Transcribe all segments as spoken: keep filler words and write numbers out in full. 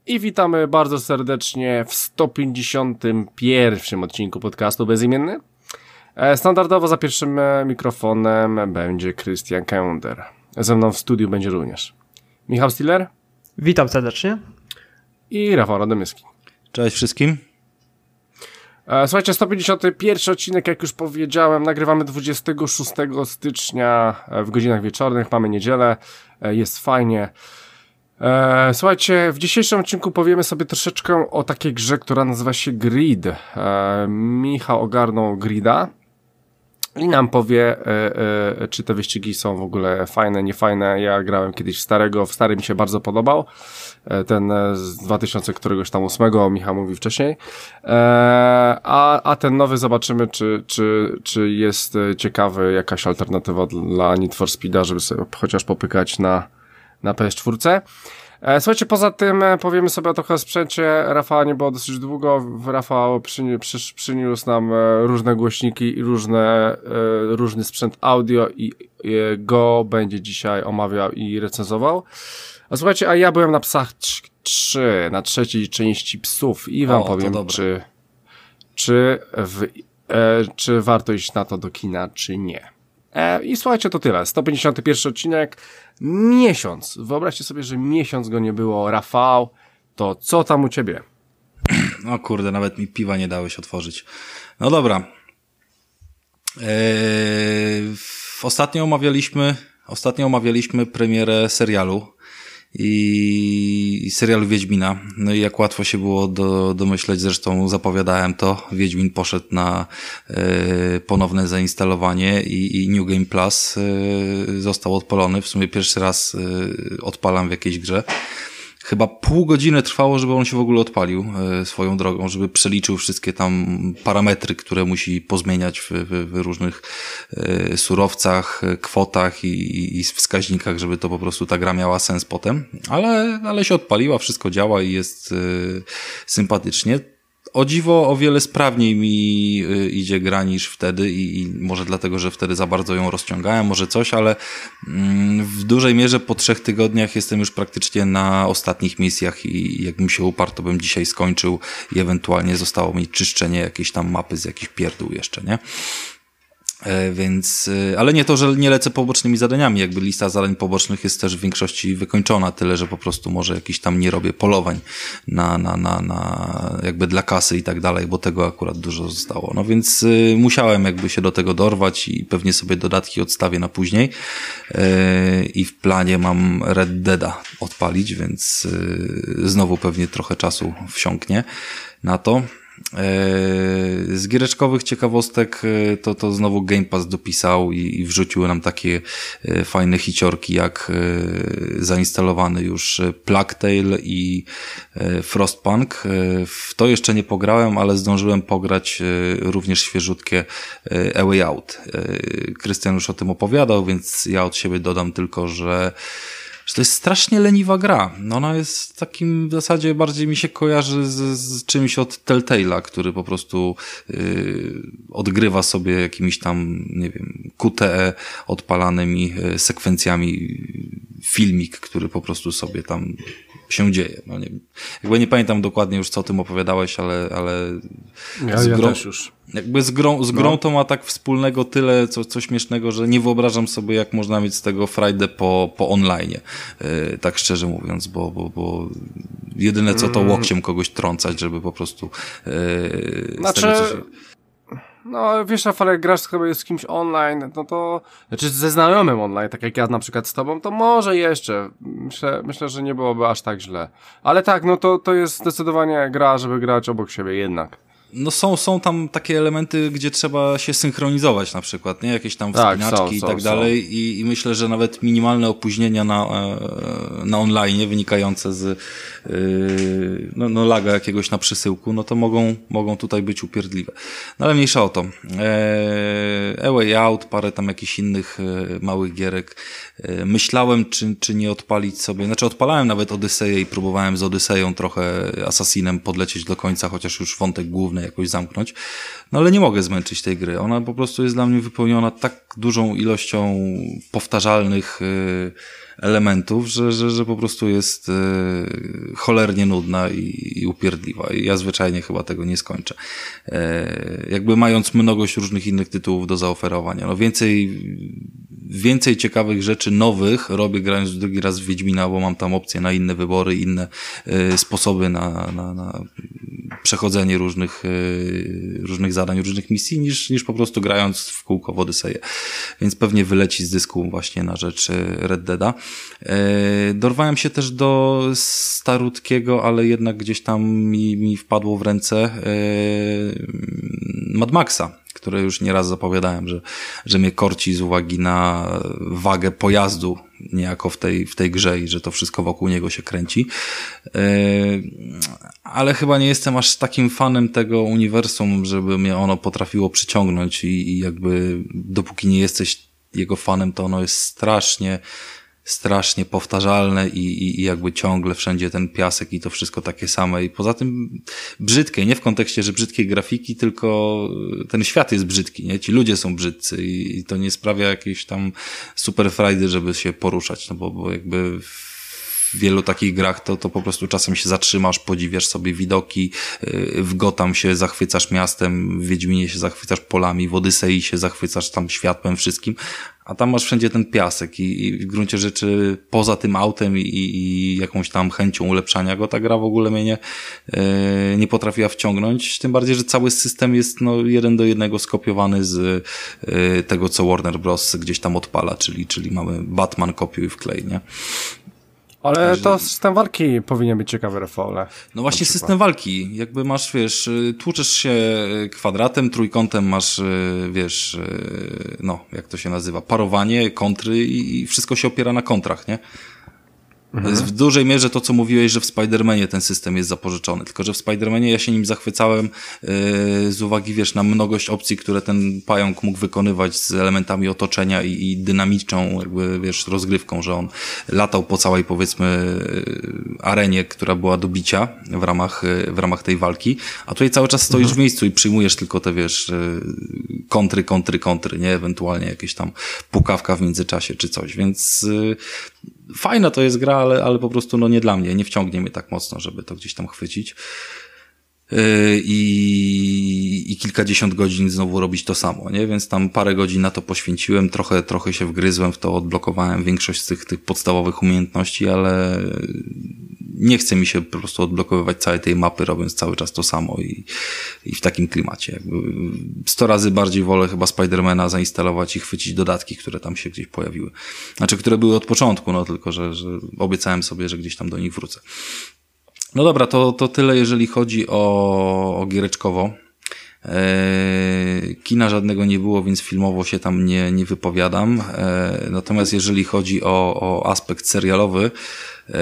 I witamy bardzo serdecznie w sto pięćdziesiątym pierwszym odcinku podcastu Bezimienny. Standardowo za pierwszym mikrofonem będzie Krystian Kender. Ze mną w studiu będzie również Michał Stiller. Witam serdecznie. I Rafał Radomyski. Cześć wszystkim. Słuchajcie, sto pięćdziesiąty pierwszy odcinek, jak już powiedziałem, nagrywamy dwudziestego szóstego stycznia w godzinach wieczornych, mamy niedzielę, jest fajnie. Słuchajcie, w dzisiejszym odcinku powiemy sobie troszeczkę o takiej grze, która nazywa się Grid. Michał ogarnął Grida i nam powie, czy te wyścigi są w ogóle fajne, niefajne. Ja grałem kiedyś w starego, w stary mi się bardzo podobał. Ten z dwa tysiące któregoś tam ósmego, Michał mówił wcześniej. A, a ten nowy zobaczymy, czy, czy, czy jest ciekawy, jakaś alternatywa dla Need for Speeda, żeby sobie chociaż popykać na, na P S cztery. Słuchajcie, poza tym powiemy sobie trochę o sprzęcie. Rafała nie było dosyć długo. Rafał przyni- przy- przyniósł nam różne głośniki i różne, różny sprzęt audio i go będzie dzisiaj omawiał i recenzował. A słuchajcie, a ja byłem na Psach trzy, na trzeciej części Psów i wam o, powiem, czy, czy, w, e, czy warto iść na to do kina, czy nie. E, I słuchajcie, to tyle. sto pięćdziesiąty pierwszy odcinek. Miesiąc. Wyobraźcie sobie, że miesiąc go nie było. Rafał, to co tam u ciebie? No kurde, nawet mi piwa nie dałeś otworzyć. No dobra. Eee, ostatnio omawialiśmy, ostatnio omawialiśmy premierę serialu i, i serialu Wiedźmina. No i jak łatwo się było do, domyśleć, zresztą zapowiadałem to, Wiedźmin poszedł na e, ponowne zainstalowanie i, i New Game Plus e, został odpalony. W sumie pierwszy raz e, odpalam w jakiejś grze. Chyba pół godziny trwało, żeby on się w ogóle odpalił e, swoją drogą, żeby przeliczył wszystkie tam parametry, które musi pozmieniać w, w, w różnych e, surowcach, kwotach i, i, i wskaźnikach, żeby to po prostu ta gra miała sens potem. Ale, ale się odpaliła, wszystko działa i jest e, sympatycznie. O dziwo o wiele sprawniej mi y, idzie gra niż wtedy i, i może dlatego, że wtedy za bardzo ją rozciągałem, może coś, ale mm, w dużej mierze po trzech tygodniach jestem już praktycznie na ostatnich misjach i jakbym się uparł, to bym dzisiaj skończył i ewentualnie zostało mi czyszczenie jakiejś tam mapy z jakichś pierdół jeszcze, nie? E, więc, e, ale nie to, że nie lecę pobocznymi zadaniami, jakby lista zadań pobocznych jest też w większości wykończona, tyle, że po prostu może jakiś tam nie robię polowań na, na, na, na jakby dla kasy i tak dalej, bo tego akurat dużo zostało. No więc e, musiałem jakby się do tego dorwać i pewnie sobie dodatki odstawię na później e, i w planie mam Red Deada odpalić, więc e, znowu pewnie trochę czasu wsiąknie na to. Z giereczkowych ciekawostek to, to znowu Game Pass dopisał i, i wrzuciły nam takie fajne hiciorki jak zainstalowany już Plague Tale i Frostpunk. W to jeszcze nie pograłem, ale zdążyłem pograć również świeżutkie A Way Out. Krystian już o tym opowiadał, więc ja od siebie dodam tylko, że że to jest strasznie leniwa gra. No ona jest takim w zasadzie bardziej mi się kojarzy z, z czymś od Telltale'a, który po prostu yy, odgrywa sobie jakimiś tam, nie wiem, Q T E odpalanymi yy, sekwencjami filmik, który po prostu sobie tam się dzieje. No nie, jakby nie pamiętam dokładnie już, co o tym opowiadałeś, ale, ale ja, ja też już. Jakby z grą, z grą no. to ma tak wspólnego tyle, co, co śmiesznego, że nie wyobrażam sobie, jak można mieć z tego frajdę po, po online. Yy, tak szczerze mówiąc, bo, bo, bo jedyne co to łokciem kogoś trącać, żeby po prostu yy, znaczy... z tego, co się... No, wiesz, Rafał, jak grasz chyba z kimś online, no to, znaczy ze znajomym online, tak jak ja na przykład z tobą, to może jeszcze, myślę, myślę, że nie byłoby aż tak źle. Ale tak, no to, to jest zdecydowanie gra, żeby grać obok siebie jednak. No są, są tam takie elementy, gdzie trzeba się synchronizować na przykład, nie? Jakieś tam wspinaczki tak, są, i tak są, dalej są. I, i myślę, że nawet minimalne opóźnienia na, na online wynikające z yy, no, no laga jakiegoś na przesyłku, no to mogą, mogą tutaj być upierdliwe. No ale mniejsza o to. Eee, A Way Out, parę tam jakichś innych e, małych gierek. E, myślałem, czy, czy nie odpalić sobie, znaczy odpalałem nawet Odyseję i próbowałem z Odyseją trochę Assassinem podlecieć do końca, chociaż już wątek główny jakoś zamknąć. No ale nie mogę zmęczyć tej gry. Ona po prostu jest dla mnie wypełniona tak dużą ilością powtarzalnych yy, elementów, że, że, że po prostu jest yy, cholernie nudna i, i upierdliwa. I ja zwyczajnie chyba tego nie skończę. E, jakby mając mnogość różnych innych tytułów do zaoferowania. No więcej, więcej ciekawych rzeczy nowych robię grając drugi raz w Wiedźmina, bo mam tam opcje na inne wybory, inne e, sposoby na, na, na przechodzenie różnych, e, różnych zadań, różnych misji, niż, niż po prostu grając w kółko w Odyseję. Więc pewnie wyleci z dysku właśnie na rzecz Red Deada. E, dorwałem się też do starutkiego, ale jednak gdzieś tam mi, mi wpadło w ręce e, Mad Maxa, które już nieraz zapowiadałem, że, że mnie korci z uwagi na wagę pojazdu niejako w tej, w tej grze i że to wszystko wokół niego się kręci. Yy, ale chyba nie jestem aż takim fanem tego uniwersum, żeby mnie ono potrafiło przyciągnąć i, i jakby dopóki nie jesteś jego fanem, to ono jest strasznie strasznie powtarzalne i, i, i jakby ciągle wszędzie ten piasek i to wszystko takie same i poza tym brzydkie, nie w kontekście, że brzydkiej grafiki, tylko ten świat jest brzydki, nie? Ci ludzie są brzydcy i, i to nie sprawia jakiejś tam super frajdy, żeby się poruszać, no bo, bo jakby w wielu takich grach to, to po prostu czasem się zatrzymasz, podziwiasz sobie widoki, w Gotham się zachwycasz miastem, w Wiedźminie się zachwycasz polami, w Odysei się zachwycasz tam światłem, wszystkim, a tam masz wszędzie ten piasek i, i w gruncie rzeczy poza tym autem i, i jakąś tam chęcią ulepszania go ta gra w ogóle mnie nie, e, nie potrafiła wciągnąć, tym bardziej, że cały system jest no jeden do jednego skopiowany z e, tego, co Warner Bros. Gdzieś tam odpala, czyli, czyli mamy Batman, kopiuj wklej, nie? Ale Także... to system walki powinien być ciekawy, Rafale. No właśnie system walki. Jakby masz, wiesz, tłuczesz się kwadratem, trójkątem masz, wiesz, no, jak to się nazywa, parowanie, kontry i wszystko się opiera na kontrach, nie? Mhm. To jest w dużej mierze to, co mówiłeś, że w Spider-Manie ten system jest zapożyczony. Tylko, że w Spider-Manie ja się nim zachwycałem yy, z uwagi, wiesz, na mnogość opcji, które ten pająk mógł wykonywać z elementami otoczenia i, i dynamiczną, jakby, wiesz, rozgrywką, że on latał po całej, powiedzmy, yy, arenie, która była do bicia w ramach, yy, w ramach tej walki, a tutaj cały czas stoisz mhm. w miejscu i przyjmujesz tylko te, wiesz, yy, kontry, kontry, kontry, nie? Ewentualnie jakieś tam pukawka w międzyczasie czy coś, więc yy, fajna to jest gra, ale, ale po prostu no nie dla mnie, nie wciągnie mnie tak mocno, żeby to gdzieś tam chwycić. Yy, i, i kilkadziesiąt godzin znowu robić to samo, nie? Więc tam parę godzin na to poświęciłem, trochę, trochę się wgryzłem w to, odblokowałem większość z tych, tych podstawowych umiejętności, ale nie chce mi się po prostu odblokowywać całej tej mapy, robiąc cały czas to samo i, i w takim klimacie. Jakby sto razy bardziej wolę chyba Spidermana zainstalować i chwycić dodatki, które tam się gdzieś pojawiły. Znaczy, które były od początku, no tylko, że, że obiecałem sobie, że gdzieś tam do nich wrócę. No dobra, to, to tyle, jeżeli chodzi o, o giereczkowo. Eee, kina żadnego nie było, więc filmowo się tam nie, nie wypowiadam. Eee, natomiast jeżeli chodzi o, o aspekt serialowy, eee,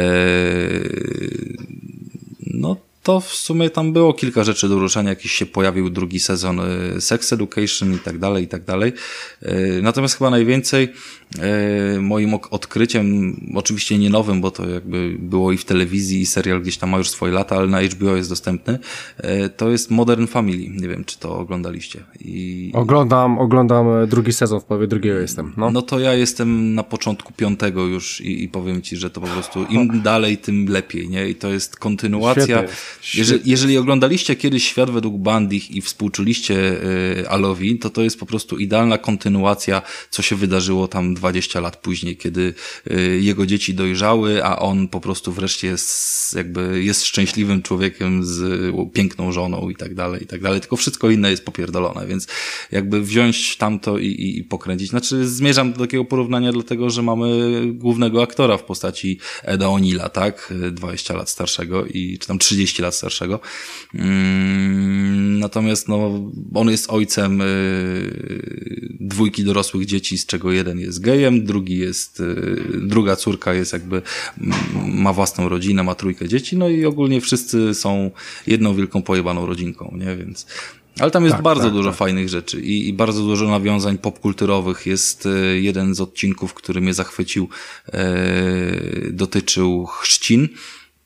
no to w sumie tam było kilka rzeczy do ruszenia, jakiś się pojawił drugi sezon Sex Education i tak dalej, i tak dalej. Natomiast chyba najwięcej moim odkryciem, oczywiście nie nowym, bo to jakby było i w telewizji, i serial gdzieś tam ma już swoje lata, ale na H B O jest dostępny, to jest Modern Family. Nie wiem, czy to oglądaliście. I... Oglądam, oglądam drugi sezon, w połowie drugiego jestem. No, no to ja jestem na początku piątego już i, i powiem ci, że to po prostu im dalej, tym lepiej, nie? I to jest kontynuacja. Jeżeli, jeżeli oglądaliście kiedyś Świat według Bandich i współczuliście y, Alowi, to to jest po prostu idealna kontynuacja, co się wydarzyło tam dwadzieścia lat później, kiedy y, jego dzieci dojrzały, a on po prostu wreszcie jest, jakby jest szczęśliwym człowiekiem z y, piękną żoną i tak dalej, i tak dalej. Tylko wszystko inne jest popierdolone, więc jakby wziąć tamto i, i, i pokręcić. Znaczy zmierzam do takiego porównania dlatego, że mamy głównego aktora w postaci Eda O'Neilla, tak? dwadzieścia lat starszego i czy tam trzydzieści lat starszego. Natomiast no, on jest ojcem dwójki dorosłych dzieci, z czego jeden jest gejem, drugi jest, druga córka jest jakby, ma własną rodzinę, ma trójkę dzieci, no i ogólnie wszyscy są jedną wielką pojebaną rodzinką, nie? Więc ale tam jest tak, bardzo tak, dużo tak. fajnych rzeczy i, i bardzo dużo nawiązań popkulturowych. Jest e, jeden z odcinków, który mnie zachwycił, e, dotyczył chrzcin.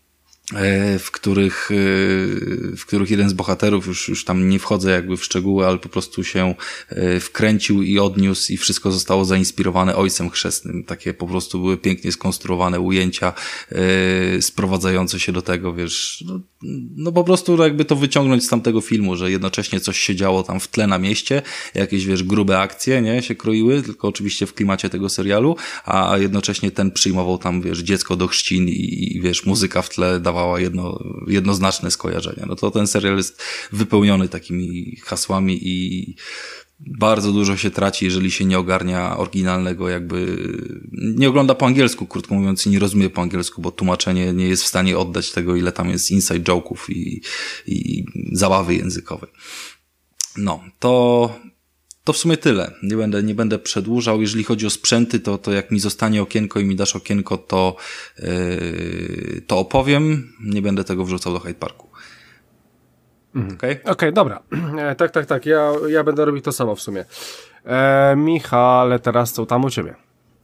w których, w których jeden z bohaterów, już, już tam nie wchodzę jakby w szczegóły, ale po prostu się wkręcił i odniósł i wszystko zostało zainspirowane Ojcem Chrzestnym. Takie po prostu były pięknie skonstruowane ujęcia sprowadzające się do tego, wiesz, no, no po prostu jakby to wyciągnąć z tamtego filmu, że jednocześnie coś się działo tam w tle na mieście, jakieś, wiesz, grube akcje, nie, się kroiły, tylko oczywiście w klimacie tego serialu, a jednocześnie ten przyjmował tam, wiesz, dziecko do chrzcin i, i wiesz, muzyka w tle dawała jedno, jednoznaczne skojarzenia. No to ten serial jest wypełniony takimi hasłami i bardzo dużo się traci, jeżeli się nie ogarnia oryginalnego, jakby nie ogląda po angielsku, krótko mówiąc, i nie rozumie po angielsku, bo tłumaczenie nie jest w stanie oddać tego, ile tam jest inside joke'ów i, i zabawy językowej. No, to To w sumie tyle. Nie będę, nie będę przedłużał. Jeżeli chodzi o sprzęty, to, to jak mi zostanie okienko i mi dasz okienko, to, yy, to opowiem. Nie będę tego wrzucał do Hyde Parku. Mhm. Okej, okay? okay, dobra. E, tak, tak, tak. Ja, ja będę robił to samo w sumie. E, Michale, teraz co tam u ciebie?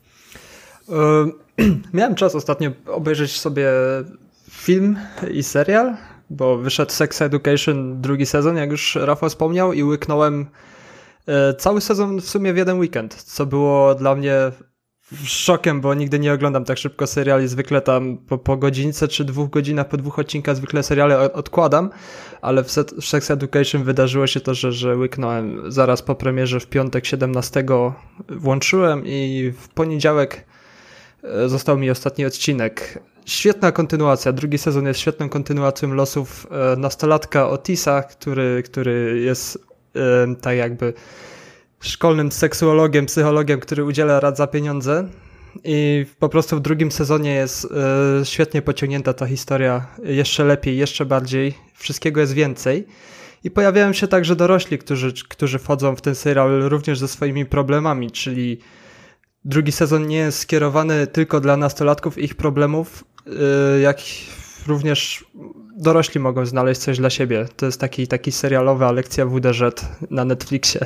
E, miałem czas ostatnio obejrzeć sobie film i serial, bo wyszedł Sex Education drugi sezon, jak już Rafał wspomniał, i łyknąłem cały sezon w sumie w jeden weekend, co było dla mnie szokiem, bo nigdy nie oglądam tak szybko seriali, zwykle tam po, po godzince czy dwóch godzinach, po dwóch odcinkach zwykle seriale odkładam, ale w Sex Education wydarzyło się to, że, że łyknąłem zaraz po premierze w piątek siedemnastego włączyłem i w poniedziałek został mi ostatni odcinek. Świetna kontynuacja, drugi sezon jest świetną kontynuacją losów nastolatka Otisa, który, który jest tak jakby szkolnym seksuologiem, psychologiem, który udziela rad za pieniądze, i po prostu w drugim sezonie jest świetnie pociągnięta ta historia, jeszcze lepiej, jeszcze bardziej, wszystkiego jest więcej i pojawiają się także dorośli, którzy, którzy wchodzą w ten serial również ze swoimi problemami, czyli drugi sezon nie jest skierowany tylko dla nastolatków i ich problemów, jak również dorośli mogą znaleźć coś dla siebie. To jest taki, taki serialowa lekcja W D Ż na Netflixie.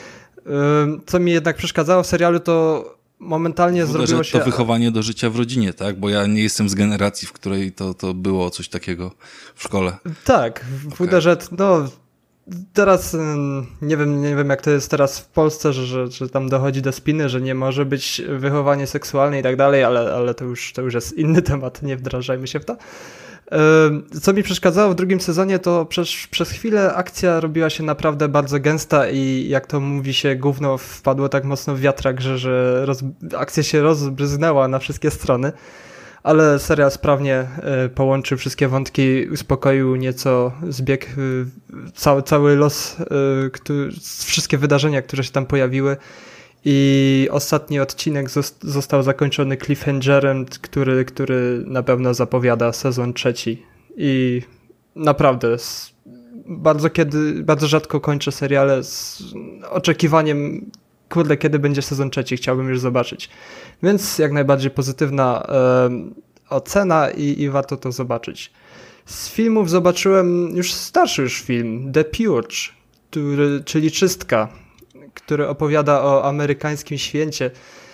Co mi jednak przeszkadzało w serialu, to momentalnie W D Ż zrobiło się... to wychowanie do życia w rodzinie, tak? Bo ja nie jestem z generacji, w której to, to było coś takiego w szkole. Tak, W D Ż, okay. No teraz nie wiem, nie wiem jak to jest teraz w Polsce, że, że, że tam dochodzi do spiny, że nie może być wychowanie seksualne i tak dalej, ale, ale to już, to już jest inny temat, nie wdrażajmy się w to. Co mi przeszkadzało w drugim sezonie, to przez, przez chwilę akcja robiła się naprawdę bardzo gęsta i jak to mówi się, gówno wpadło tak mocno w wiatrak, że, że roz, akcja się rozbryznęła na wszystkie strony, ale serial sprawnie połączył wszystkie wątki, uspokoił nieco zbieg, cały, cały los, który, wszystkie wydarzenia, które się tam pojawiły. I ostatni odcinek został zakończony cliffhangerem, który, który na pewno zapowiada sezon trzeci. I naprawdę bardzo kiedy, bardzo rzadko kończę seriale z oczekiwaniem, kurde, kiedy będzie sezon trzeci, chciałbym już zobaczyć. Więc jak najbardziej pozytywna e, ocena i, i warto to zobaczyć. Z filmów zobaczyłem już starszy już film, The Purge, który, czyli Czystka, który opowiada o amerykańskim święcie.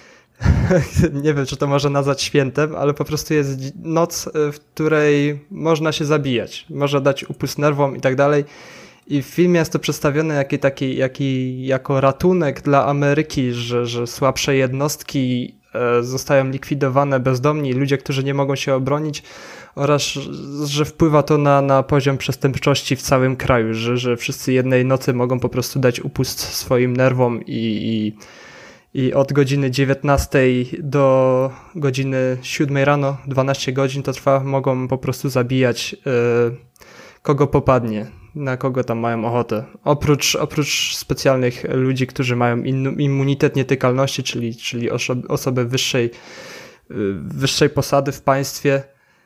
Nie wiem, czy to można nazwać świętem, ale po prostu jest noc, w której można się zabijać. Można dać upust nerwom i tak dalej. I w filmie jest to przedstawione jaki, taki, jaki, jako ratunek dla Ameryki, że, że słabsze jednostki e, zostają likwidowane, bezdomni, ludzie, którzy nie mogą się obronić, oraz że wpływa to na, na poziom przestępczości w całym kraju, że, że wszyscy jednej nocy mogą po prostu dać upust swoim nerwom i, i, i od godziny dziewiętnastej do godziny siódmej rano, dwanaście godzin to trwa, mogą po prostu zabijać y, kogo popadnie, na kogo tam mają ochotę. Oprócz, oprócz specjalnych ludzi, którzy mają in, immunitet nietykalności, czyli, czyli osoby, osoby wyższej, y, wyższej posady w państwie.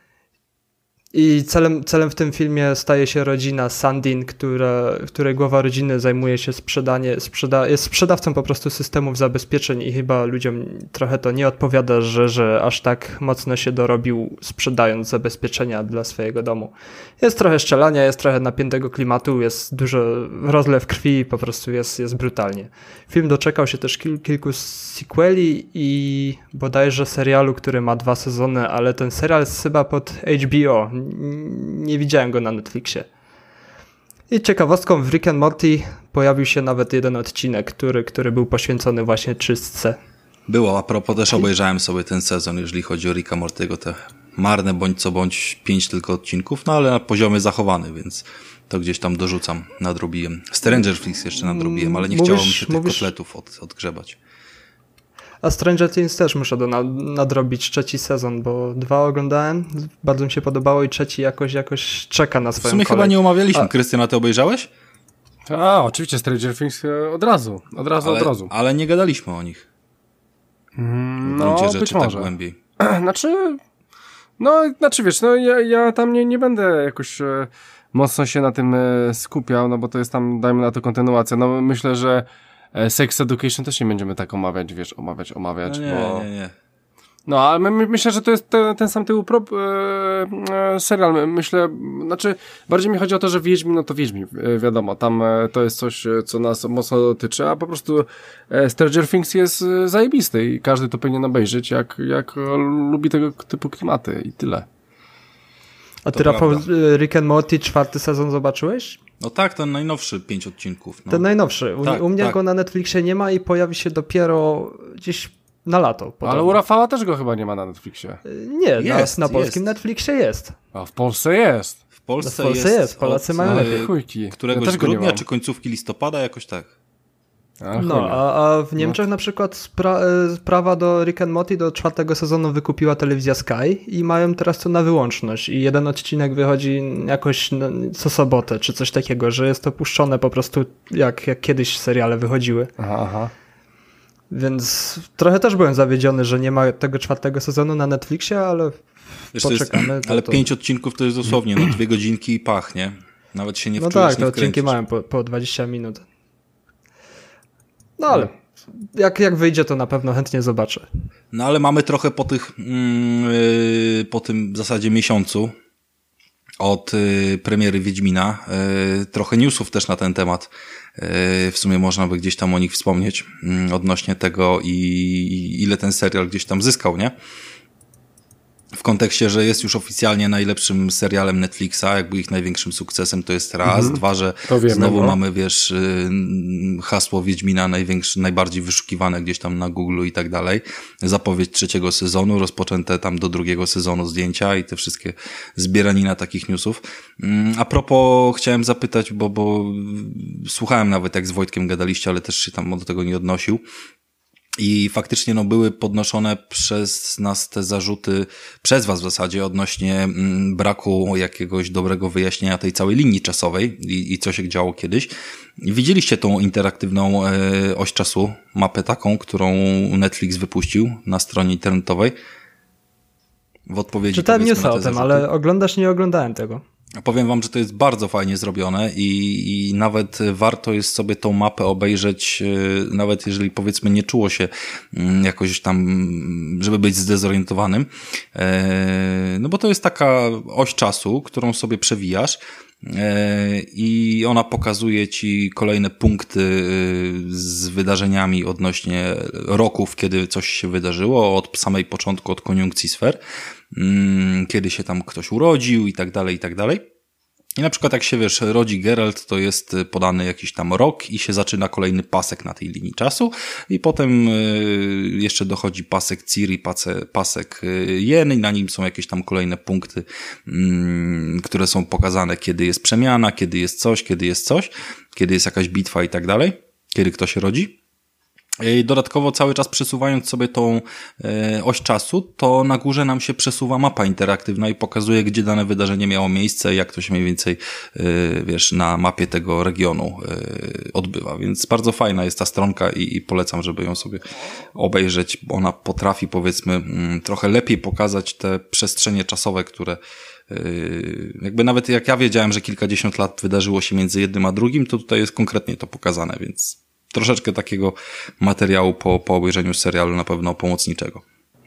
I celem, celem w tym filmie staje się rodzina Sandin, która, której głowa rodziny zajmuje się sprzedanie, sprzeda, jest sprzedawcą po prostu systemów zabezpieczeń i chyba ludziom trochę to nie odpowiada, że, że aż tak mocno się dorobił, sprzedając zabezpieczenia dla swojego domu. Jest trochę szczelania, jest trochę napiętego klimatu, jest dużo rozlew krwi, po prostu jest, jest brutalnie. Film doczekał się też kil, kilku sequeli i bodajże serialu, który ma dwa sezony, ale ten serial jest chyba pod H B O. nie widziałem go na Netflixie. I ciekawostką, w Rick and Morty pojawił się nawet jeden odcinek, który, który był poświęcony właśnie czystce. Było, a propos też obejrzałem sobie ten sezon, jeżeli chodzi o Ricka Morty'ego, te marne bądź co bądź pięć tylko odcinków, no ale na poziomie zachowany, więc to gdzieś tam dorzucam, nadrobiłem. Stranger Things jeszcze nadrobiłem, ale nie mówisz, chciało mi się tych mówisz... kotletów od, odgrzebać. A Stranger Things też muszę do nadrobić trzeci sezon, bo dwa oglądałem, bardzo mi się podobało i trzeci jakoś jakoś czeka na swoją W sumie kolej. chyba nie omawialiśmy. A... Krystian, a ty obejrzałeś? A, oczywiście Stranger Things od razu, od razu, ale, od razu. Ale nie gadaliśmy o nich. Mm, w no, gruncie rzeczy być może. tak głębiej. Znaczy, no, znaczy wiesz, no ja, ja tam nie, nie będę jakoś e, mocno się na tym e, skupiał, no bo to jest tam, dajmy na to kontynuacja. No myślę, że e, Sex Education też nie będziemy tak omawiać, wiesz, omawiać, omawiać, No nie, bo... nie, nie. No, ale my, my, myślę, że to jest te, ten sam tytuł pro, e, e, serial. Myślę, znaczy, bardziej mi chodzi o to, że Wiedźmin, no to Wiedźmin, e, wiadomo, tam e, to jest coś, co nas mocno dotyczy, a po prostu e, Stranger Things jest e, zajebisty i każdy to powinien obejrzeć, jak, jak e, lubi tego typu klimaty i tyle. A ty, Rafał, Rick and Morty czwarty sezon zobaczyłeś? No tak, ten najnowszy pięć odcinków. No. Ten najnowszy. U, tak, u mnie tak. go na Netflixie nie ma i pojawi się dopiero gdzieś na lato. Podobno. Ale u Rafała też go chyba nie ma na Netflixie. Nie, Jest, na, na polskim jest. Netflixie jest. A w Polsce jest. W Polsce, w Polsce jest, jest, Polacy od, mają e, lepiej. Chujki. Któregoś Ja też go nie grudnia, mam. czy końcówki listopada, jakoś tak. A, No, chuj. a, a w Niemczech na przykład spra- e, prawa do Rick and Morty do czwartego sezonu wykupiła telewizja Sky i mają teraz to na wyłączność i jeden odcinek wychodzi jakoś no, co sobotę, czy coś takiego, że jest to puszczone po prostu jak, jak kiedyś seriale wychodziły. Aha, aha. Więc trochę też byłem zawiedziony, że nie ma tego czwartego sezonu na Netflixie, ale Wiesz, to jest, poczekamy. To, ale to... pięć odcinków to jest dosłownie no, dwie godzinki i pach, nie? Nawet się nie No wczujesz, tak, te nie odcinki wkręcisz. mają po, po dwadzieścia minut. No ale jak, jak wyjdzie, to na pewno chętnie zobaczę. No ale mamy trochę po tych, mm, yy, po tym w zasadzie miesiącu od y, premiery Wiedźmina, y, trochę newsów też na ten temat. Y, w sumie można by gdzieś tam o nich wspomnieć, y, odnośnie tego i, i ile ten serial gdzieś tam zyskał, nie? W kontekście, że jest już oficjalnie najlepszym serialem Netflixa, jakby ich największym sukcesem to jest raz, Mhm. dwa, że To wiemy, znowu no. mamy, wiesz, y, hasło Wiedźmina największy, najbardziej wyszukiwane gdzieś tam na Google i tak dalej. Zapowiedź trzeciego sezonu, rozpoczęte tam do drugiego sezonu zdjęcia i te wszystkie zbieranina takich newsów. Mm, A propos chciałem zapytać, bo, bo słuchałem nawet jak z Wojtkiem gadaliście, ale też się tam do tego nie odnosił. I faktycznie no, były podnoszone przez nas te zarzuty, przez was w zasadzie, odnośnie mm, braku jakiegoś dobrego wyjaśnienia tej całej linii czasowej i, i co się działo kiedyś. I widzieliście tą interaktywną e, oś czasu, mapę taką, którą Netflix wypuścił na stronie internetowej? W odpowiedzi Czytałem powiedzmy, newsa na o te tym, zarzuty. ale oglądasz, nie oglądałem tego. Powiem wam, że to jest bardzo fajnie zrobione i, i nawet warto jest sobie tą mapę obejrzeć, yy, nawet jeżeli powiedzmy nie czuło się yy, jakoś tam, żeby być zdezorientowanym. Yy, no bo to jest taka oś czasu, którą sobie przewijasz yy, i ona pokazuje ci kolejne punkty yy, z wydarzeniami odnośnie roków, kiedy coś się wydarzyło, od samej początku, od koniunkcji sfer, kiedy się tam ktoś urodził i tak dalej, i tak dalej. I na przykład jak się, wiesz, rodzi Geralt, to jest podany jakiś tam rok i się zaczyna kolejny pasek na tej linii czasu i potem jeszcze dochodzi pasek Ciri, pasek Yen i na nim są jakieś tam kolejne punkty, które są pokazane, kiedy jest przemiana, kiedy jest coś, kiedy jest coś, kiedy jest jakaś bitwa i tak dalej, kiedy ktoś się rodzi. I dodatkowo cały czas przesuwając sobie tą e, oś czasu, to na górze nam się przesuwa mapa interaktywna i pokazuje, gdzie dane wydarzenie miało miejsce, jak to się mniej więcej, e, wiesz, na mapie tego regionu e, odbywa. Więc bardzo fajna jest ta stronka i, i polecam, żeby ją sobie obejrzeć, bo ona potrafi, powiedzmy, m, trochę lepiej pokazać te przestrzenie czasowe, które jakby nawet jak ja wiedziałem, że kilkadziesiąt lat wydarzyło się między jednym a drugim, to tutaj jest konkretnie to pokazane, więc troszeczkę takiego materiału po, po obejrzeniu serialu na pewno pomocniczego.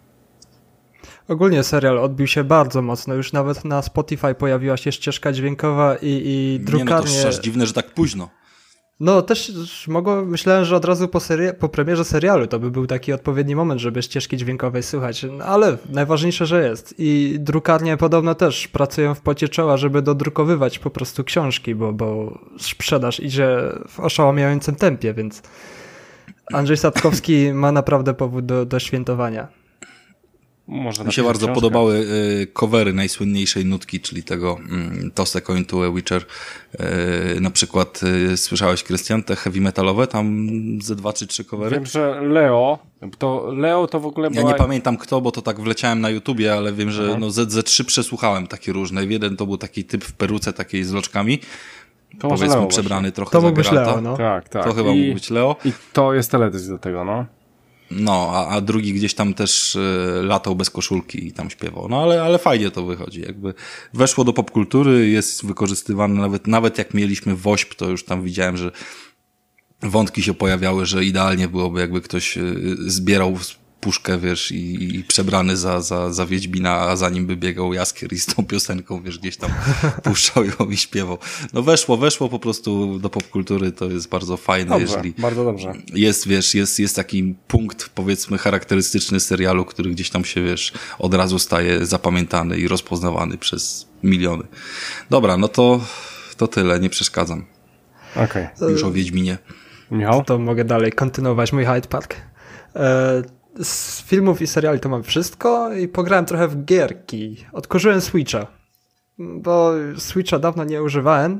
Ogólnie serial odbił się bardzo mocno. Już nawet na Spotify pojawiła się ścieżka dźwiękowa i, i drukarnie... Nie no, to aż dziwne, że tak późno. No też mogło, myślałem, że od razu po, serii, po premierze serialu to by był taki odpowiedni moment, żeby ścieżki dźwiękowej słuchać, no, ale najważniejsze, że jest. I drukarnie podobno też pracują w pocie czoła, żeby dodrukowywać po prostu książki, bo, bo sprzedaż idzie w oszałamiającym tempie, więc Andrzej Sapkowski ma naprawdę powód do, do świętowania. Może mi się bardzo książkę. podobały y, covery najsłynniejszej nutki, czyli tego y, Toss a Coin to a Witcher. Y, na przykład y, słyszałeś, Krystian, te heavy metalowe, tam ze dwa czy trzy covery? Wiem, że Leo, to Leo to w ogóle była... Ja nie pamiętam kto, bo to tak wleciałem na YouTubie, ale wiem, że no, ze, ze trzy przesłuchałem takie różne. Jeden to był taki typ w peruce takiej z loczkami, to powiedzmy Leo przebrany właśnie. trochę to za mógł być Geralta. Leo, no. Tak, tak. To chyba I, mógł być Leo. I to jest teledysk do tego, no. No, a, a drugi gdzieś tam też y, latał bez koszulki i tam śpiewał. No, ale, ale fajnie to wychodzi. Jakby weszło do popkultury, jest wykorzystywane nawet, nawet jak mieliśmy Wośp, to już tam widziałem, że wątki się pojawiały, że idealnie byłoby, jakby ktoś y, zbierał puszkę, wiesz, i, i przebrany za, za, za Wiedźmina, a za nim by biegał Jaskier i z tą piosenką, wiesz, gdzieś tam puszczał ją i śpiewał. No weszło, weszło po prostu do popkultury, to jest bardzo fajne, Dobrze, jeżeli bardzo dobrze. jest, wiesz, jest, jest taki punkt, powiedzmy, charakterystyczny serialu, który gdzieś tam się, wiesz, od razu staje zapamiętany i rozpoznawany przez miliony. Dobra, no to, to tyle, nie przeszkadzam. Okej. Okay. Już o Wiedźminie. Michał? To mogę dalej kontynuować mój Hyde Park. E, z filmów i seriali to mam wszystko i pograłem trochę w gierki. Odkurzyłem Switcha, bo Switcha dawno nie używałem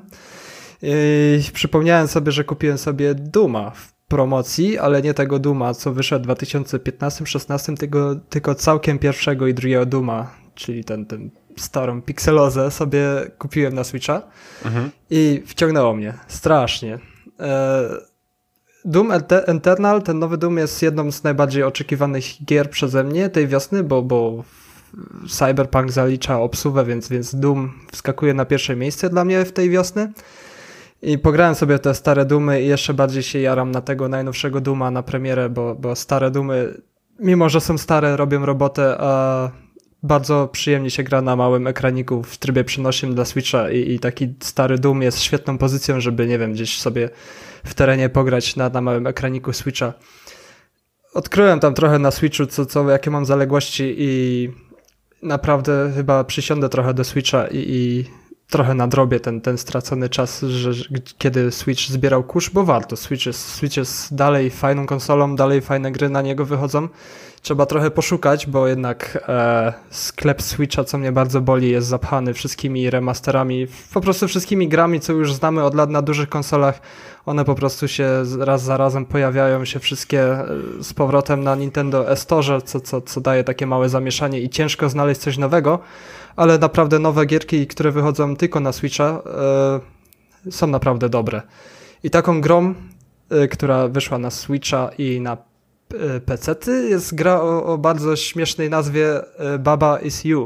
i przypomniałem sobie, że kupiłem sobie Dooma w promocji, ale nie tego Dooma, co wyszedł w dwa tysiące piętnastym szesnastym, tylko, tylko całkiem pierwszego i drugiego Dooma, czyli ten, ten starą pikselozę sobie kupiłem na Switcha mhm. i wciągnęło mnie strasznie. E, Doom Eternal, ten nowy Doom jest jedną z najbardziej oczekiwanych gier przeze mnie tej wiosny, bo, bo Cyberpunk zalicza obsuwę, więc, więc Doom wskakuje na pierwsze miejsce dla mnie w tej wiosny. I pograłem sobie te stare Doomy i jeszcze bardziej się jaram na tego najnowszego Dooma na premierę, bo, bo stare Doomy, mimo że są stare, robią robotę, a bardzo przyjemnie się gra na małym ekraniku w trybie przenośnym dla Switcha i, i taki stary Doom jest świetną pozycją, żeby, nie wiem, gdzieś sobie w terenie pograć na, na małym ekraniku Switcha. Odkryłem tam trochę na Switchu, co, co, jakie mam zaległości i naprawdę chyba przysiądę trochę do Switcha i, i trochę nadrobię ten, ten stracony czas, że, że, kiedy Switch zbierał kurz, bo warto. Switch jest, Switch jest dalej fajną konsolą, dalej fajne gry na niego wychodzą. Trzeba trochę poszukać, bo jednak e, sklep Switcha, co mnie bardzo boli, jest zapchany wszystkimi remasterami, po prostu wszystkimi grami, co już znamy od lat na dużych konsolach. One po prostu się raz za razem pojawiają się wszystkie z powrotem na Nintendo e-Store, co, co, co daje takie małe zamieszanie i ciężko znaleźć coś nowego, ale naprawdę nowe gierki, które wychodzą tylko na Switcha, e, są naprawdę dobre. I taką grą, e, która wyszła na Switcha i na pecety, jest gra o, o bardzo śmiesznej nazwie Baba Is You.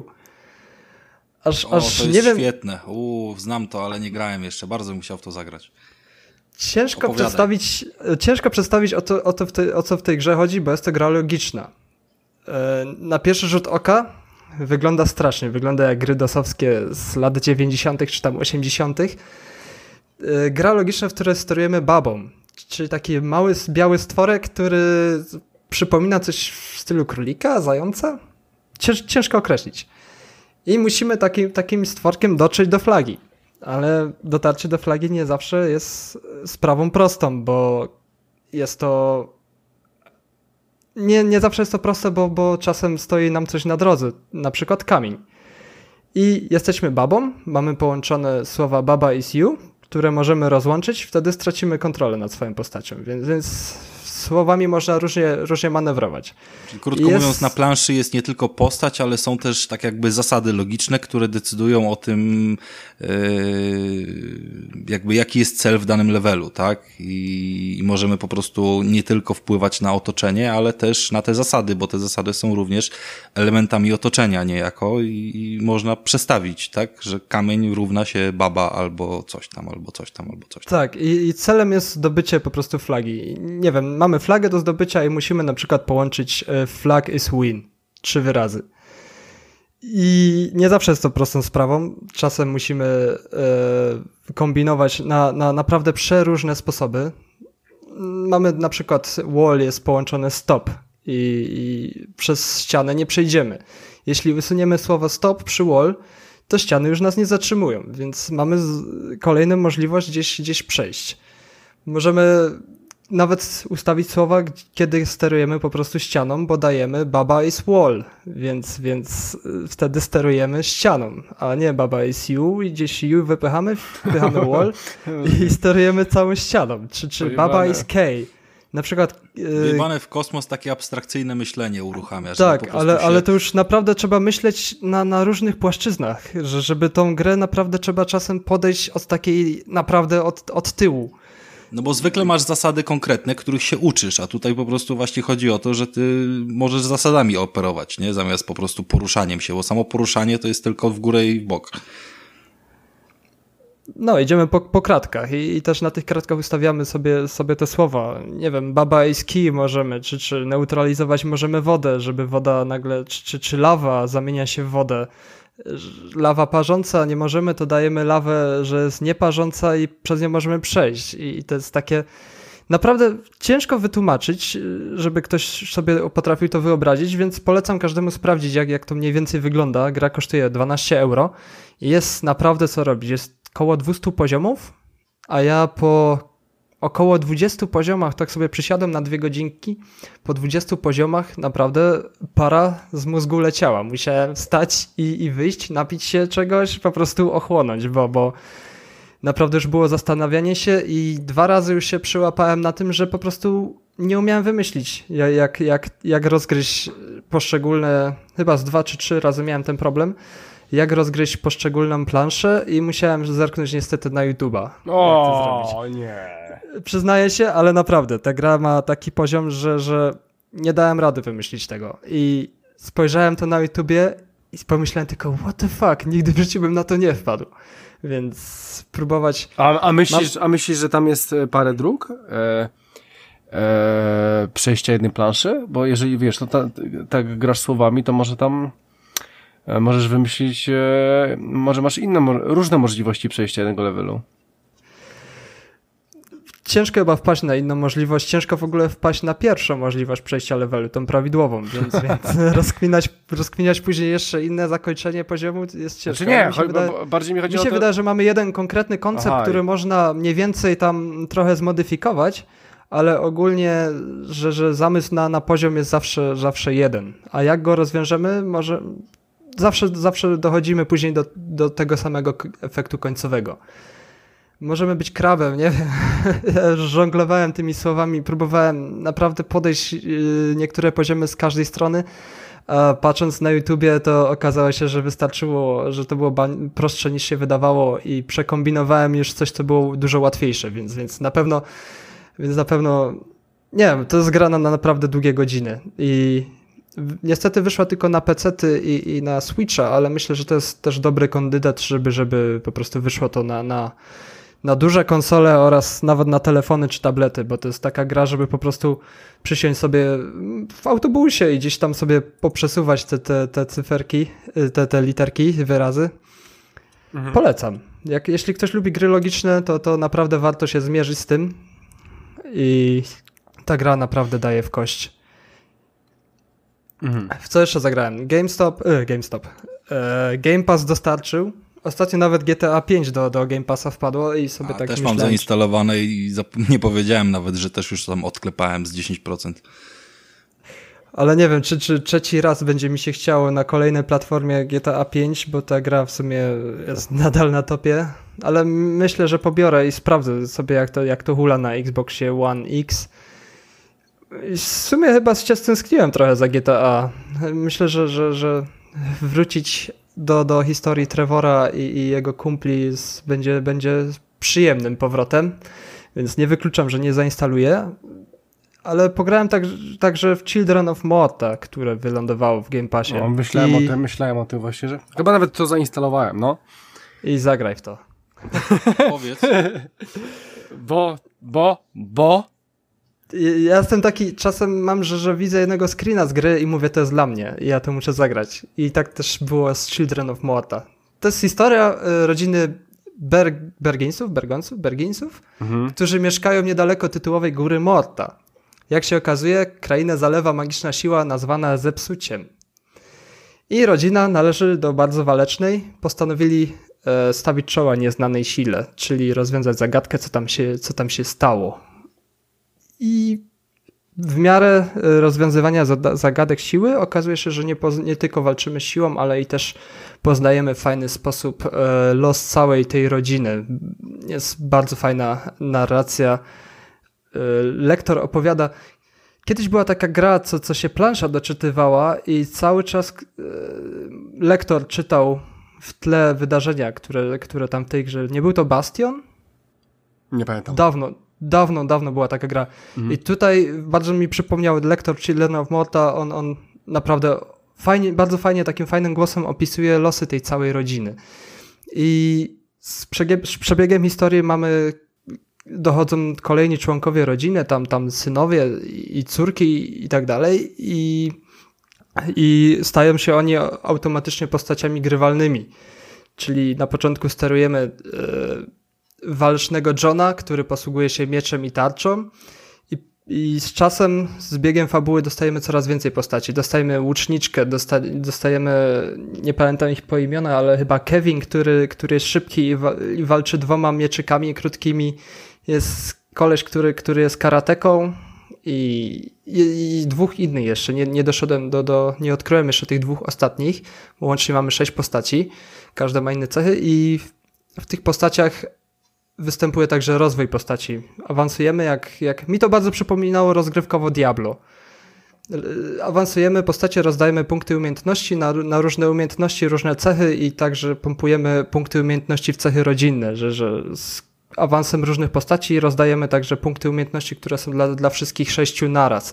Aż, o, aż to jest nie wiem. świetne. Uuu, znam to, ale nie grałem jeszcze. Bardzo bym chciał w to zagrać. Ciężko Opowiadaj. przedstawić, ciężko przedstawić o, to, o, to w tej, o co w tej grze chodzi, bo jest to gra logiczna. Na pierwszy rzut oka wygląda strasznie. Wygląda jak gry dosowskie z lat dziewięćdziesiątych czy tam osiemdziesiątych. Gra logiczna, w której sterujemy babą. Czyli taki mały, biały stworek, który przypomina coś w stylu królika, zająca? Cięż, ciężko określić. I musimy taki, takim stworkiem dotrzeć do flagi. Ale dotarcie do flagi nie zawsze jest sprawą prostą, bo jest to... Nie, nie zawsze jest to proste, bo, bo czasem stoi nam coś na drodze, na przykład kamień. I jesteśmy babą, mamy połączone słowa Baba is you, które możemy rozłączyć, wtedy stracimy kontrolę nad swoją postacią, więc, więc słowami można różnie, różnie manewrować. Czyli krótko jest... mówiąc, na planszy jest nie tylko postać, ale są też tak jakby zasady logiczne, które decydują o tym, yy, jakby jaki jest cel w danym levelu, tak? I, I możemy po prostu nie tylko wpływać na otoczenie, ale też na te zasady, bo te zasady są również elementami otoczenia niejako i, i można przestawić, tak? Że kamień równa się baba albo coś tam, albo coś tam, albo coś tam. Tak, i, i celem jest zdobycie po prostu flagi. Nie wiem, mamy flagę do zdobycia i musimy na przykład połączyć flag is win trzy wyrazy. I nie zawsze jest to prostą sprawą. Czasem musimy e, kombinować na, na naprawdę przeróżne sposoby. Mamy na przykład wall jest połączone stop i, i przez ścianę nie przejdziemy. Jeśli usuniemy słowo stop przy wall, to ściany już nas nie zatrzymują, więc mamy z, kolejną możliwość gdzieś, gdzieś przejść. Możemy nawet ustawić słowa, kiedy sterujemy po prostu ścianą, bo dajemy baba is wall, więc, więc wtedy sterujemy ścianą, a nie baba is you i gdzieś you wypychamy, wypychamy wall i sterujemy całą ścianą. Czy, czy baba is K. Na przykład... Wyjebane w kosmos takie abstrakcyjne myślenie uruchamia. Tak, ale, się... ale to już naprawdę trzeba myśleć na, na różnych płaszczyznach, że żeby tą grę naprawdę trzeba czasem podejść od takiej naprawdę od, od tyłu. No bo zwykle masz zasady konkretne, których się uczysz, a tutaj po prostu właśnie chodzi o to, że ty możesz zasadami operować, nie? Zamiast po prostu poruszaniem się, bo samo poruszanie to jest tylko w górę i w bok. No, idziemy po, po kratkach i, i też na tych kratkach ustawiamy sobie, sobie te słowa. Nie wiem, baba is key możemy, czy, czy neutralizować możemy wodę, żeby woda nagle, czy, czy, czy lawa zamienia się w wodę. Lawa parząca nie możemy, to dajemy lawę, że jest nieparząca i przez nią możemy przejść. I, i to jest takie naprawdę ciężko wytłumaczyć, żeby ktoś sobie potrafił to wyobrazić, więc polecam każdemu sprawdzić, jak, jak to mniej więcej wygląda. Gra kosztuje dwanaście euro i jest naprawdę co robić. Jest około dwieście poziomów, a ja po około dwudziestu poziomach tak sobie przysiadłem na dwie godzinki. Po dwudziestu poziomach naprawdę para z mózgu leciała. Musiałem wstać i, i wyjść, napić się czegoś, po prostu ochłonąć, bo, bo naprawdę już było zastanawianie się i dwa razy już się przyłapałem na tym, że po prostu nie umiałem wymyślić, jak, jak, jak rozgryźć poszczególne, chyba z dwa czy trzy razy miałem ten problem, jak rozgryźć poszczególną planszę i musiałem zerknąć niestety na YouTube'a. O nie. Przyznaję się, ale naprawdę, ta gra ma taki poziom, że, że nie dałem rady wymyślić tego. I spojrzałem to na YouTubie i pomyślałem tylko, what the fuck, nigdy w życiu bym na to nie wpadł. Więc spróbować... A, a, myślisz, mam... a myślisz, że tam jest parę dróg? E, e, przejścia jednej planszy? Bo jeżeli, wiesz, to tak ta grasz słowami, to może tam e, możesz wymyślić, e, może masz inne, różne możliwości przejścia jednego levelu. Ciężko chyba wpaść na inną możliwość, ciężko w ogóle wpaść na pierwszą możliwość przejścia levelu, tą prawidłową, więc, więc rozkminiać, rozkminiać później jeszcze inne zakończenie poziomu jest ciężko. Znaczy nie, mi się, cho- wydaje, bardziej mi chodzi mi o się to... wydaje, że mamy jeden konkretny koncept, Aha, który i... można mniej więcej tam trochę zmodyfikować, ale ogólnie, że, że zamysł na, na poziom jest zawsze, zawsze jeden, a jak go rozwiążemy, może zawsze, zawsze dochodzimy później do, do tego samego efektu końcowego. Możemy być krabem, nie wiem. Ja żonglowałem tymi słowami, próbowałem naprawdę podejść niektóre poziomy z każdej strony, a patrząc na YouTubie to okazało się, że wystarczyło, że to było ba- prostsze niż się wydawało i przekombinowałem już coś, co było dużo łatwiejsze, więc, więc na pewno więc na pewno nie wiem, to jest gra na, na naprawdę długie godziny i niestety wyszła tylko na pecety i, i na Switcha, ale myślę, że to jest też dobry kandydat, żeby, żeby po prostu wyszło to na, na na duże konsole oraz nawet na telefony czy tablety, bo to jest taka gra, żeby po prostu przysiąść sobie w autobusie i gdzieś tam sobie poprzesuwać te, te, te cyferki, te, te literki, wyrazy. Mhm. Polecam. Jak, jeśli ktoś lubi gry logiczne, to, to naprawdę warto się zmierzyć z tym i ta gra naprawdę daje w kość. Mhm. W co jeszcze zagrałem? GameStop, yy, GameStop. Yy, Game Pass dostarczył. Ostatnio nawet G T A pięć do, do Game Passa wpadło i sobie A, tak też myślałem. Mam zainstalowane i zap- nie powiedziałem nawet, że też już tam odklepałem z dziesięć procent. Ale nie wiem, czy, czy trzeci raz będzie mi się chciało na kolejnej platformie G T A pięć, bo ta gra w sumie jest nadal na topie, ale myślę, że pobiorę i sprawdzę sobie jak to, jak to hula na Xboxie One X. I w sumie chyba się stęskniłem trochę za G T A. Myślę, że, że, że wrócić do, do historii Trevora i, i jego kumpli z, będzie, będzie przyjemnym powrotem, więc nie wykluczam, że nie zainstaluję, ale pograłem tak, także w Children of Morta, które wylądowało w Game Passie. No, myślałem, I... o tym, myślałem o tym właśnie, że chyba nawet to zainstalowałem, no. I zagraj w to. Powiedz. bo, bo, bo Ja jestem taki, czasem mam, że, że widzę jednego screena z gry i mówię, to jest dla mnie i ja to muszę zagrać. I tak też było z Children of Morta. To jest historia y, rodziny Ber Berginsów, Bergonsów, Berginsów, mhm. którzy mieszkają niedaleko tytułowej góry Morta. Jak się okazuje, krainę zalewa magiczna siła nazwana zepsuciem. I rodzina należy do bardzo walecznej. Postanowili e, stawić czoła nieznanej sile, czyli rozwiązać zagadkę, co tam się, co tam się stało. I w miarę rozwiązywania zagadek siły okazuje się, że nie, nie tylko walczymy z siłą, ale i też poznajemy w fajny sposób e, los całej tej rodziny. Jest bardzo fajna narracja. E, lektor opowiada... Kiedyś była taka gra, co, co się plansza doczytywała i cały czas e, lektor czytał w tle wydarzenia, które, które tam w tej grze... Nie był to Bastion? Nie pamiętam. Dawno. Dawno, dawno była taka gra. Mhm. I tutaj bardzo mi przypomniał lektor Children of Morta, on, on naprawdę fajnie, bardzo fajnie, takim fajnym głosem opisuje losy tej całej rodziny. I z, przebieg z przebiegiem historii mamy, dochodzą kolejni członkowie rodziny, tam, tam synowie i córki i tak dalej i, i stają się oni automatycznie postaciami grywalnymi. Czyli na początku sterujemy yy, walecznego Johna, który posługuje się mieczem i tarczą i, i z czasem, z biegiem fabuły dostajemy coraz więcej postaci. Dostajemy łuczniczkę, dosta, dostajemy, nie pamiętam ich po imiona, ale chyba Kevin, który, który jest szybki i, wa, i walczy dwoma mieczykami krótkimi. Jest koleś, który, który jest karateką i, i, i dwóch innych jeszcze. Nie, nie doszedłem do, do, nie odkryłem jeszcze tych dwóch ostatnich, bo łącznie mamy sześć postaci. Każda ma inne cechy i w, w tych postaciach występuje także rozwój postaci. Awansujemy jak, jak... Mi to bardzo przypominało rozgrywkowo Diablo. Awansujemy, postacie rozdajemy punkty umiejętności na, na różne umiejętności, różne cechy i także pompujemy punkty umiejętności w cechy rodzinne, że, że z awansem różnych postaci rozdajemy także punkty umiejętności, które są dla, dla wszystkich sześciu naraz.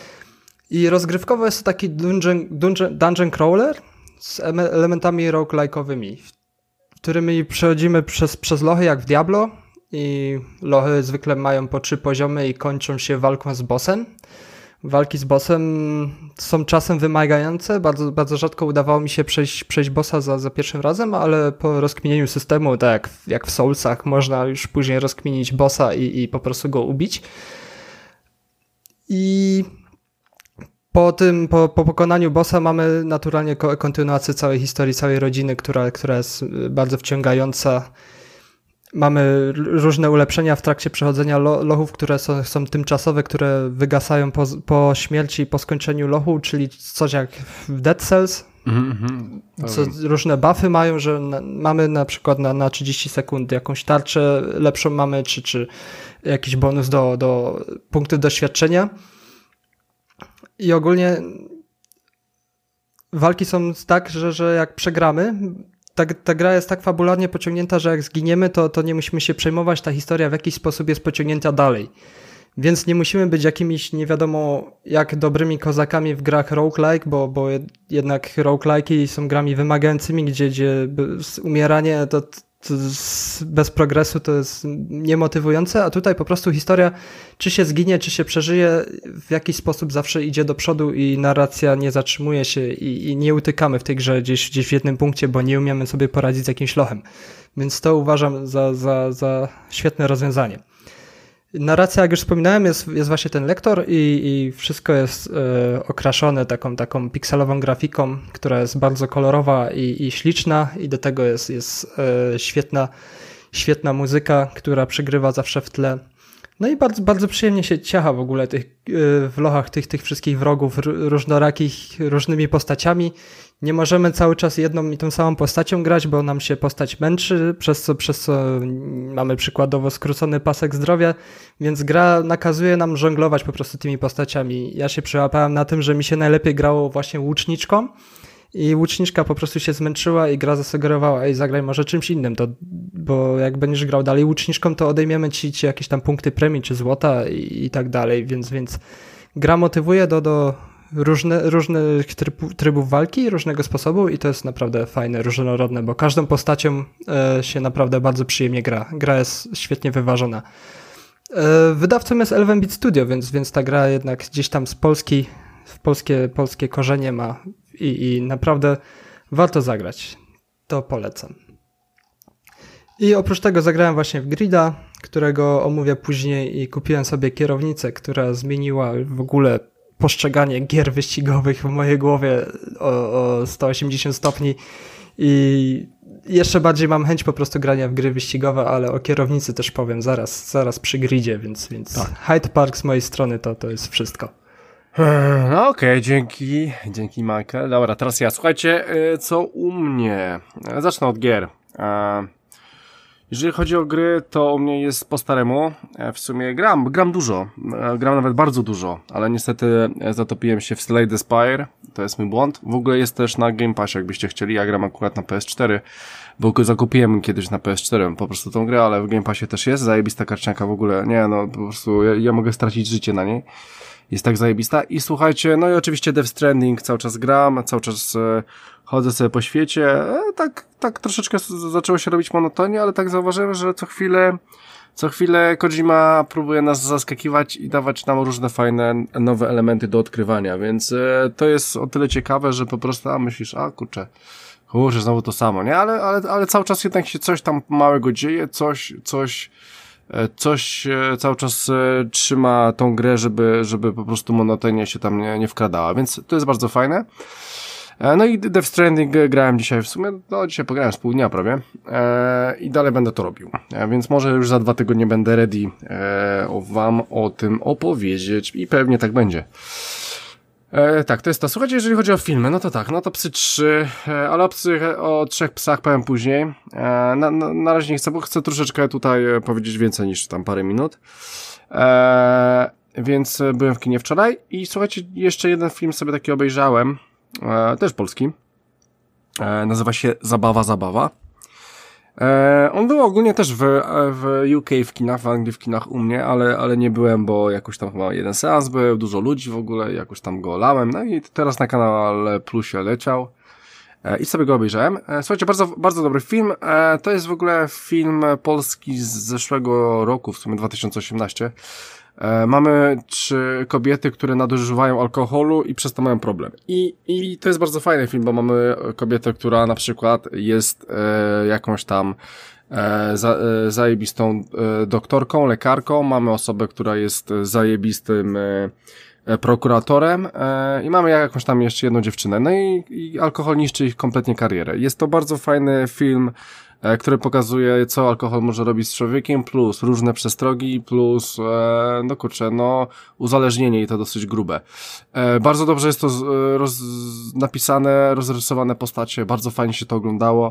I rozgrywkowo jest to taki dungeon, dungeon, dungeon crawler z elementami roguelike'owymi, którymi przechodzimy przez, przez lochy jak w Diablo i lochy zwykle mają po trzy poziomy i kończą się walką z bossem. Walki z bossem są czasem wymagające, bardzo, bardzo rzadko udawało mi się przejść, przejść bossa za, za pierwszym razem, ale po rozkminieniu systemu, tak jak, jak w Soulsach, można już później rozkminić bossa i, i po prostu go ubić. I po tym, po, po pokonaniu bossa mamy naturalnie kontynuację całej historii, całej rodziny, która, która jest bardzo wciągająca. Mamy różne ulepszenia w trakcie przechodzenia lo, lochów, które są, są tymczasowe, które wygasają po, po śmierci, po skończeniu lochu, czyli coś jak w Dead Cells. Mm-hmm. Co, różne buffy mają, że na, mamy na przykład na, na trzydzieści sekund jakąś tarczę lepszą mamy, czy, czy jakiś bonus do, do punktów doświadczenia. I ogólnie walki są tak, że, że jak przegramy, ta, ta gra jest tak fabularnie pociągnięta, że jak zginiemy, to, to nie musimy się przejmować, ta historia w jakiś sposób jest pociągnięta dalej. Więc nie musimy być jakimiś nie wiadomo jak dobrymi kozakami w grach roguelike, bo, bo jednak roguelike'i są grami wymagającymi, gdzie, gdzie umieranie to, to bez progresu to jest niemotywujące, a tutaj po prostu historia czy się zginie, czy się przeżyje, w jakiś sposób zawsze idzie do przodu i narracja nie zatrzymuje się i, i nie utykamy w tej grze gdzieś, gdzieś w jednym punkcie, bo nie umiemy sobie poradzić z jakimś lochem. Więc to uważam za, za, za świetne rozwiązanie. Narracja, jak już wspominałem, jest, jest właśnie ten lektor i, i wszystko jest e, okraszone taką, taką pikselową grafiką, która jest bardzo kolorowa i, i śliczna i do tego jest, jest e, świetna, świetna muzyka, która przygrywa zawsze w tle. No i bardzo, bardzo przyjemnie się ciacha w ogóle tych, e, w lochach tych, tych wszystkich wrogów różnorakich, różnymi postaciami. Nie możemy cały czas jedną i tą samą postacią grać, bo nam się postać męczy, przez co, przez co mamy przykładowo skrócony pasek zdrowia, więc gra nakazuje nam żonglować po prostu tymi postaciami. Ja się przyłapałem na tym, że mi się najlepiej grało właśnie łuczniczką i łuczniczka po prostu się zmęczyła i gra zasugerowała, ej, zagraj może czymś innym, to, bo jak będziesz grał dalej łuczniczką, to odejmiemy ci, ci jakieś tam punkty premii czy złota i, i tak dalej, więc, więc gra motywuje do, do Różne, różnych tryb, trybów walki, różnego sposobu i to jest naprawdę fajne, różnorodne, bo każdą postacią e, się naprawdę bardzo przyjemnie gra. Gra jest świetnie wyważona. Wydawcą jest Elven Beat Studio, więc, więc ta gra jednak gdzieś tam z Polski, w polskie, polskie korzenie ma i, i naprawdę warto zagrać. To polecam. I oprócz tego zagrałem właśnie w Grida, którego omówię później i kupiłem sobie kierownicę, która zmieniła w ogóle postrzeganie gier wyścigowych w mojej głowie o, o sto osiemdziesiąt stopni i jeszcze bardziej mam chęć po prostu grania w gry wyścigowe, ale o kierownicy też powiem zaraz, zaraz przy Gridzie, więc, więc tak. Hyde Park z mojej strony to, to jest wszystko. No okej, okay, dzięki, dzięki Michael. Dobra, teraz ja. Słuchajcie, co u mnie? Zacznę od gier. Jeżeli chodzi o gry, to u mnie jest po staremu. W sumie gram, gram dużo. Gram nawet bardzo dużo, ale niestety zatopiłem się w Slay the Spire. To jest mój błąd. W ogóle jest też na Game Passie, jakbyście chcieli. Ja gram akurat na P S cztery, bo zakupiłem kiedyś na P S cztery po prostu tą grę, ale w Game Passie też jest. Zajebista karcianka w ogóle. Nie, no po prostu ja, ja mogę stracić życie na niej. Jest tak zajebista. I słuchajcie, no i oczywiście Death Stranding cały czas gram, cały czas e, chodzę sobie po świecie. E, tak, tak troszeczkę zaczęło się robić monotonie, ale tak zauważyłem, że co chwilę, co chwilę Kojima próbuje nas zaskakiwać i dawać nam różne fajne, nowe elementy do odkrywania, więc e, to jest o tyle ciekawe, że po prostu, a myślisz, a kurczę, kurczę, znowu to samo, nie? Ale, ale, ale cały czas jednak się coś tam małego dzieje, coś, coś, coś cały czas trzyma tą grę, żeby, żeby po prostu monotonie się tam nie, nie wkradała, więc to jest bardzo fajne. No i Death Stranding grałem dzisiaj w sumie, no dzisiaj pograłem z pół dnia prawie i dalej będę to robił, więc może już za dwa tygodnie będę ready wam o tym opowiedzieć i pewnie tak będzie. E, tak, to jest to. Słuchajcie, jeżeli chodzi o filmy, no to tak, no to Psy trzy, e, ale o, psy, o trzech psach powiem później. E, na, na, na razie nie chcę, bo chcę troszeczkę tutaj powiedzieć więcej niż tam parę minut. E, więc byłem w kinie wczoraj i słuchajcie, jeszcze jeden film sobie taki obejrzałem, e, też polski. E, nazywa się Zabawa, Zabawa. E, on był ogólnie też w, w U K w kinach, w Anglii w kinach u mnie, ale, ale nie byłem, bo jakoś tam chyba jeden seans był, dużo ludzi w ogóle, jakoś tam go lałem, no i teraz na kanale Plusie leciał e, i sobie go obejrzałem. E, słuchajcie, bardzo, bardzo dobry film, e, to jest w ogóle film polski z zeszłego roku, w sumie dwa tysiące osiemnastego. E, mamy trzy kobiety, które nadużywają alkoholu i przez to mają problem. I, i to jest bardzo fajny film, bo mamy kobietę, która na przykład jest e, jakąś tam e, za, e, zajebistą e, doktorką, lekarką. Mamy osobę, która jest zajebistym e, e, prokuratorem e, i mamy jakąś tam jeszcze jedną dziewczynę. No i, i alkohol niszczy ich kompletnie karierę. Jest to bardzo fajny film, który pokazuje, co alkohol może robić z człowiekiem, plus różne przestrogi, plus, e, no kurczę, no, uzależnienie i to dosyć grube. E, bardzo dobrze jest to roz, napisane, rozrysowane postacie, bardzo fajnie się to oglądało.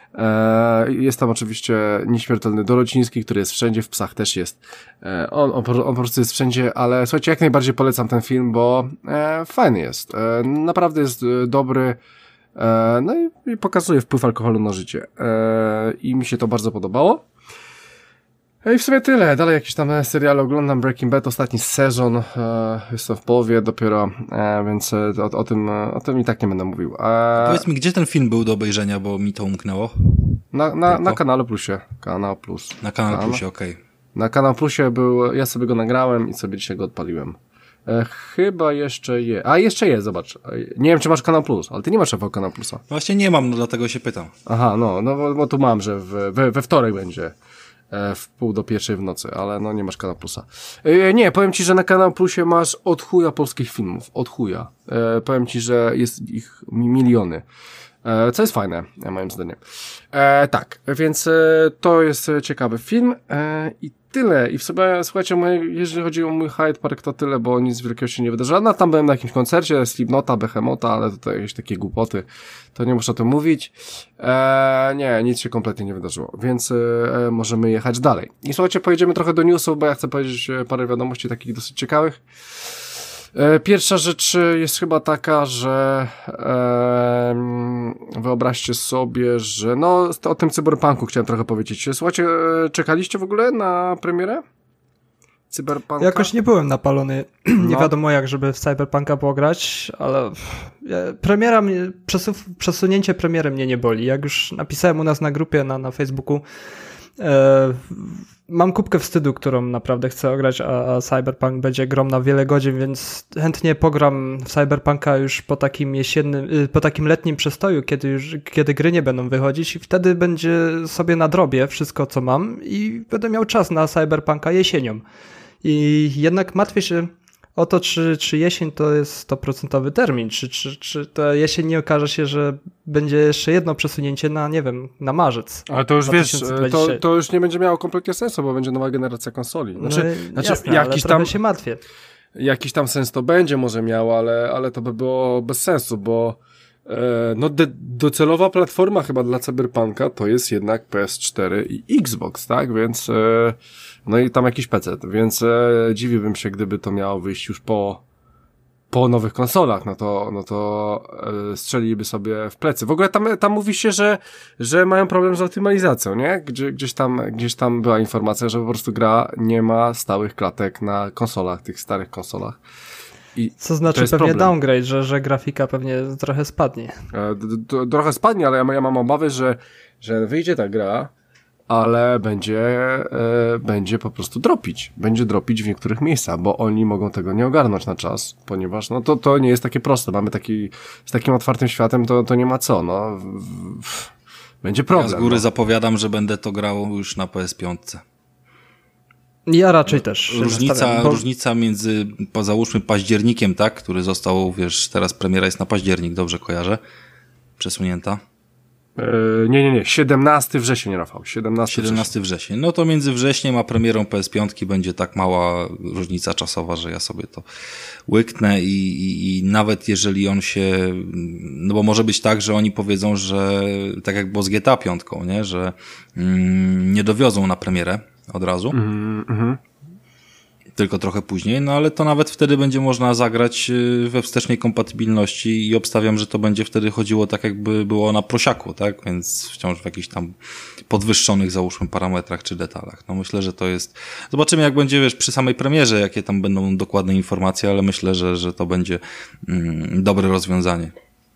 E, jest tam oczywiście nieśmiertelny Dorociński, który jest wszędzie, w Psach też jest. E, on, on, on po prostu jest wszędzie, ale słuchajcie, jak najbardziej polecam ten film, bo e, fajny jest. E, naprawdę jest dobry. No i, i pokazuje wpływ alkoholu na życie. I mi się to bardzo podobało. I w sumie tyle. Dalej jakieś tam seriale oglądam. Breaking Bad, ostatni sezon. Jestem w połowie dopiero, więc o, o tym o tym i tak nie będę mówił. Powiedz mi, gdzie ten film był do obejrzenia, bo mi to umknęło? Na, na, na kanale Plusie. Kanał Plus. Na kanale Plusie, okej. Okay. Na kanał Plusie był, ja sobie go nagrałem i sobie dzisiaj go odpaliłem. E, chyba jeszcze je. A, jeszcze jest, zobacz. Nie wiem, czy masz Kanał Plus, ale ty nie masz szefo Kanał Plusa. Właśnie nie mam, no dlatego się pytam. Aha, no, no bo, bo tu mam, że w, we, we wtorek będzie e, w pół do pierwszej w nocy, ale no nie masz Kanał Plusa. E, nie, powiem ci, że na Kanał Plusie masz od chuja polskich filmów. Od chuja. E, powiem ci, że jest ich miliony. E, co jest fajne, moim zdaniem. E, tak, więc e, to jest ciekawy film e, i tyle. I w sobie, słuchajcie, moje, jeżeli chodzi o mój Hyde Park, to tyle, bo nic wielkiego się nie wydarzyło. No, tam byłem na jakimś koncercie, Slipknota, Behemota, ale to, to jakieś takie głupoty, to nie muszę o tym mówić. E, nie, nic się kompletnie nie wydarzyło, więc e, możemy jechać dalej. I słuchajcie, pojedziemy trochę do newsów, bo ja chcę powiedzieć parę wiadomości takich dosyć ciekawych. Pierwsza rzecz jest chyba taka, że e, wyobraźcie sobie, że no o tym cyberpunku chciałem trochę powiedzieć. Słuchajcie, czekaliście w ogóle na premierę Cyberpunka? Jakoś nie byłem napalony, nie no. wiadomo jak, żeby w Cyberpunka pograć, ale premiera, przesu- przesunięcie premiery mnie nie boli. Jak już napisałem u nas na grupie na, na Facebooku, E, mam kubkę wstydu, którą naprawdę chcę ograć, a, a Cyberpunk będzie grom na wiele godzin, więc chętnie pogram w Cyberpunka już po takim jesiennym, po takim letnim przestoju, kiedy już, kiedy gry nie będą wychodzić i wtedy będzie sobie nadrobię wszystko, co mam i będę miał czas na Cyberpunka jesienią. I jednak martwię się o to, czy, czy jesień to jest sto procent termin, czy, czy, czy ta jesień nie okaże się, że będzie jeszcze jedno przesunięcie na, nie wiem, na marzec. Ale to już wiesz, to, to już nie będzie miało kompletnie sensu, bo będzie nowa generacja konsoli. Znaczy, no, znaczy jasne, jakiś ale tam się martwię. Jakiś tam sens to będzie może miało, ale, ale to by było bez sensu, bo e, no de, docelowa platforma chyba dla Cyberpunka to jest jednak P S cztery i Xbox, tak? Więc e, no i tam jakiś P C, więc e, dziwiłbym się, gdyby to miało wyjść już po, po nowych konsolach, no to, no to e, strzeliliby sobie w plecy. W ogóle tam, tam mówi się, że, że mają problem z optymalizacją, nie? Gdzie, gdzieś tam, gdzieś tam była informacja, że po prostu gra nie ma stałych klatek na konsolach, tych starych konsolach. I Co znaczy pewnie problem. downgrade, że, że grafika pewnie trochę spadnie. E, d, d, trochę spadnie, ale ja, ja mam obawy, że, że wyjdzie ta gra, ale będzie, e, będzie po prostu dropić. Będzie dropić w niektórych miejscach, bo oni mogą tego nie ogarnąć na czas, ponieważ no to, to nie jest takie proste. Mamy taki, z takim otwartym światem to, to nie ma co, no. W, w, będzie problem. Ja z góry no. zapowiadam, że będę to grał już na P S pięć. Ja raczej też. Różnica, bo... różnica między, po załóżmy, październikiem, tak, który został, wiesz, teraz premiera jest na październik, dobrze kojarzę, przesunięta. Yy, nie, nie, nie, siedemnasty wrzesień, Rafał, siedemnasty, siedemnasty wrzesień. No to między wrześniem a premierą P S pięć będzie tak mała różnica czasowa, że ja sobie to łyknę i, i, i nawet jeżeli on się, no bo może być tak, że oni powiedzą, że tak jak było z G T A pięć, nie, że mm, nie dowiozą na premierę od razu, mm, mm. tylko trochę później, no ale to nawet wtedy będzie można zagrać we wstecznej kompatybilności i obstawiam, że to będzie wtedy chodziło tak jakby było na prosiaku, tak, więc wciąż w jakichś tam podwyższonych, załóżmy, parametrach czy detalach. No myślę, że to jest, zobaczymy jak będzie, wiesz, przy samej premierze, jakie tam będą dokładne informacje, ale myślę, że, że to będzie mm, dobre rozwiązanie.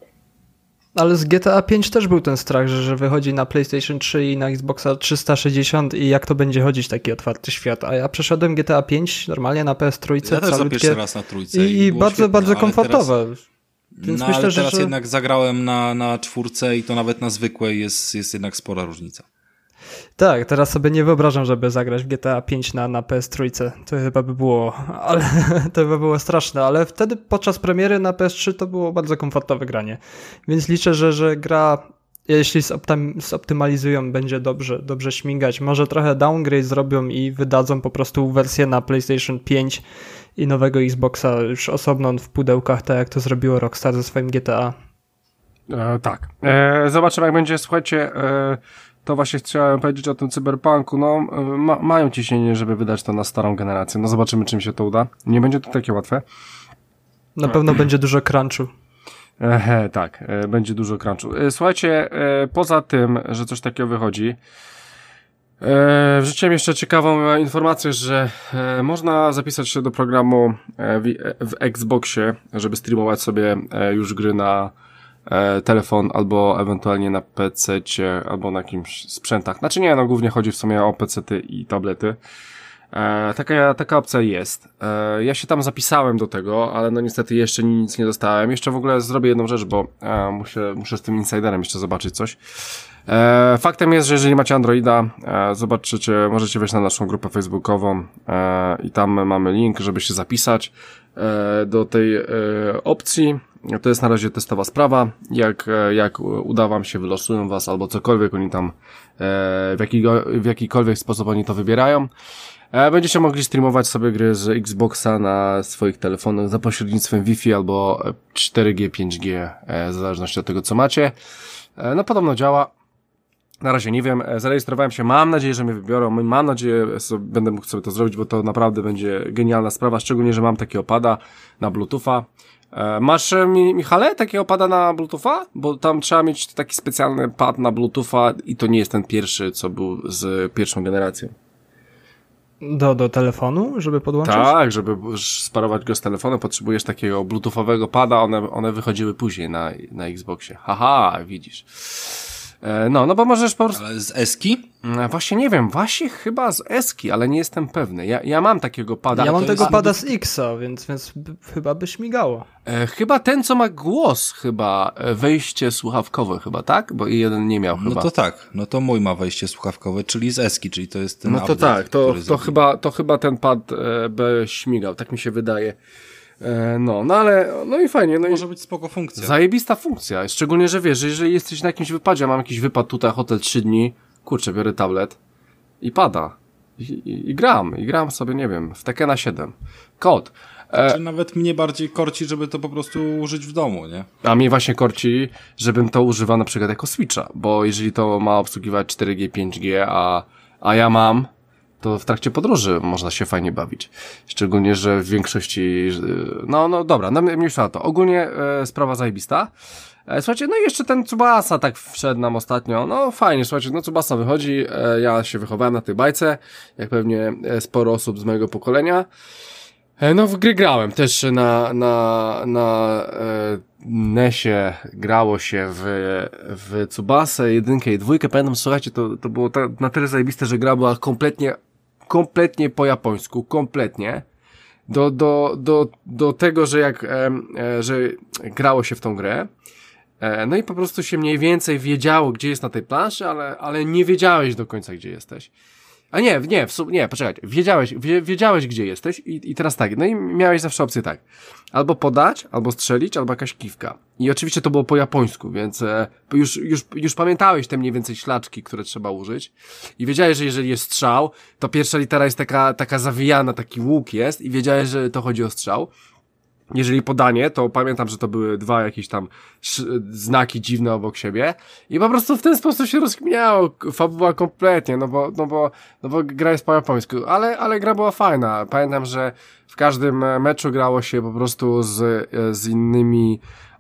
Ale z G T A pięć też był ten strach, że, że wychodzi na PlayStation trzy i na Xboxa trzysta sześćdziesiąt i jak to będzie chodzić taki otwarty świat. A ja przeszedłem G T A pięć normalnie na P S trzy. Ja też za pierwszy raz na trójce. I, i bardzo, świetnie, bardzo komfortowe. Teraz, Więc no, myślę, ale że, teraz że... jednak zagrałem na, na czwórce i to nawet na zwykłej jest, jest jednak spora różnica. Tak, teraz sobie nie wyobrażam, żeby zagrać w G T A pięć na, na P S trzy. To chyba by było, ale to by było straszne, ale wtedy podczas premiery na P S trzy to było bardzo komfortowe granie. Więc liczę, że, że gra, jeśli zoptym, zoptymalizują, będzie dobrze, dobrze śmigać. Może trochę downgrade zrobią i wydadzą po prostu wersję na PlayStation pięć i nowego Xboxa już osobno w pudełkach, tak jak to zrobiło Rockstar ze swoim G T A. E, tak. E, zobaczymy jak będzie, słuchajcie... E... To właśnie chciałem powiedzieć o tym Cyberpunku. No, ma, mają ciśnienie, żeby wydać to na starą generację. No zobaczymy, czym się to uda. Nie będzie to takie łatwe. Na pewno będzie dużo crunchu. Ehe, tak, e, będzie dużo crunchu. E, słuchajcie, e, poza tym, że coś takiego wychodzi, e, wrzuciłem jeszcze ciekawą informację, że e, można zapisać się do programu e, w, w Xboxie, żeby streamować sobie e, już gry na E, telefon albo ewentualnie na pececie albo na jakimś sprzętach. Znaczy nie, no głównie chodzi w sumie o pecety i tablety. E, taka, taka opcja jest. E, ja się tam zapisałem do tego, ale no niestety jeszcze nic nie dostałem. Jeszcze w ogóle zrobię jedną rzecz, bo e, muszę, muszę z tym insiderem jeszcze zobaczyć coś. E, faktem jest, że jeżeli macie Androida, e, zobaczycie, możecie wejść na naszą grupę facebookową e, i tam mamy link, żeby się zapisać e, do tej e, opcji. To jest na razie testowa sprawa. Jak, jak uda wam się, wylosują was albo cokolwiek oni tam, e, w, jakiego, w jakikolwiek sposób oni to wybierają. E, będziecie mogli streamować sobie gry z Xboxa na swoich telefonach za pośrednictwem Wi-Fi albo cztery G, pięć G, e, w zależności od tego co macie. E, no podobno działa. Na razie nie wiem, zarejestrowałem się, mam nadzieję, że mnie wybiorą, mam nadzieję, że będę mógł sobie to zrobić, bo to naprawdę będzie genialna sprawa, szczególnie, że mam takiego pada na Bluetootha. Masz, Michale, takiego pada na Bluetootha? Bo tam trzeba mieć taki specjalny pad na Bluetootha i to nie jest ten pierwszy, co był z pierwszą generacją. Do, do telefonu, żeby podłączyć? Tak, żeby sparować go z telefonem, potrzebujesz takiego bluetoothowego pada, one, one wychodziły później na, na Xboxie. Haha, widzisz. E, no, no bo możesz po prostu... Ale z Eski? E, właśnie nie wiem, właśnie chyba z Eski, ale nie jestem pewny. Ja, ja mam takiego pada. Ja mam tego jest... pada z Xa, więc, więc b- chyba by śmigało. E, chyba ten, co ma głos, chyba e, wejście słuchawkowe chyba, tak? Bo jeden nie miał chyba. No to tak, no to mój ma wejście słuchawkowe, czyli z Eski, czyli to jest ten No to update, tak, to, który to, zrobili. chyba, to chyba ten pad e, by śmigał, tak mi się wydaje. E, no, no ale, no i fajnie. No Może i być spoko funkcja. zajebista funkcja, szczególnie, że wiesz, że jeżeli jesteś na jakimś wypadzie, ja mam jakiś wypad tutaj, hotel trzy dni, kurczę, biorę tablet i pada. I, i, i gram, i gram sobie, nie wiem, w Tekena siedem. Kod. Czy nawet mnie bardziej korci, żeby to po prostu użyć w domu, nie? A mnie właśnie korci, żebym to używał na przykład jako Switcha, bo jeżeli to ma obsługiwać cztery G, pięć G, a, a ja mam, to w trakcie podróży można się fajnie bawić. Szczególnie, że w większości, no, no dobra, no mniejsza na to. Ogólnie e, sprawa zajebista. E, słuchajcie, no i jeszcze ten Tsubasa tak wszedł nam ostatnio, no fajnie, słuchajcie, no Tsubasa wychodzi, e, ja się wychowałem na tej bajce, jak pewnie e, sporo osób z mojego pokolenia. No w gry grałem też na, na, na e, nesie grało się w, w Tsubasę, jedynkę i dwójkę. Pamiętam, słuchajcie, to, to było ta, na tyle zajebiste, że gra była kompletnie, kompletnie po japońsku, kompletnie. Do, do, do, do tego, że jak, e, e, że grało się w tą grę. E, no i po prostu się mniej więcej wiedziało, gdzie jest na tej planszy, ale, ale nie wiedziałeś do końca, gdzie jesteś. A nie, nie, w sumie, nie, poczekaj, wiedziałeś, wie, wiedziałeś gdzie jesteś i, i teraz tak, no i miałeś zawsze opcję tak, albo podać, albo strzelić, albo jakaś kiwka. I oczywiście to było po japońsku, więc e, już, już, już pamiętałeś te mniej więcej ślaczki, które trzeba użyć i wiedziałeś, że jeżeli jest strzał, to pierwsza litera jest taka, taka zawijana, taki łuk jest i wiedziałeś, że to chodzi o strzał. Jeżeli podanie, to pamiętam, że to były dwa jakieś tam znaki dziwne obok siebie i po prostu w ten sposób się rozkminiało fabuła kompletnie, no bo, no bo, no bo gra jest po japońsku, ale, ale gra była fajna. Pamiętam, że w każdym meczu grało się po prostu z, z innymi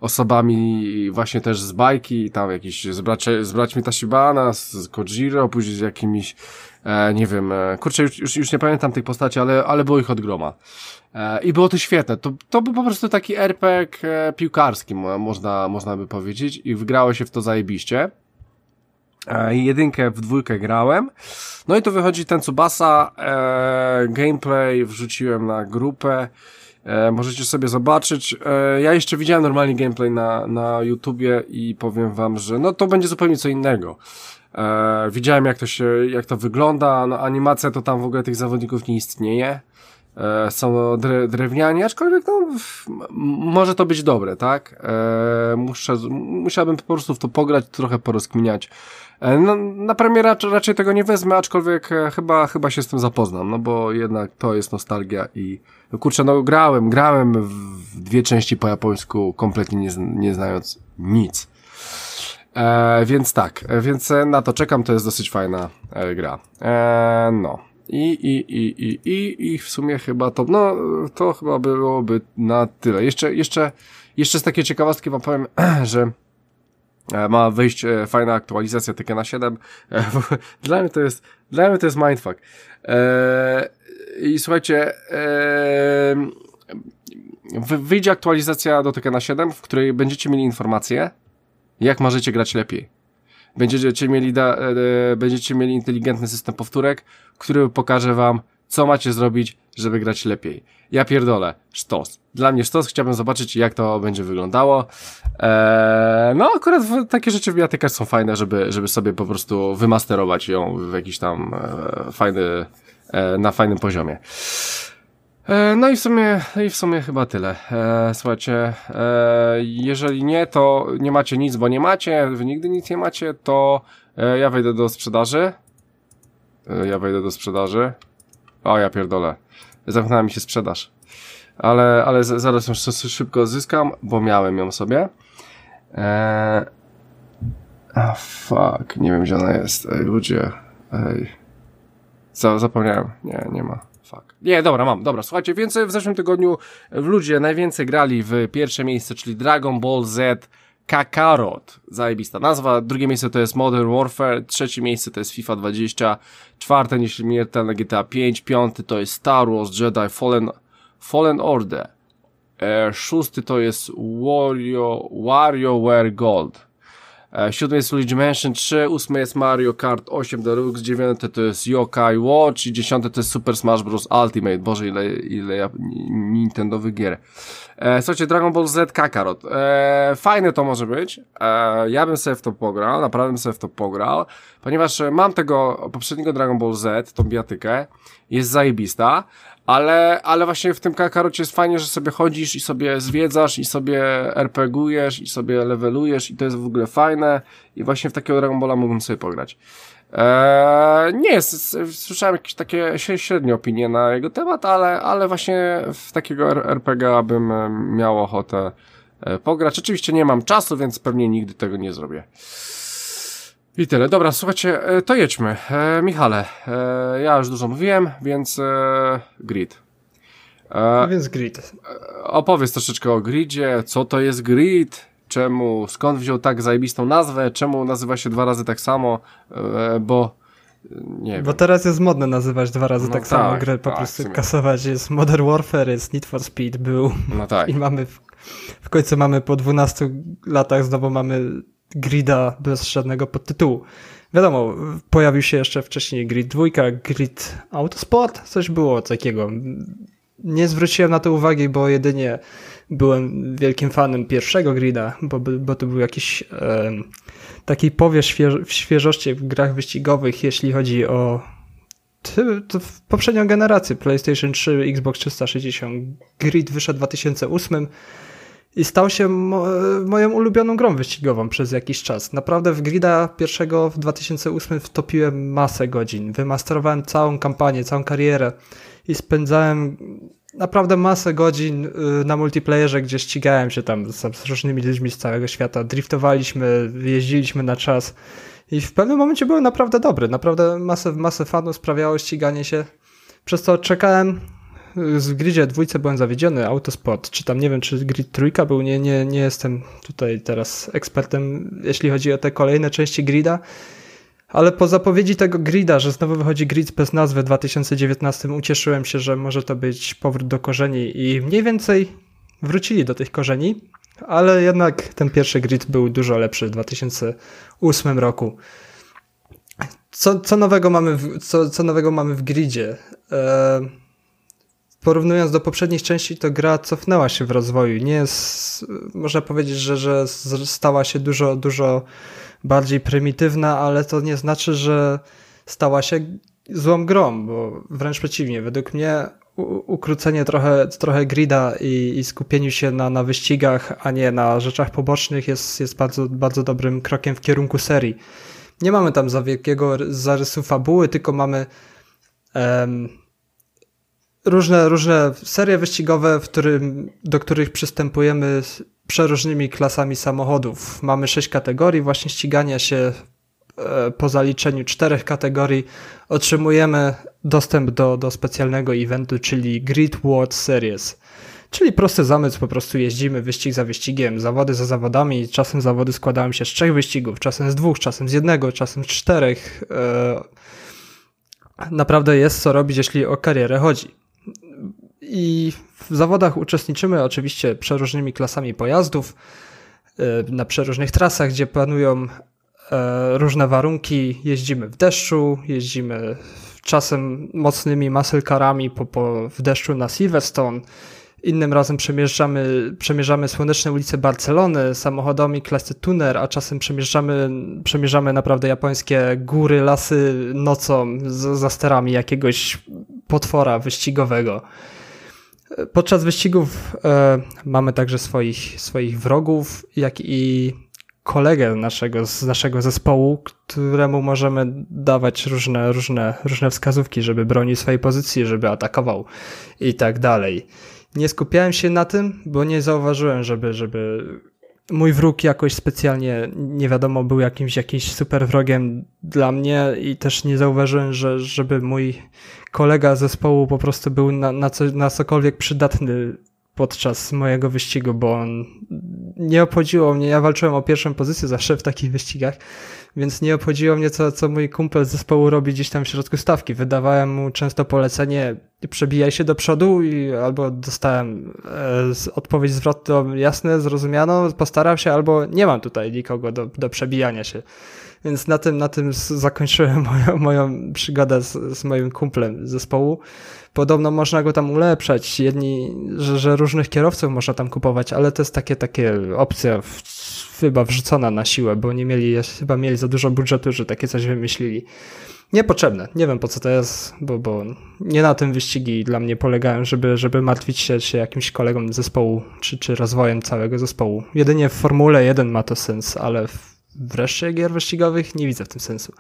osobami właśnie też z bajki, tam jakiś z, bracie, z braćmi Tashibana, z, z Kojiro, później z jakimiś, e, nie wiem, e, kurczę, już, już, już nie pamiętam tych postaci, ale, ale było ich od groma. E, I było to świetne. To, to był po prostu taki er pe gie e, piłkarski, mo, można, można by powiedzieć, i wygrało się w to zajebiście. E, jedynkę w dwójkę grałem. No i to wychodzi ten Tsubasa, e, gameplay wrzuciłem na grupę. E, możecie sobie zobaczyć. E, ja jeszcze widziałem normalnie gameplay na, na YouTubie i powiem wam, że no to będzie zupełnie co innego. E, widziałem jak to się, jak to wygląda. No animacja to tam w ogóle tych zawodników nie istnieje. E, są dre, drewniani, aczkolwiek no, f, m- może to być dobre, tak? E, muszę, musiałbym po prostu w to pograć, trochę porozkminiać. E, no, na premierę raczej, raczej tego nie wezmę, aczkolwiek e, chyba, chyba się z tym zapoznam, no bo jednak to jest nostalgia i no, kurczę, no grałem, grałem w dwie części po japońsku, kompletnie nie, nie znając nic. E, więc tak, e, więc na to czekam, to jest dosyć fajna e, gra. E, no. I, i, i, i, i, i w sumie chyba to, no, to chyba byłoby na tyle. Jeszcze, jeszcze, jeszcze z takiej ciekawostki wam powiem, że ma wyjść fajna aktualizacja Tekena siedem. Dla mnie to jest, dla mnie to jest mindfuck. Eee, I słuchajcie, eee, wyjdzie aktualizacja do Tekena siedem, w której będziecie mieli informacje, jak możecie grać lepiej. Będziecie mieli, da, e, będziecie mieli inteligentny system powtórek, który pokaże wam, co macie zrobić, żeby grać lepiej. Ja pierdolę, sztos. Dla mnie sztos, chciałbym zobaczyć, jak to będzie wyglądało. Eee, no akurat takie rzeczy w bijatykach są fajne, żeby, żeby sobie po prostu wymasterować ją w jakiś tam e, fajny, e, na fajnym poziomie. E, no i w sumie, i w sumie chyba tyle. E, słuchajcie, e, jeżeli nie, to nie macie nic, bo nie macie, wy nigdy nic nie macie, to e, ja wejdę do sprzedaży. E, ja wejdę do sprzedaży. O, ja pierdolę. Zamknęła mi się sprzedaż. Ale, ale z, zaraz ją szybko zyskam, bo miałem ją sobie. Eee... A fuck, nie wiem gdzie ona jest. Ej, ludzie. Ej. Za, zapomniałem. Nie, nie ma. Fuck. Nie, dobra, mam. Dobra, słuchajcie, więc w zeszłym tygodniu w ludzie najwięcej grali w pierwsze miejsce, czyli Dragon Ball Z Kakarot. Zajebista nazwa. Drugie miejsce to jest Modern Warfare. Trzecie miejsce to jest FIFA dwadzieścia. Czwarte nieśmiertelne G T A pięć. Piąty to jest Star Wars Jedi Fallen, Fallen Order. E, szósty to jest Wario, WarioWare Gold. Siódmy jest Luigi Mansion trzy, ósmy jest Mario Kart osiem Deluxe, dziewiąty to jest Yokai Watch i dziesiąty to jest Super Smash Bros. Ultimate. Boże, ile, ile ja, Nintendowych gier. E, słuchajcie, Dragon Ball Z Kakarot. E, fajne to może być. E, ja bym sobie w to pograł, naprawdę bym sobie w to pograł, ponieważ mam tego poprzedniego Dragon Ball Z, tą bijatykę, jest zajebista, ale, ale właśnie w tym Kakarocie jest fajnie, że sobie chodzisz i sobie zwiedzasz i sobie RPGujesz i sobie levelujesz i to jest w ogóle fajne i właśnie w takiego Dragon Balla mógłbym sobie pograć. Eee, nie jest, słyszałem jakieś takie średnie opinie na jego temat, ale, ale właśnie w takiego R P G bym miał ochotę pograć. Oczywiście nie mam czasu, więc pewnie nigdy tego nie zrobię. I tyle. Dobra, słuchajcie, to jedźmy. E, Michale, e, ja już dużo mówiłem, więc e, grid. E, więc grid. Opowiedz troszeczkę o gridzie, co to jest grid, czemu, skąd wziął tak zajebistą nazwę, czemu nazywa się dwa razy tak samo, e, bo nie wiem. Bo teraz jest modne nazywać dwa razy no tak, tak samo grę, po tak, prostu kasować. Jest Modern Warfare, jest Need for Speed, był. No tak. I mamy, w, w końcu mamy po dwunastu latach znowu mamy grida bez żadnego podtytułu. Wiadomo, pojawił się jeszcze wcześniej Grid dwa, Grid Autosport, coś było takiego. Nie zwróciłem na to uwagi, bo jedynie byłem wielkim fanem pierwszego grida, bo, bo to był jakiś e, taki powiew śwież, świeżości w grach wyścigowych, jeśli chodzi o ty, to w poprzednią generację, PlayStation trzy, Xbox trzysta sześćdziesiąt. Grid wyszedł w dwa tysiące ósmym i stał się mo- moją ulubioną grą wyścigową przez jakiś czas. Naprawdę w Grida pierwszego w dwa tysiące ósmym wtopiłem masę godzin. Wymasterowałem całą kampanię, całą karierę i spędzałem naprawdę masę godzin na multiplayerze, gdzie ścigałem się tam z różnymi ludźmi z całego świata. Driftowaliśmy, jeździliśmy na czas i w pewnym momencie były naprawdę dobre. Naprawdę masę, masę fanów sprawiało ściganie się. Przez to czekałem. W Gridzie dwójce byłem zawiedziony, Autosport, czy tam nie wiem, czy Grid trójka był, nie, nie, nie jestem tutaj teraz ekspertem, jeśli chodzi o te kolejne części Grida, ale po zapowiedzi tego Grida, że znowu wychodzi Grid bez nazwy w dwa tysiące dziewiętnastym, ucieszyłem się, że może to być powrót do korzeni i mniej więcej wrócili do tych korzeni, ale jednak ten pierwszy Grid był dużo lepszy w dwa tysiące ósmym roku. Co, co, nowego, mamy w, co, co nowego mamy w Gridzie? Eee, Porównując do poprzednich części, to gra cofnęła się w rozwoju. Nie jest, można powiedzieć, że, że stała się dużo, dużo bardziej prymitywna, ale to nie znaczy, że stała się złą grą, bo wręcz przeciwnie. Według mnie u- ukrócenie trochę, trochę grida i, i skupieniu się na, na wyścigach, a nie na rzeczach pobocznych jest, jest bardzo, bardzo dobrym krokiem w kierunku serii. Nie mamy tam za wielkiego zarysu fabuły, tylko mamy um, Różne, różne serie wyścigowe, w którym, do których przystępujemy z przeróżnymi klasami samochodów. Mamy sześć kategorii właśnie ścigania się. E, po zaliczeniu czterech kategorii otrzymujemy dostęp do, do specjalnego eventu, czyli Grid World Series. Czyli prosty zamysł, po prostu jeździmy wyścig za wyścigiem, zawody za zawodami. Czasem zawody składają się z trzech wyścigów, czasem z dwóch, czasem z jednego, czasem z czterech. E, naprawdę jest co robić, jeśli o karierę chodzi. I w zawodach uczestniczymy oczywiście przeróżnymi klasami pojazdów, na przeróżnych trasach, gdzie panują różne warunki. Jeździmy w deszczu, jeździmy czasem mocnymi muscle carami po, po, w deszczu na Silverstone. Innym razem przemierzamy, przemierzamy słoneczne ulice Barcelony samochodami klasy tuner, a czasem przemierzamy, przemierzamy naprawdę japońskie góry, lasy nocą z, za sterami jakiegoś potwora wyścigowego. Podczas wyścigów e, mamy także swoich, swoich wrogów, jak i kolegę naszego, z naszego zespołu, któremu możemy dawać różne, różne, różne wskazówki, żeby bronił swojej pozycji, żeby atakował i tak dalej. Nie skupiałem się na tym, bo nie zauważyłem, żeby, żeby mój wróg jakoś specjalnie, nie wiadomo, był jakimś, jakimś super wrogiem dla mnie i też nie zauważyłem, że, żeby mój kolega zespołu po prostu był na, na, co, na cokolwiek przydatny podczas mojego wyścigu, bo on nie obchodziło mnie, ja walczyłem o pierwszą pozycję zawsze w takich wyścigach, więc nie obchodziło mnie, co, co mój kumpel z zespołu robi gdzieś tam w środku stawki. Wydawałem mu często polecenie, przebijaj się do przodu, i albo dostałem e, odpowiedź zwrotną, jasne, zrozumiano, postaram się, albo nie mam tutaj nikogo do, do przebijania się. Więc na tym, na tym zakończyłem moją, moją przygodę z, z moim kumplem z zespołu. Podobno można go tam ulepszać, jedni, że, że różnych kierowców można tam kupować, ale to jest takie, takie opcja w, chyba wrzucona na siłę, bo nie mieli, chyba mieli za dużo budżetu, że takie coś wymyślili. Niepotrzebne, nie wiem po co to jest, bo, bo nie na tym wyścigi dla mnie polegają, żeby, żeby martwić się, się jakimś kolegą zespołu, czy, czy rozwojem całego zespołu. Jedynie w Formule jeden ma to sens, ale w, wreszcie gier wyścigowych nie widzę w tym sensu.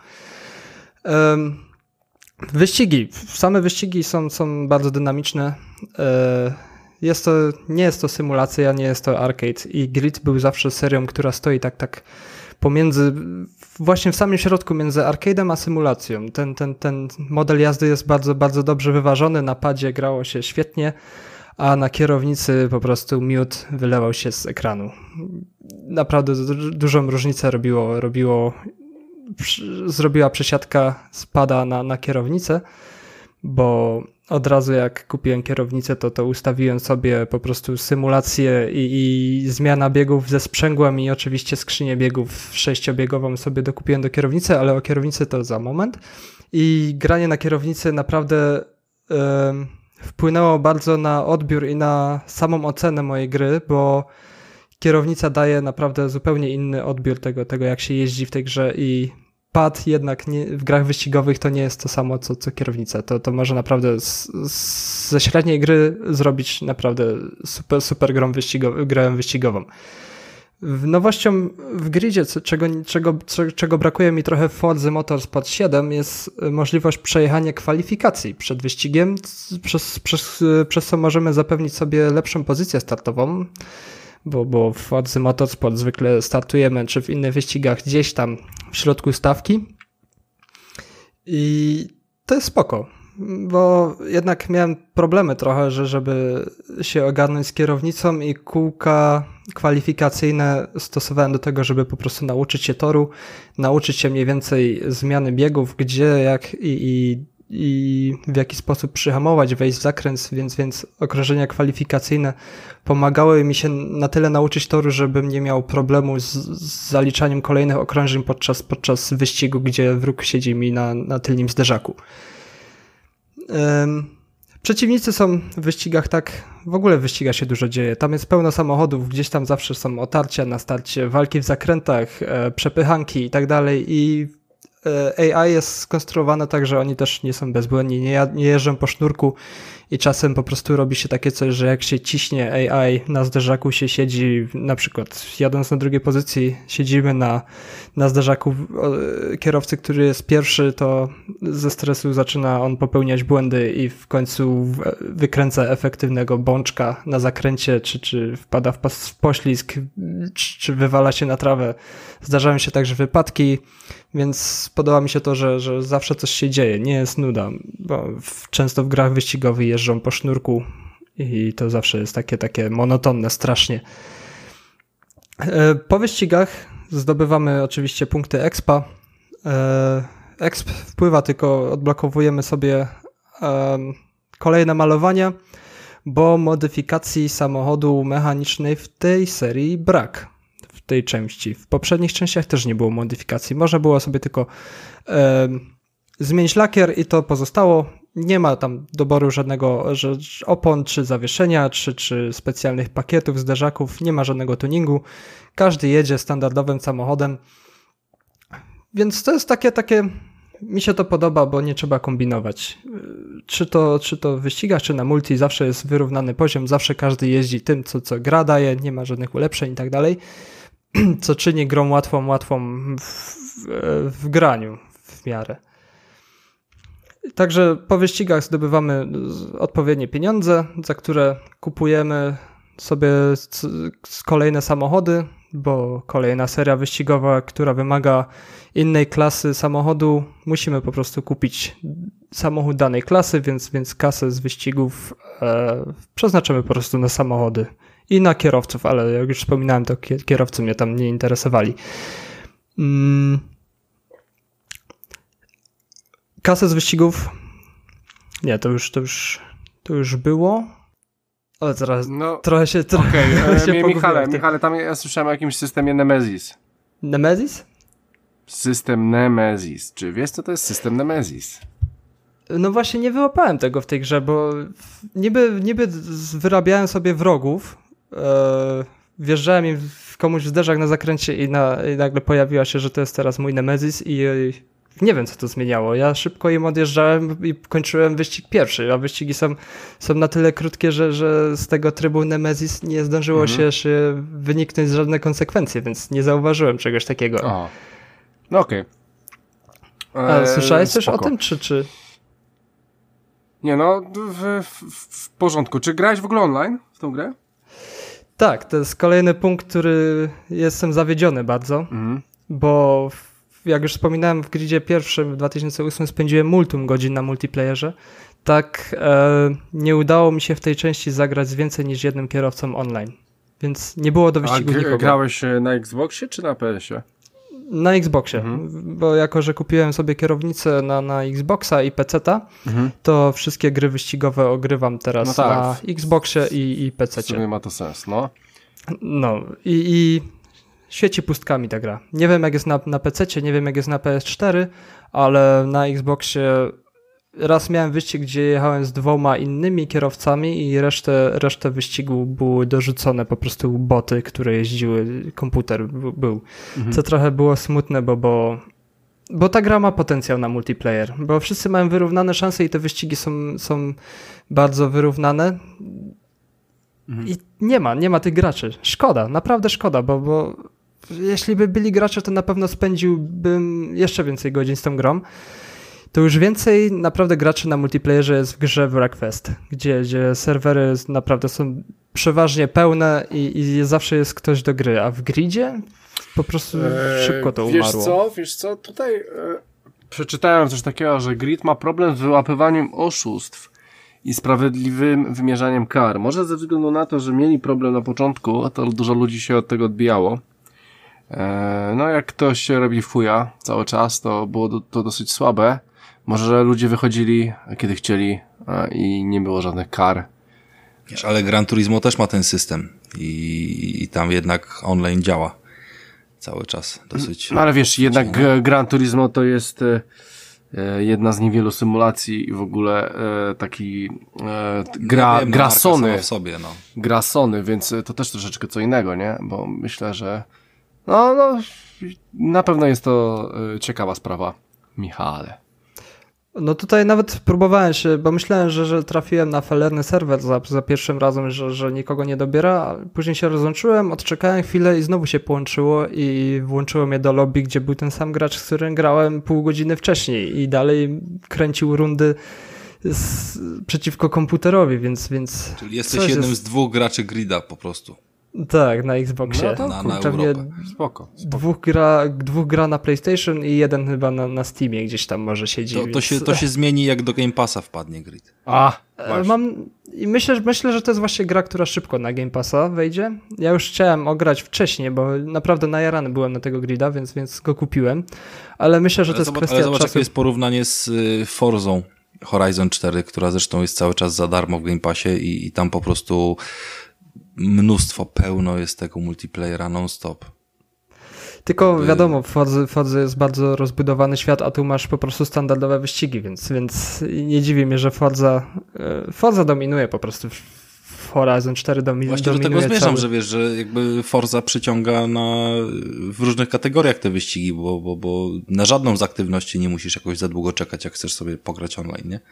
Um, Wyścigi, same wyścigi są, są bardzo dynamiczne. Jest to, nie jest to symulacja, nie jest to arcade i Grid był zawsze serią, która stoi tak, tak pomiędzy, właśnie w samym środku między arcade'em a symulacją. Ten, ten, ten model jazdy jest bardzo, bardzo dobrze wyważony, na padzie grało się świetnie, a na kierownicy po prostu miód wylewał się z ekranu. Naprawdę dużą różnicę robiło, robiło zrobiła przesiadka spada na, na kierownicę, bo od razu jak kupiłem kierownicę, to, to ustawiłem sobie po prostu symulację i, i zmiana biegów ze sprzęgłem i oczywiście skrzynię biegów sześciobiegową sobie dokupiłem do kierownicy, ale o kierownicy to za moment. I granie na kierownicy naprawdę yy, wpłynęło bardzo na odbiór i na samą ocenę mojej gry, bo kierownica daje naprawdę zupełnie inny odbiór tego, tego jak się jeździ w tej grze i pad jednak nie, w grach wyścigowych to nie jest to samo, co, co kierownica. To, to może naprawdę z, z, ze średniej gry zrobić naprawdę super, super grą, wyścigo, grę wyścigową. Nowością w gridzie, czego, czego, czego brakuje mi trochę w Forza Motorsport siedem, jest możliwość przejechania kwalifikacji przed wyścigiem, przez, przez, przez co możemy zapewnić sobie lepszą pozycję startową, bo, bo w Forza Motorsport zwykle startujemy, czy w innych wyścigach gdzieś tam w środku stawki i to jest spoko, bo jednak miałem problemy trochę, że żeby się ogarnąć z kierownicą i kółka kwalifikacyjne stosowałem do tego, żeby po prostu nauczyć się toru, nauczyć się mniej więcej zmiany biegów, gdzie, jak i, i, i w jaki sposób przyhamować, wejść w zakręt, więc, więc okrążenia kwalifikacyjne pomagały mi się na tyle nauczyć toru, żebym nie miał problemu z, z zaliczaniem kolejnych okrążeń podczas, podczas wyścigu, gdzie wróg siedzi mi na, na tylnym zderzaku. Um, Przeciwnicy są w wyścigach tak, w ogóle w wyścigach się dużo dzieje. Tam jest pełno samochodów, gdzieś tam zawsze są otarcia na starcie, walki w zakrętach, e, przepychanki i tak dalej i e, A I jest skonstruowane tak, że oni też nie są bezbłędni, nie, nie jeżdżą po sznurku i czasem po prostu robi się takie coś, że jak się ciśnie A I na zderzaku się siedzi, na przykład jadąc na drugiej pozycji siedzimy na, na zderzaku kierowcy, który jest pierwszy, to ze stresu zaczyna on popełniać błędy i w końcu wykręca efektywnego bączka na zakręcie, czy, czy wpada w, pas, w poślizg, czy, czy wywala się na trawę. Zdarzają się także wypadki, więc podoba mi się to, że, że zawsze coś się dzieje, nie jest nuda, bo w, często w grach wyścigowych jeżdżą po sznurku i to zawsze jest takie, takie monotonne strasznie. Po wyścigach zdobywamy oczywiście punkty expa. Exp wpływa, tylko odblokowujemy sobie kolejne malowania, bo modyfikacji samochodu mechanicznej w tej serii brak. W tej części. W poprzednich częściach też nie było modyfikacji. Można było sobie tylko e, zmienić lakier i to pozostało. Nie ma tam doboru żadnego że opon, czy zawieszenia, czy, czy specjalnych pakietów, zderzaków. Nie ma żadnego tuningu. Każdy jedzie standardowym samochodem. Więc to jest takie, takie mi się to podoba, bo nie trzeba kombinować. Czy to, czy to w wyścigach, czy na multi zawsze jest wyrównany poziom, zawsze każdy jeździ tym, co, co gra daje, nie ma żadnych ulepszeń i tak dalej. Co czyni grą łatwą, łatwą w, w, w graniu w miarę. Także po wyścigach zdobywamy odpowiednie pieniądze, za które kupujemy sobie kolejne samochody, bo kolejna seria wyścigowa, która wymaga innej klasy samochodu, musimy po prostu kupić samochód danej klasy, więc, więc kasę z wyścigów e, przeznaczamy po prostu na samochody i na kierowców, ale jak już wspominałem, to kierowcy mnie tam nie interesowali. Mm. Kasę z wyścigów nie, to już to już, to już było. Ale teraz no, trochę się trochę okay. się e, Michale, Michale, tam ja słyszałem o jakimś systemie Nemesis. Nemesis? System Nemesis. Czy wiesz, co to jest system Nemesis? No właśnie nie wyłapałem tego w tej grze, bo niby, niby wyrabiałem sobie wrogów, e, wjeżdżałem im w komuś w zderzak na zakręcie i, na, i nagle pojawiła się, że to jest teraz mój Nemesis i nie wiem, co to zmieniało. Ja szybko im odjeżdżałem i kończyłem wyścig pierwszy, a wyścigi są, są na tyle krótkie, że, że z tego trybu Nemesis nie zdążyło mhm. się jeszcze wyniknąć żadne konsekwencje, więc nie zauważyłem czegoś takiego. O. No okej. Okay. Eee, Słyszałeś coś o tym, czy... czy... Nie no, w, w, w porządku. Czy grałeś w ogóle online w tą grę? Tak, to jest kolejny punkt, który jestem zawiedziony bardzo, mhm. bo jak już wspominałem, w gridzie pierwszym w dwa tysiące ósmym spędziłem multum godzin na multiplayerze. Tak e, nie udało mi się w tej części zagrać z więcej niż jednym kierowcą online, więc nie było do wyścigu A g- nikogo. grałeś na Xboxie czy na P S ie? Na Xboxie, mhm. bo jako, że kupiłem sobie kierownicę na, na Xboxa i peceta, mhm. to wszystkie gry wyścigowe ogrywam teraz no tak. na Xboxie i, i pececie. W sumie ma to sens, no. No i, i świeci pustkami ta gra. Nie wiem jak jest na, na pececie, nie wiem jak jest na P S cztery, ale na Xboxie raz miałem wyścig, gdzie jechałem z dwoma innymi kierowcami i resztę, resztę wyścigu były dorzucone po prostu boty, które jeździły, komputer był. Mhm. Co trochę było smutne, bo, bo, bo ta gra ma potencjał na multiplayer, bo wszyscy mają wyrównane szanse i te wyścigi są, są bardzo wyrównane. Mhm. I nie ma, nie ma tych graczy. Szkoda, naprawdę szkoda, bo, bo jeśli by byli gracze, to na pewno spędziłbym jeszcze więcej godzin z tą grą. To już więcej naprawdę graczy na multiplayerze jest w grze Wreckfest, gdzie, gdzie serwery naprawdę są przeważnie pełne i, i zawsze jest ktoś do gry, a w gridzie po prostu eee, szybko to umarło. Wiesz co, wiesz co, tutaj e, przeczytałem coś takiego, że grid ma problem z wyłapywaniem oszustw i sprawiedliwym wymierzaniem kar. Może ze względu na to, że mieli problem na początku, to dużo ludzi się od tego odbijało. E, no jak ktoś robi fuja cały czas, to było do, to dosyć słabe. Może ludzie wychodzili, kiedy chcieli i nie było żadnych kar. Ale Gran Turismo też ma ten system i, i tam jednak online działa cały czas dosyć. No ale wiesz, jednak G- Gran Turismo to jest e, jedna z niewielu symulacji i w ogóle e, taki e, gra, wiem, gra Sony. W sobie, no. Gra Sony, więc to też troszeczkę co innego, nie? Bo myślę, że no, no na pewno jest to e, ciekawa sprawa, Michale. No tutaj nawet próbowałem się, bo myślałem, że, że trafiłem na falerny serwer za, za pierwszym razem, że, że nikogo nie dobiera, a później się rozłączyłem, odczekałem chwilę i znowu się połączyło i włączyło mnie do lobby, gdzie był ten sam gracz, z którym grałem pół godziny wcześniej i dalej kręcił rundy z, przeciwko komputerowi, więc... więc Czyli jesteś jednym jest... z dwóch graczy grida po prostu. Tak, na Xboxie. No to na, na Europę. Spoko, spoko. Dwóch gra, dwóch gra na PlayStation i jeden chyba na, na Steamie gdzieś tam może siedzi. To, więc... to, się, to się zmieni jak do Game Passa wpadnie grid. A, właśnie. Mam i myślę, myślę, że to jest właśnie gra, która szybko na Game Passa wejdzie. Ja już chciałem ograć wcześniej, bo naprawdę najarany byłem na tego grida, więc, więc go kupiłem. Ale myślę, że ale to jest zobacz, kwestia ale zobacz, czasu. jakie jest porównanie z y, Forzą Horizon cztery, która zresztą jest cały czas za darmo w Game Passie i, i tam po prostu mnóstwo, pełno jest tego multiplayera non-stop. Tylko By... wiadomo, w Fordze, w Fordze jest bardzo rozbudowany świat, a tu masz po prostu standardowe wyścigi, więc, więc nie dziwi mnie, że Forza, Forza dominuje po prostu. W Horizon cztery domi- Właśnie dominuje do tego zmierzam, cały... że wiesz, że jakby Forza przyciąga na, w różnych kategoriach te wyścigi, bo, bo, bo na żadną z aktywności nie musisz jakoś za długo czekać, jak chcesz sobie pograć online, nie?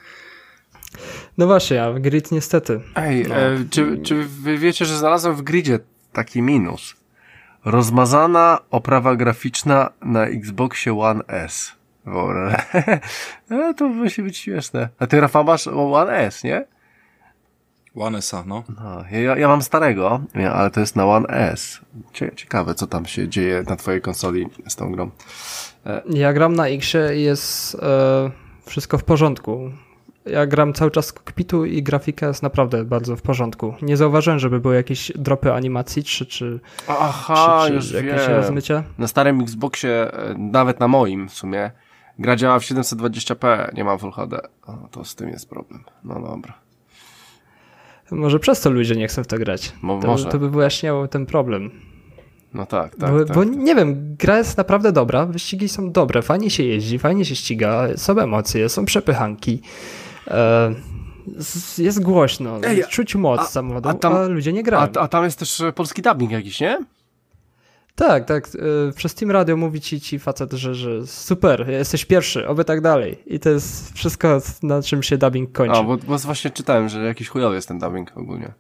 No właśnie, a w grid niestety. Ej, no. e, czy, czy wy wiecie, że znalazłem w gridzie taki minus? Rozmazana oprawa graficzna na Xboxie One S. W ogóle. No, to musi być śmieszne. A ty, Rafał, masz One S, nie? One S, no. no ja, ja mam starego, ale to jest na One S. Ciekawe, co tam się dzieje na twojej konsoli z tą grą. Ja gram na Xie i jest e, wszystko w porządku. Ja gram cały czas z kokpitu i grafika jest naprawdę bardzo w porządku. Nie zauważyłem, żeby były jakieś dropy animacji, czy, czy, Aha, czy, czy już jakieś wiem. rozmycia. Na starym Xboxie, nawet na moim w sumie, gra działa w siedemset dwadzieścia p, nie mam Full H D. O, to z tym jest problem. No dobra. Może przez to ludzie nie chcą w to grać. Mo- to, może. to by wyjaśniało ten problem. No tak, tak, bo, tak. bo nie wiem, gra jest naprawdę dobra, wyścigi są dobre, fajnie się jeździ, fajnie się ściga, są emocje, są przepychanki. E, jest głośno, Ej, czuć moc a, samochodu, a, tam, a ludzie nie grają. A, a tam jest też polski dubbing jakiś, nie? Tak, tak. E, przez Team Radio mówi ci, ci facet, że, że super, jesteś pierwszy, oby tak dalej. I to jest wszystko, na czym się dubbing kończy. A, bo, bo właśnie czytałem, że jakiś chujowy jest ten dubbing ogólnie.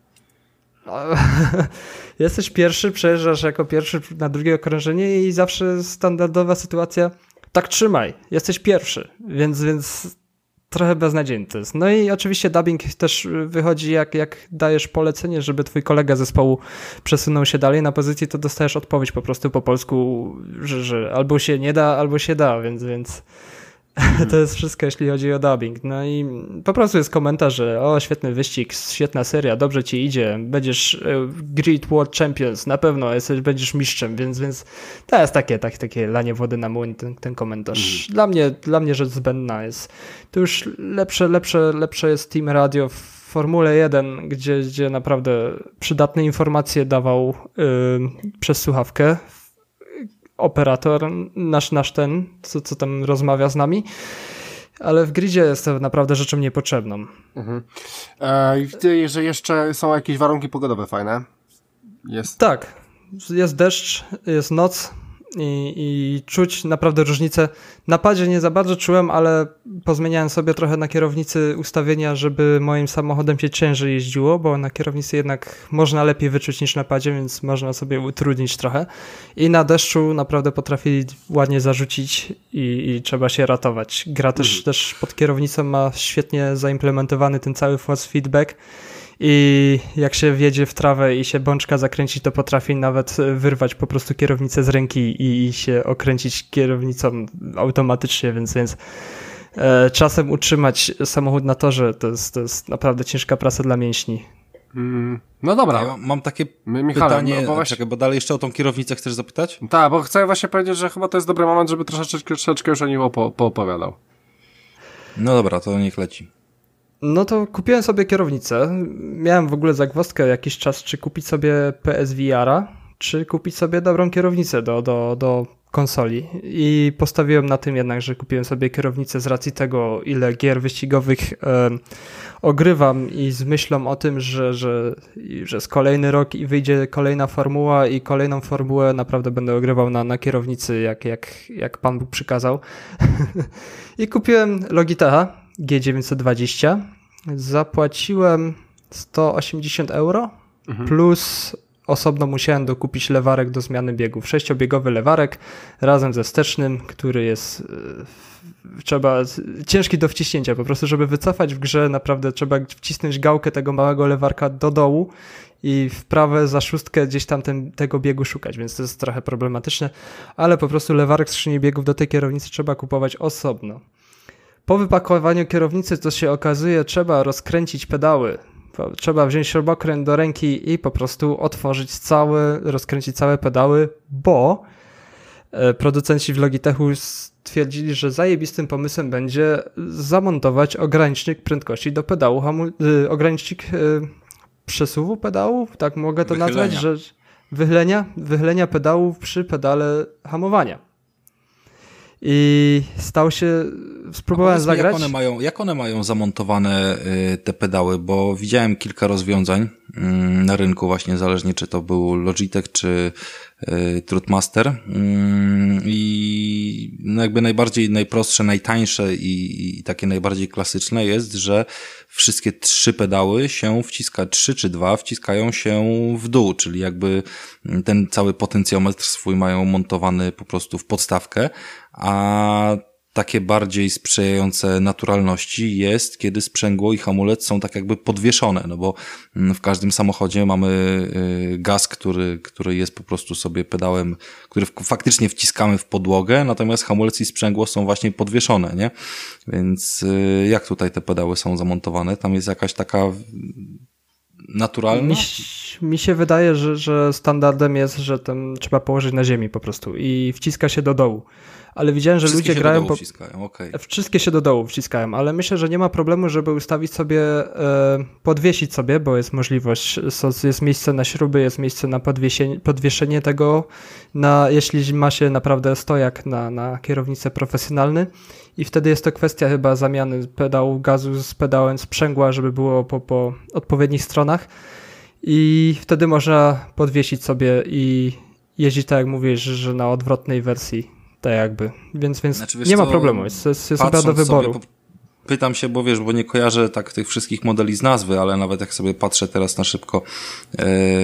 Jesteś pierwszy, przejeżdżasz jako pierwszy na drugie okrążenie i zawsze standardowa sytuacja, tak trzymaj, jesteś pierwszy, więc, więc trochę beznadziejny to jest. No i oczywiście dubbing też wychodzi, jak, jak dajesz polecenie, żeby twój kolega zespołu przesunął się dalej na pozycji, to dostajesz odpowiedź po prostu po polsku, że, że albo się nie da, albo się da, więc, więc to jest wszystko, jeśli chodzi o dubbing. No i po prostu jest komentarz, że o, świetny wyścig, świetna seria, dobrze ci idzie, będziesz Grid World Champions, na pewno jesteś, będziesz mistrzem, więc, więc to jest takie, tak, takie lanie wody na młyn, ten, ten komentarz. Mm. Dla mnie, dla mnie rzecz zbędna jest. To już lepsze, lepsze, lepsze jest Team Radio w Formule jeden, gdzie, gdzie naprawdę przydatne informacje dawał yy, przez słuchawkę operator, nasz, nasz ten, co, co tam rozmawia z nami, ale w gridzie jest to naprawdę rzeczą niepotrzebną. Mhm. E, I widzę, że jeszcze są jakieś warunki pogodowe fajne. Jest. Tak, jest deszcz, jest noc i, i czuć naprawdę różnicę. Na padzie nie za bardzo czułem, ale pozmieniałem sobie trochę na kierownicy ustawienia, żeby moim samochodem się ciężej jeździło, bo na kierownicy jednak można lepiej wyczuć niż na padzie, więc można sobie utrudnić trochę. I na deszczu naprawdę potrafili ładnie zarzucić i, i trzeba się ratować. Gra też, mhm. też pod kierownicą ma świetnie zaimplementowany ten cały force feedback. I jak się wjedzie w trawę i się bączka zakręci, to potrafi nawet wyrwać po prostu kierownicę z ręki i, i się okręcić kierownicą automatycznie, więc, więc e, czasem utrzymać samochód na torze to jest, to jest naprawdę ciężka praca dla mięśni. Mm, no dobra. Ja mam takie My, Michale, pytanie, no, bo właśnie... czekaj, bo dalej jeszcze o tą kierownicę chcesz zapytać? Tak, bo chcę właśnie powiedzieć, że chyba to jest dobry moment, żeby troszeczkę, troszeczkę już o nim opo- poopowiadał. No dobra, to niech leci. No to kupiłem sobie kierownicę. Miałem w ogóle zagwozdkę jakiś czas, czy kupić sobie P S V R-a, czy kupić sobie dobrą kierownicę do, do, do konsoli. I postawiłem na tym jednak, że kupiłem sobie kierownicę z racji tego, ile gier wyścigowych e, ogrywam i z myślą o tym, że, że, że jest kolejny rok i wyjdzie kolejna formuła i kolejną formułę naprawdę będę ogrywał na, na kierownicy, jak, jak, jak Pan Bóg przykazał. I kupiłem Logitecha G dziewięćset dwadzieścia. Zapłaciłem sto osiemdziesiąt euro, mhm. plus osobno musiałem dokupić lewarek do zmiany biegów. Sześciobiegowy lewarek razem ze wstecznym, który jest yy, trzeba, ciężki do wciśnięcia. Po prostu, żeby wycofać w grze, naprawdę trzeba wcisnąć gałkę tego małego lewarka do dołu i w prawe za szóstkę gdzieś tam ten, tego biegu szukać, więc to jest trochę problematyczne, ale po prostu lewarek skrzyni biegów do tej kierownicy trzeba kupować osobno. Po wypakowaniu kierownicy, to się okazuje, trzeba rozkręcić pedały. Trzeba wziąć śrubokręt do ręki i po prostu otworzyć całe, rozkręcić całe pedały, bo producenci w Logitechu stwierdzili, że zajebistym pomysłem będzie zamontować ogranicznik prędkości do pedału, hamu- ogranicznik przesuwu pedału, tak mogę to wychylenia. nazwać, że wychylenia, wychylenia pedału przy pedale hamowania. I stał się, spróbowałem zagrać. Jak one mają, jak one mają zamontowane y, te pedały, bo widziałem kilka rozwiązań y, na rynku właśnie, zależnie czy to był Logitech, czy y, Trudmaster y, i no jakby najbardziej, najprostsze, najtańsze i, i takie najbardziej klasyczne jest, że wszystkie trzy pedały się wciska, trzy czy dwa wciskają się w dół, czyli jakby ten cały potencjometr swój mają montowany po prostu w podstawkę, a takie bardziej sprzyjające naturalności jest, kiedy sprzęgło i hamulec są tak jakby podwieszone, no bo w każdym samochodzie mamy gaz, który, który jest po prostu sobie pedałem, który faktycznie wciskamy w podłogę, natomiast hamulec i sprzęgło są właśnie podwieszone, nie? Więc jak tutaj te pedały są zamontowane? Tam jest jakaś taka naturalna? Mi, mi się wydaje, że, że standardem jest, że tam trzeba położyć na ziemi po prostu i wciska się do dołu. Ale widziałem, że wszystkie ludzie się grają... do dołu po... wciskają, okay. Wszystkie się do dołu wciskają, ale myślę, że nie ma problemu, żeby ustawić sobie, e, podwiesić sobie, bo jest możliwość, jest miejsce na śruby, jest miejsce na podwiesienie, podwieszenie tego, na, jeśli ma się naprawdę stojak na, na kierownicę profesjonalny i wtedy jest to kwestia chyba zamiany pedału gazu z pedałem sprzęgła, żeby było po, po odpowiednich stronach i wtedy można podwiesić sobie i jeździć tak jak mówisz, że na odwrotnej wersji. Tak jakby, więc, więc znaczy, nie ma co, problemu, jest, jest, jest chyba do wyboru. Sobie, pytam się, bo wiesz, bo nie kojarzę tak tych wszystkich modeli z nazwy, ale nawet jak sobie patrzę teraz na szybko e,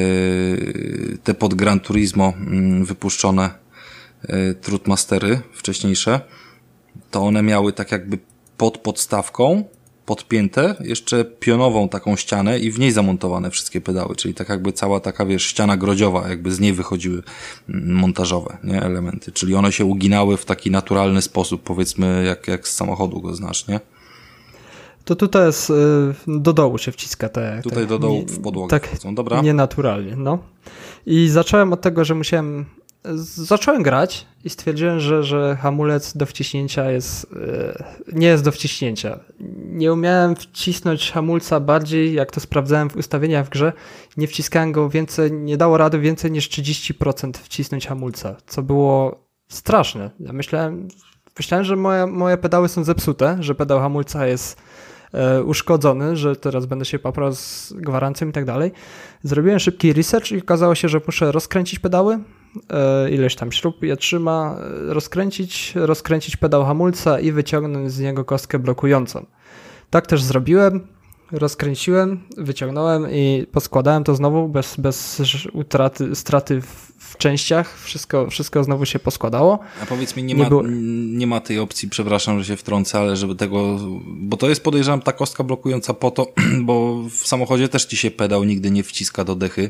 te pod Gran Turismo m, wypuszczone e, Trutmastery wcześniejsze, to one miały tak jakby pod podstawką podpięte jeszcze pionową taką ścianę i w niej zamontowane wszystkie pedały, czyli tak jakby cała taka, wiesz, ściana grodziowa, jakby z niej wychodziły montażowe, nie, elementy, czyli one się uginały w taki naturalny sposób, powiedzmy, jak, jak z samochodu go znasz, nie? To tutaj jest, do dołu się wciska te... Tutaj te, do dołu nie, w podłogę tak wchodzą, dobra? Nienaturalnie, no. I zacząłem od tego, że musiałem... Zacząłem grać i stwierdziłem, że, że hamulec do wciśnięcia jest, nie jest do wciśnięcia. Nie umiałem wcisnąć hamulca bardziej, jak to sprawdzałem w ustawieniach w grze. Nie wciskałem go więcej, nie dało rady więcej niż trzydzieści procent wcisnąć hamulca, co było straszne. Ja myślałem, myślałem, że moje, moje pedały są zepsute, że pedał hamulca jest e, uszkodzony, że teraz będę się paprał z gwarancją i tak dalej. Zrobiłem szybki research i okazało się, że muszę rozkręcić pedały, ileś tam śrub je trzyma, rozkręcić, rozkręcić pedał hamulca i wyciągnąć z niego kostkę blokującą. Tak też zrobiłem, rozkręciłem, wyciągnąłem i poskładałem to znowu bez, bez utraty, straty w, w częściach, wszystko, wszystko znowu się poskładało. A powiedz mi, nie, nie ma, było... nie ma tej opcji, przepraszam, że się wtrącę, ale żeby tego, bo to jest podejrzewam ta kostka blokująca po to, bo w samochodzie też ci się pedał nigdy nie wciska do dechy,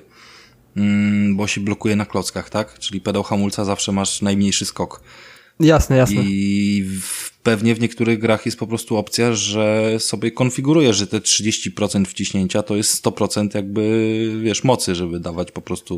bo się blokuje na klockach, tak? Czyli pedał hamulca zawsze masz najmniejszy skok. Jasne, jasne. I w, pewnie w niektórych grach jest po prostu opcja, że sobie konfigurujesz, że te trzydzieści procent wciśnięcia to jest sto procent jakby, wiesz, mocy, żeby dawać po prostu,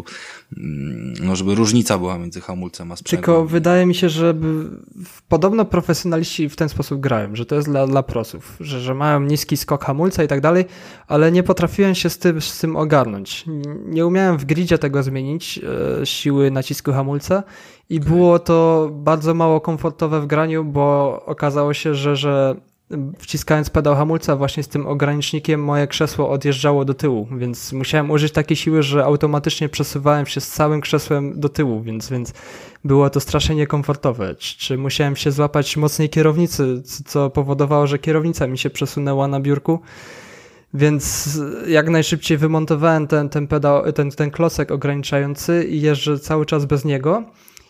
no żeby różnica była między hamulcem a sprzęgłem. Tylko wydaje mi się, że podobno profesjonaliści w ten sposób grają, że to jest dla, dla prosów, że, że mają niski skok hamulca i tak dalej, ale nie potrafiłem się z tym, z tym ogarnąć. Nie umiałem w gridzie tego zmienić, e, siły nacisku hamulca i okay. Było to bardzo mało komfortowe w graniu, bo okazało się, że, że wciskając pedał hamulca właśnie z tym ogranicznikiem moje krzesło odjeżdżało do tyłu, więc musiałem użyć takiej siły, że automatycznie przesuwałem się z całym krzesłem do tyłu, więc, więc było to strasznie niekomfortowe. Czy, czy musiałem się złapać mocniej kierownicy, co powodowało, że kierownica mi się przesunęła na biurku, więc jak najszybciej wymontowałem ten, ten pedał, ten, ten klocek ograniczający i jeżdżę cały czas bez niego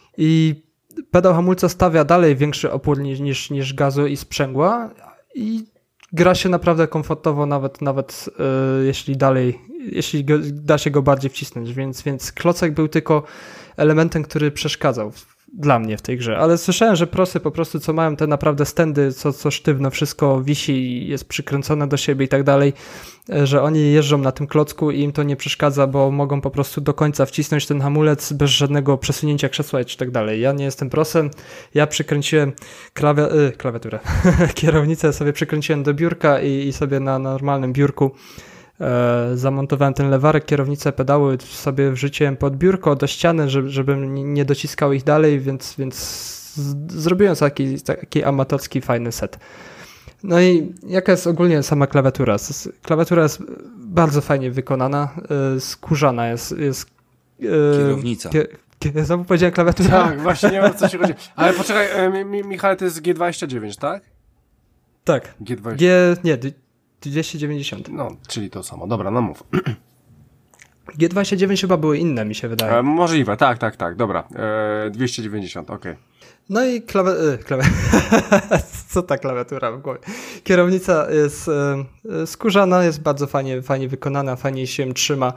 i pedał hamulca stawia dalej większy opór niż, niż, niż gazu i sprzęgła i gra się naprawdę komfortowo, nawet, nawet yy, jeśli dalej, jeśli go, da się go bardziej wcisnąć, więc, więc klocek był tylko elementem, który przeszkadzał w, dla mnie w tej grze, ale słyszałem, że prosy po prostu, co mają te naprawdę stędy, co, co sztywno wszystko wisi i jest przykręcone do siebie i tak dalej, że oni jeżdżą na tym klocku i im to nie przeszkadza, bo mogą po prostu do końca wcisnąć ten hamulec bez żadnego przesunięcia krzesła i tak dalej. Ja nie jestem prosem, ja przykręciłem klawi- y, klawiaturę, kierownicę sobie przykręciłem do biurka i, i sobie na normalnym biurku e, zamontowałem ten lewarek, kierownicę, pedały sobie wrzuciłem pod biurko do ściany, żeby, żebym nie dociskał ich dalej, więc, więc z, zrobiłem taki, taki amatorski, fajny set. No i jaka jest ogólnie sama klawiatura? Klawiatura jest bardzo fajnie wykonana, skórzana jest. jest Kierownica. Kie, kie, znowu powiedziałem klawiatura. Tak, właśnie nie wiem, o co się chodzi. Ale poczekaj, mi, Michał, to jest G dwadzieścia dziewięć, tak? Tak. G dwadzieścia. G, nie, dwieście dziewięćdziesiąt. No, czyli to samo. Dobra, no mów. G dwadzieścia dziewięć chyba były inne, mi się wydaje. E, możliwe, tak, tak, tak, dobra. E, dwieście dziewięćdziesiąt, okej. Okay. No i klawi... klawi... Co ta klawiatura w głowie? Kierownica jest e, skórzana, jest bardzo fajnie, fajnie wykonana, fajnie się trzyma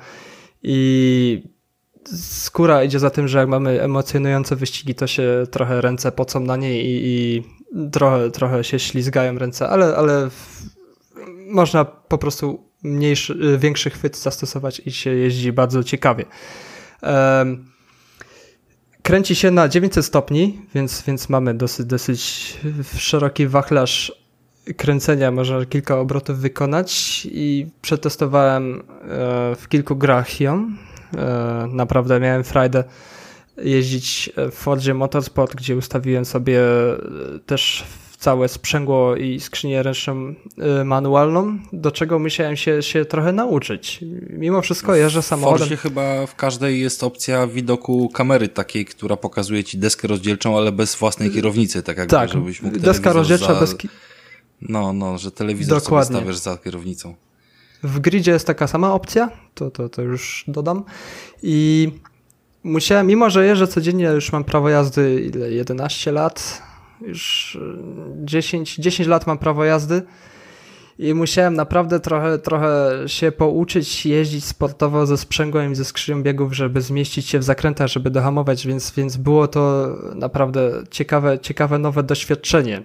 i skóra idzie za tym, że jak mamy emocjonujące wyścigi, to się trochę ręce pocą na niej i, i trochę, trochę się ślizgają ręce, ale, ale w... można po prostu mniejszy, większy chwyt zastosować i się jeździ bardzo ciekawie. Um, kręci się na dziewięćset stopni, więc, więc mamy dosyć, dosyć szeroki wachlarz kręcenia, można kilka obrotów wykonać i przetestowałem e, w kilku grach ją. E, naprawdę miałem frajdę jeździć w Fordzie Motorsport, gdzie ustawiłem sobie też całe sprzęgło i skrzynię ręczną y, manualną, do czego musiałem się, się trochę nauczyć. Mimo wszystko jeżdżę samochodem. W Fordzie chyba w każdej jest opcja widoku kamery takiej, która pokazuje ci deskę rozdzielczą, ale bez własnej kierownicy, tak jakby, tak, żebyś mógł deska rozdzielcza za... bez... Ki... No, no, że telewizor Dokładnie. sobie stawiasz za kierownicą. W gridzie jest taka sama opcja, to, to, to już dodam. I musiałem, mimo że jeżdżę codziennie, już mam prawo jazdy ile, jedenaście lat, już dziesięć, dziesięć lat mam prawo jazdy i musiałem naprawdę trochę, trochę się pouczyć jeździć sportowo ze sprzęgłem i ze skrzynią biegów, żeby zmieścić się w zakrętach, żeby dohamować, więc, więc było to naprawdę ciekawe, ciekawe nowe doświadczenie.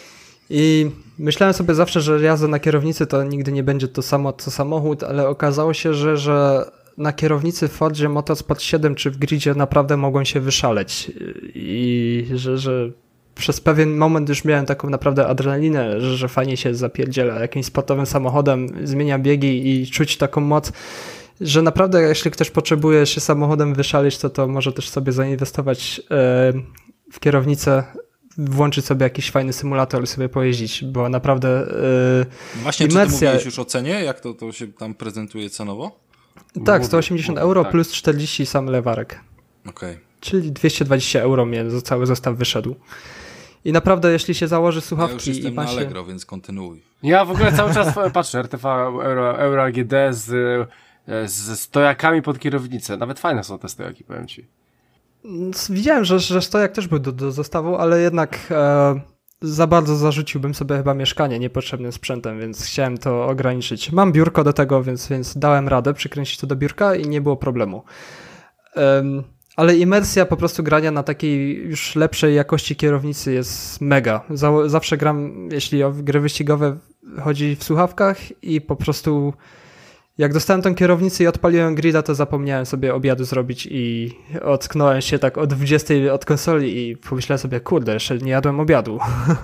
I myślałem sobie zawsze, że jazda na kierownicy to nigdy nie będzie to samo co samochód, ale okazało się, że, że na kierownicy w Fordzie Motorsport siedem czy w gridzie naprawdę mogłem się wyszaleć i że, że przez pewien moment już miałem taką naprawdę adrenalinę, że, że fajnie się zapierdziela jakimś sportowym samochodem, zmienia biegi i czuć taką moc, że naprawdę jeśli ktoś potrzebuje się samochodem wyszaleć, to to może też sobie zainwestować w kierownicę, włączyć sobie jakiś fajny symulator i sobie pojeździć, bo naprawdę yy, Właśnie, imersja... czy ty mówiłeś już o cenie? Jak to, to się tam prezentuje cenowo? Tak, sto osiemdziesiąt euro tak. Plus czterdzieści sam lewarek. Okej. Okay. Czyli dwieście dwadzieścia euro mnie cały zestaw wyszedł. I naprawdę, jeśli się założy słuchawki... Ja już jestem i ma na się... Allegro, więc kontynuuj. Ja w ogóle cały czas patrzę, R T V, Euro, Euro A G D z, z stojakami pod kierownicę. Nawet fajne są te stojaki, powiem ci. Widziałem, że, że stojak też był do, do zestawu, ale jednak e, za bardzo zarzuciłbym sobie chyba mieszkanie niepotrzebnym sprzętem, więc chciałem to ograniczyć. Mam biurko do tego, więc, więc dałem radę przykręcić to do biurka i nie było problemu. E, ale imersja po prostu grania na takiej już lepszej jakości kierownicy jest mega. Za, zawsze gram, jeśli o gry wyścigowe chodzi w słuchawkach i po prostu... Jak dostałem tą kierownicę i odpaliłem grida, to zapomniałem sobie obiadu zrobić i ocknąłem się tak o dwudziestej od konsoli i pomyślałem sobie, kurde, jeszcze nie jadłem obiadu.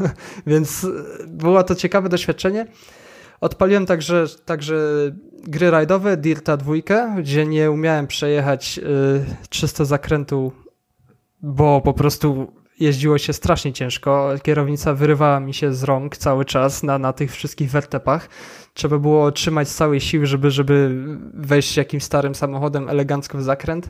Więc było to ciekawe doświadczenie. Odpaliłem także, także gry rajdowe, Dirta dwa, gdzie nie umiałem przejechać y, trzysta zakrętu, bo po prostu jeździło się strasznie ciężko. Kierownica wyrywała mi się z rąk cały czas na, na tych wszystkich wertepach. Trzeba było trzymać z całej siły, żeby, żeby wejść jakimś starym samochodem elegancko w zakręt,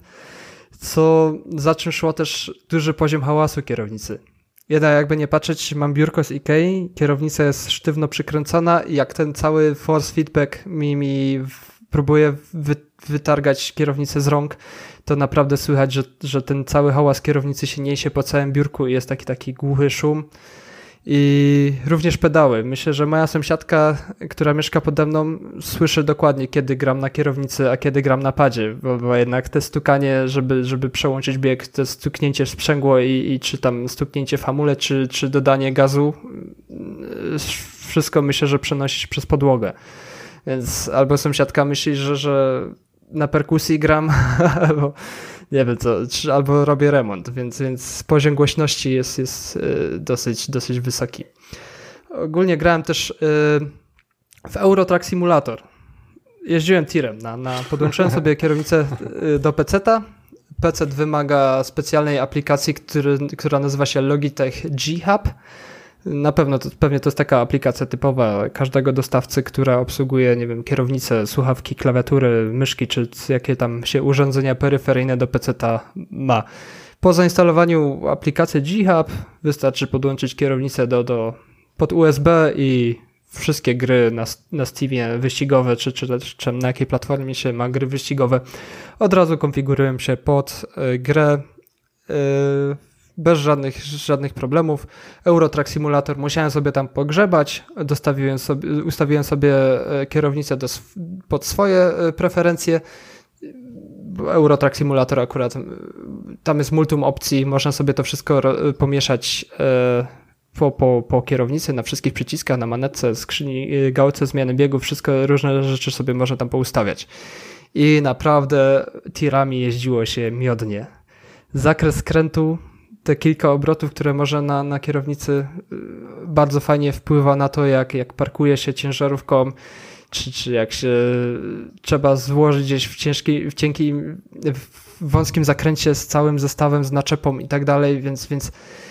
co za czym szło też duży poziom hałasu kierownicy. Jednak jakby nie patrzeć, mam biurko z Ikei, kierownica jest sztywno przykręcona i jak ten cały force feedback mi, mi próbuje wy, wytargać kierownicę z rąk, to naprawdę słychać, że, że ten cały hałas kierownicy się niesie po całym biurku i jest taki taki głuchy szum. I również pedały. Myślę, że moja sąsiadka, która mieszka pode mną, słyszy dokładnie, kiedy gram na kierownicy, a kiedy gram na padzie, bo, bo jednak te stukanie, żeby, żeby przełączyć bieg, to stuknięcie w sprzęgło i, i czy tam stuknięcie w hamulec, czy, czy dodanie gazu, wszystko myślę, że przenosić przez podłogę. Więc albo sąsiadka myśli, że, że na perkusji gram, albo nie wiem co, albo robię remont, więc, więc poziom głośności jest, jest dosyć, dosyć wysoki. Ogólnie grałem też w Euro Truck Simulator. Jeździłem tirem, na, na, podłączyłem sobie kierownicę do peceta. Pecet wymaga specjalnej aplikacji, który, która nazywa się Logitech G-Hub. Na pewno, to, pewnie to jest taka aplikacja typowa każdego dostawcy, która obsługuje, nie wiem, kierownicę, słuchawki, klawiatury, myszki, czy jakie tam się urządzenia peryferyjne do peceta ma. Po zainstalowaniu aplikacji G-Hub wystarczy podłączyć kierownicę do, do, pod U S B i wszystkie gry na, na Steamie wyścigowe, czy, czy, czy na jakiej platformie się ma gry wyścigowe, od razu konfigurują się pod y, grę y, bez żadnych, żadnych problemów. Euro Truck Simulator musiałem sobie tam pogrzebać, dostawiłem sobie, ustawiłem sobie kierownicę do, pod swoje preferencje. Euro Truck Simulator akurat, tam jest multum opcji, można sobie to wszystko pomieszać po, po, po kierownicy, na wszystkich przyciskach, na manetce, skrzyni, gałce zmiany biegów, wszystko, różne rzeczy sobie można tam poustawiać. I naprawdę tirami jeździło się miodnie. Zakres skrętu, te kilka obrotów, które można na, na kierownicy, bardzo fajnie wpływa na to, jak, jak parkuje się ciężarówką, czy, czy jak się trzeba złożyć gdzieś w ciężkiej, w cienkim, w wąskim zakręcie z całym zestawem, z naczepą i tak dalej, więc, więc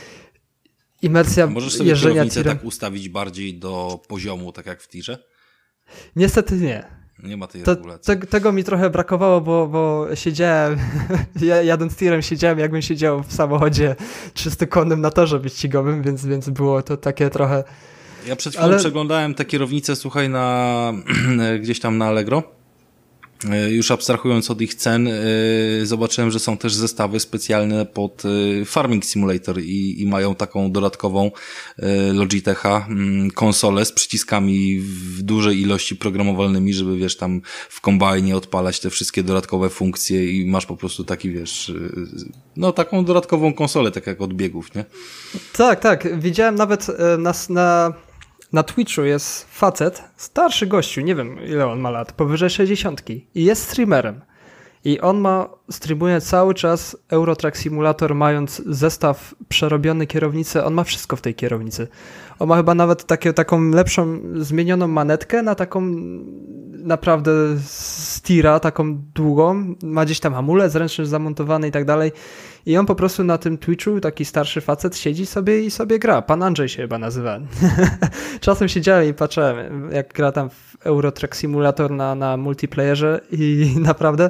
imersja Możesz sobie jeżdżenia kierownicę tirem... tak ustawić bardziej do poziomu, tak jak w tirze? Niestety nie. Nie ma tej To, regulacji. te, tego mi trochę brakowało, bo, bo siedziałem, ja, jadąc tirem siedziałem, jakbym siedział w samochodzie trzystukonnym na torze wyścigowym, więc, więc było to takie trochę... Ja przed chwilą Ale... przeglądałem te kierownice, słuchaj, na gdzieś tam na Allegro. Już abstrahując od ich cen, zobaczyłem, że są też zestawy specjalne pod Farming Simulator i, i mają taką dodatkową Logitecha konsolę z przyciskami w dużej ilości programowalnymi, żeby wiesz, tam w kombajnie odpalać te wszystkie dodatkowe funkcje i masz po prostu taki, wiesz, no taką dodatkową konsolę, tak jak od biegów, nie? Tak, tak. Widziałem nawet na, na Na Twitchu jest facet, starszy gościu, nie wiem ile on ma lat, powyżej sześćdziesiątki i jest streamerem. I on ma, streamuje cały czas Euro Truck Simulator, mając zestaw przerobiony kierownicy, on ma wszystko w tej kierownicy. On ma chyba nawet takie, taką lepszą, zmienioną manetkę na taką naprawdę z tira, taką długą, ma gdzieś tam hamulec ręczny zamontowany i tak dalej. I on po prostu na tym Twitchu, taki starszy facet, siedzi sobie i sobie gra. Pan Andrzej się chyba nazywa. Czasem siedziałem i patrzyłem, jak gra tam w Euro Truck Simulator na, na multiplayerze i naprawdę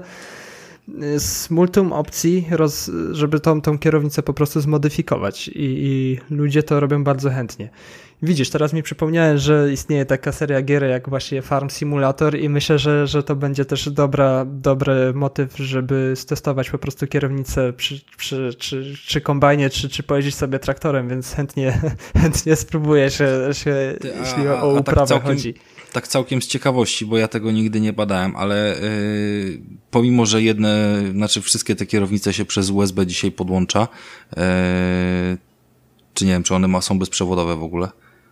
z multum opcji, roz, żeby tą, tą kierownicę po prostu zmodyfikować. I, i ludzie to robią bardzo chętnie. Widzisz, teraz mi przypomniałem, że istnieje taka seria gier jak właśnie Farm Simulator i myślę, że, że to będzie też dobra, dobry motyw, żeby stestować po prostu kierownicę przy, przy, czy, czy kombajnie, czy, czy pojeździć sobie traktorem, więc chętnie, chętnie spróbuję się, się Ty, a, jeśli o, o a uprawę tak całkiem, chodzi. Tak całkiem z ciekawości, bo ja tego nigdy nie badałem, ale yy, pomimo, że jedne, znaczy wszystkie te kierownice się przez U S B dzisiaj podłącza, yy, czy nie wiem, czy one ma, są bezprzewodowe w ogóle?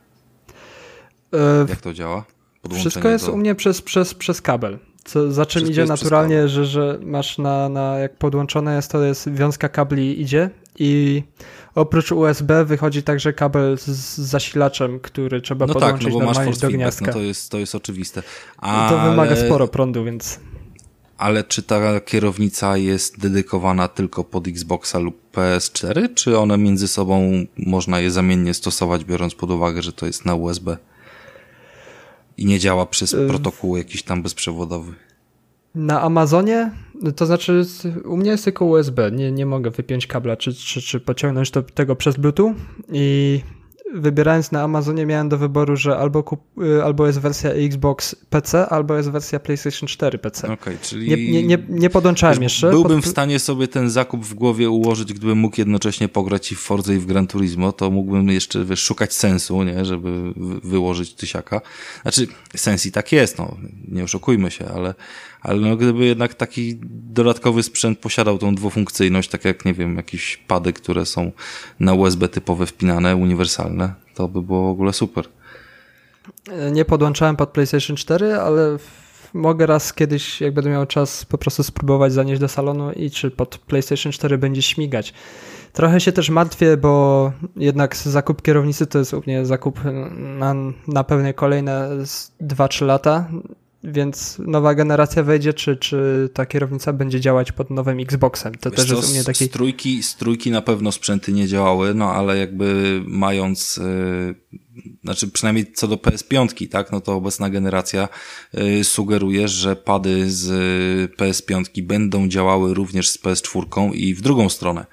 Jak to działa? Wszystko jest do... u mnie przez, przez, przez kabel. Co, za czym idzie naturalnie, że, że masz na, na, jak podłączone jest, to jest wiązka kabli idzie i oprócz U S B wychodzi także kabel z, z zasilaczem, który trzeba no podłączyć tak, no bo normalnie masz do feedback, gniazdka. No to jest, to jest oczywiste. Ale... To wymaga sporo prądu, więc... Ale czy ta kierownica jest dedykowana tylko pod Xboxa lub P S cztery, czy one między sobą można je zamiennie stosować, biorąc pod uwagę, że to jest na U S B? I nie działa przez protokół jakiś tam bezprzewodowy. Na Amazonie, to znaczy u mnie jest tylko U S B, nie, nie mogę wypiąć kabla czy, czy, czy pociągnąć do tego przez Bluetooth i wybierając na Amazonie miałem do wyboru, że albo, kup, albo jest wersja Xbox P C, albo jest wersja PlayStation cztery P C. Okay, czyli nie, nie, nie, nie podłączałem jeszcze. Byłbym pod... w stanie sobie ten zakup w głowie ułożyć, gdybym mógł jednocześnie pograć i w Forza i w Gran Turismo, to mógłbym jeszcze wiesz, szukać sensu, nie, żeby wyłożyć tysiaka. Znaczy, sens i tak jest, no, nie oszukujmy się, ale, ale no, gdyby jednak taki dodatkowy sprzęt posiadał tą dwufunkcyjność, tak jak, nie wiem, jakieś pady, które są na U S B typowe wpinane, uniwersalne, to by było w ogóle super. Nie podłączałem pod PlayStation cztery, ale mogę raz kiedyś, jak będę miał czas, po prostu spróbować zanieść do salonu i czy pod PlayStation cztery będzie śmigać. Trochę się też martwię, bo jednak zakup kierownicy to jest u mnie zakup na, na pewnie kolejne dwa trzy lata, więc nowa generacja wejdzie, czy, czy ta kierownica będzie działać pod nowym Xboxem. To Wiesz też co, jest u mnie taki... Z trójki, z trójki na pewno sprzęty nie działały, no ale jakby mając, yy, znaczy przynajmniej co do P S pięć, tak, no to obecna generacja yy, sugeruje, że pady z P S pięć będą działały również z P S cztery i w drugą stronę.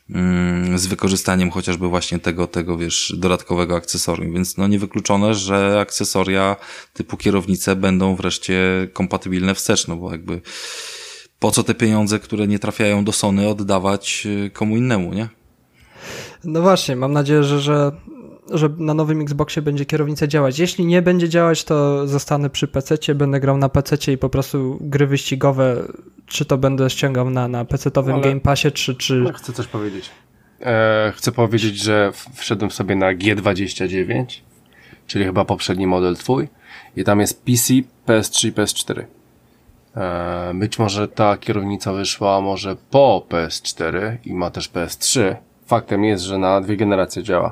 z wykorzystaniem chociażby właśnie tego, tego, wiesz, dodatkowego akcesorium, więc no niewykluczone, że akcesoria typu kierownice będą wreszcie kompatybilne wstecz, no bo jakby po co te pieniądze, które nie trafiają do Sony, oddawać komu innemu, nie? No właśnie, mam nadzieję, że, że, że na nowym Xboxie będzie kierownica działać. Jeśli nie będzie działać, to zostanę przy pececie, będę grał na pececie i po prostu gry wyścigowe, czy to będę ściągał na, na pecetowym Ale... Game Passie, czy... czy... No, chcę coś powiedzieć. E, chcę powiedzieć, że wszedłem sobie na G dwadzieścia dziewięć, czyli chyba poprzedni model twój, i tam jest P C, P S trzy i P S cztery. E, być może ta kierownica wyszła może po P S cztery i ma też P S trzy. Faktem jest, że na dwie generacje działa.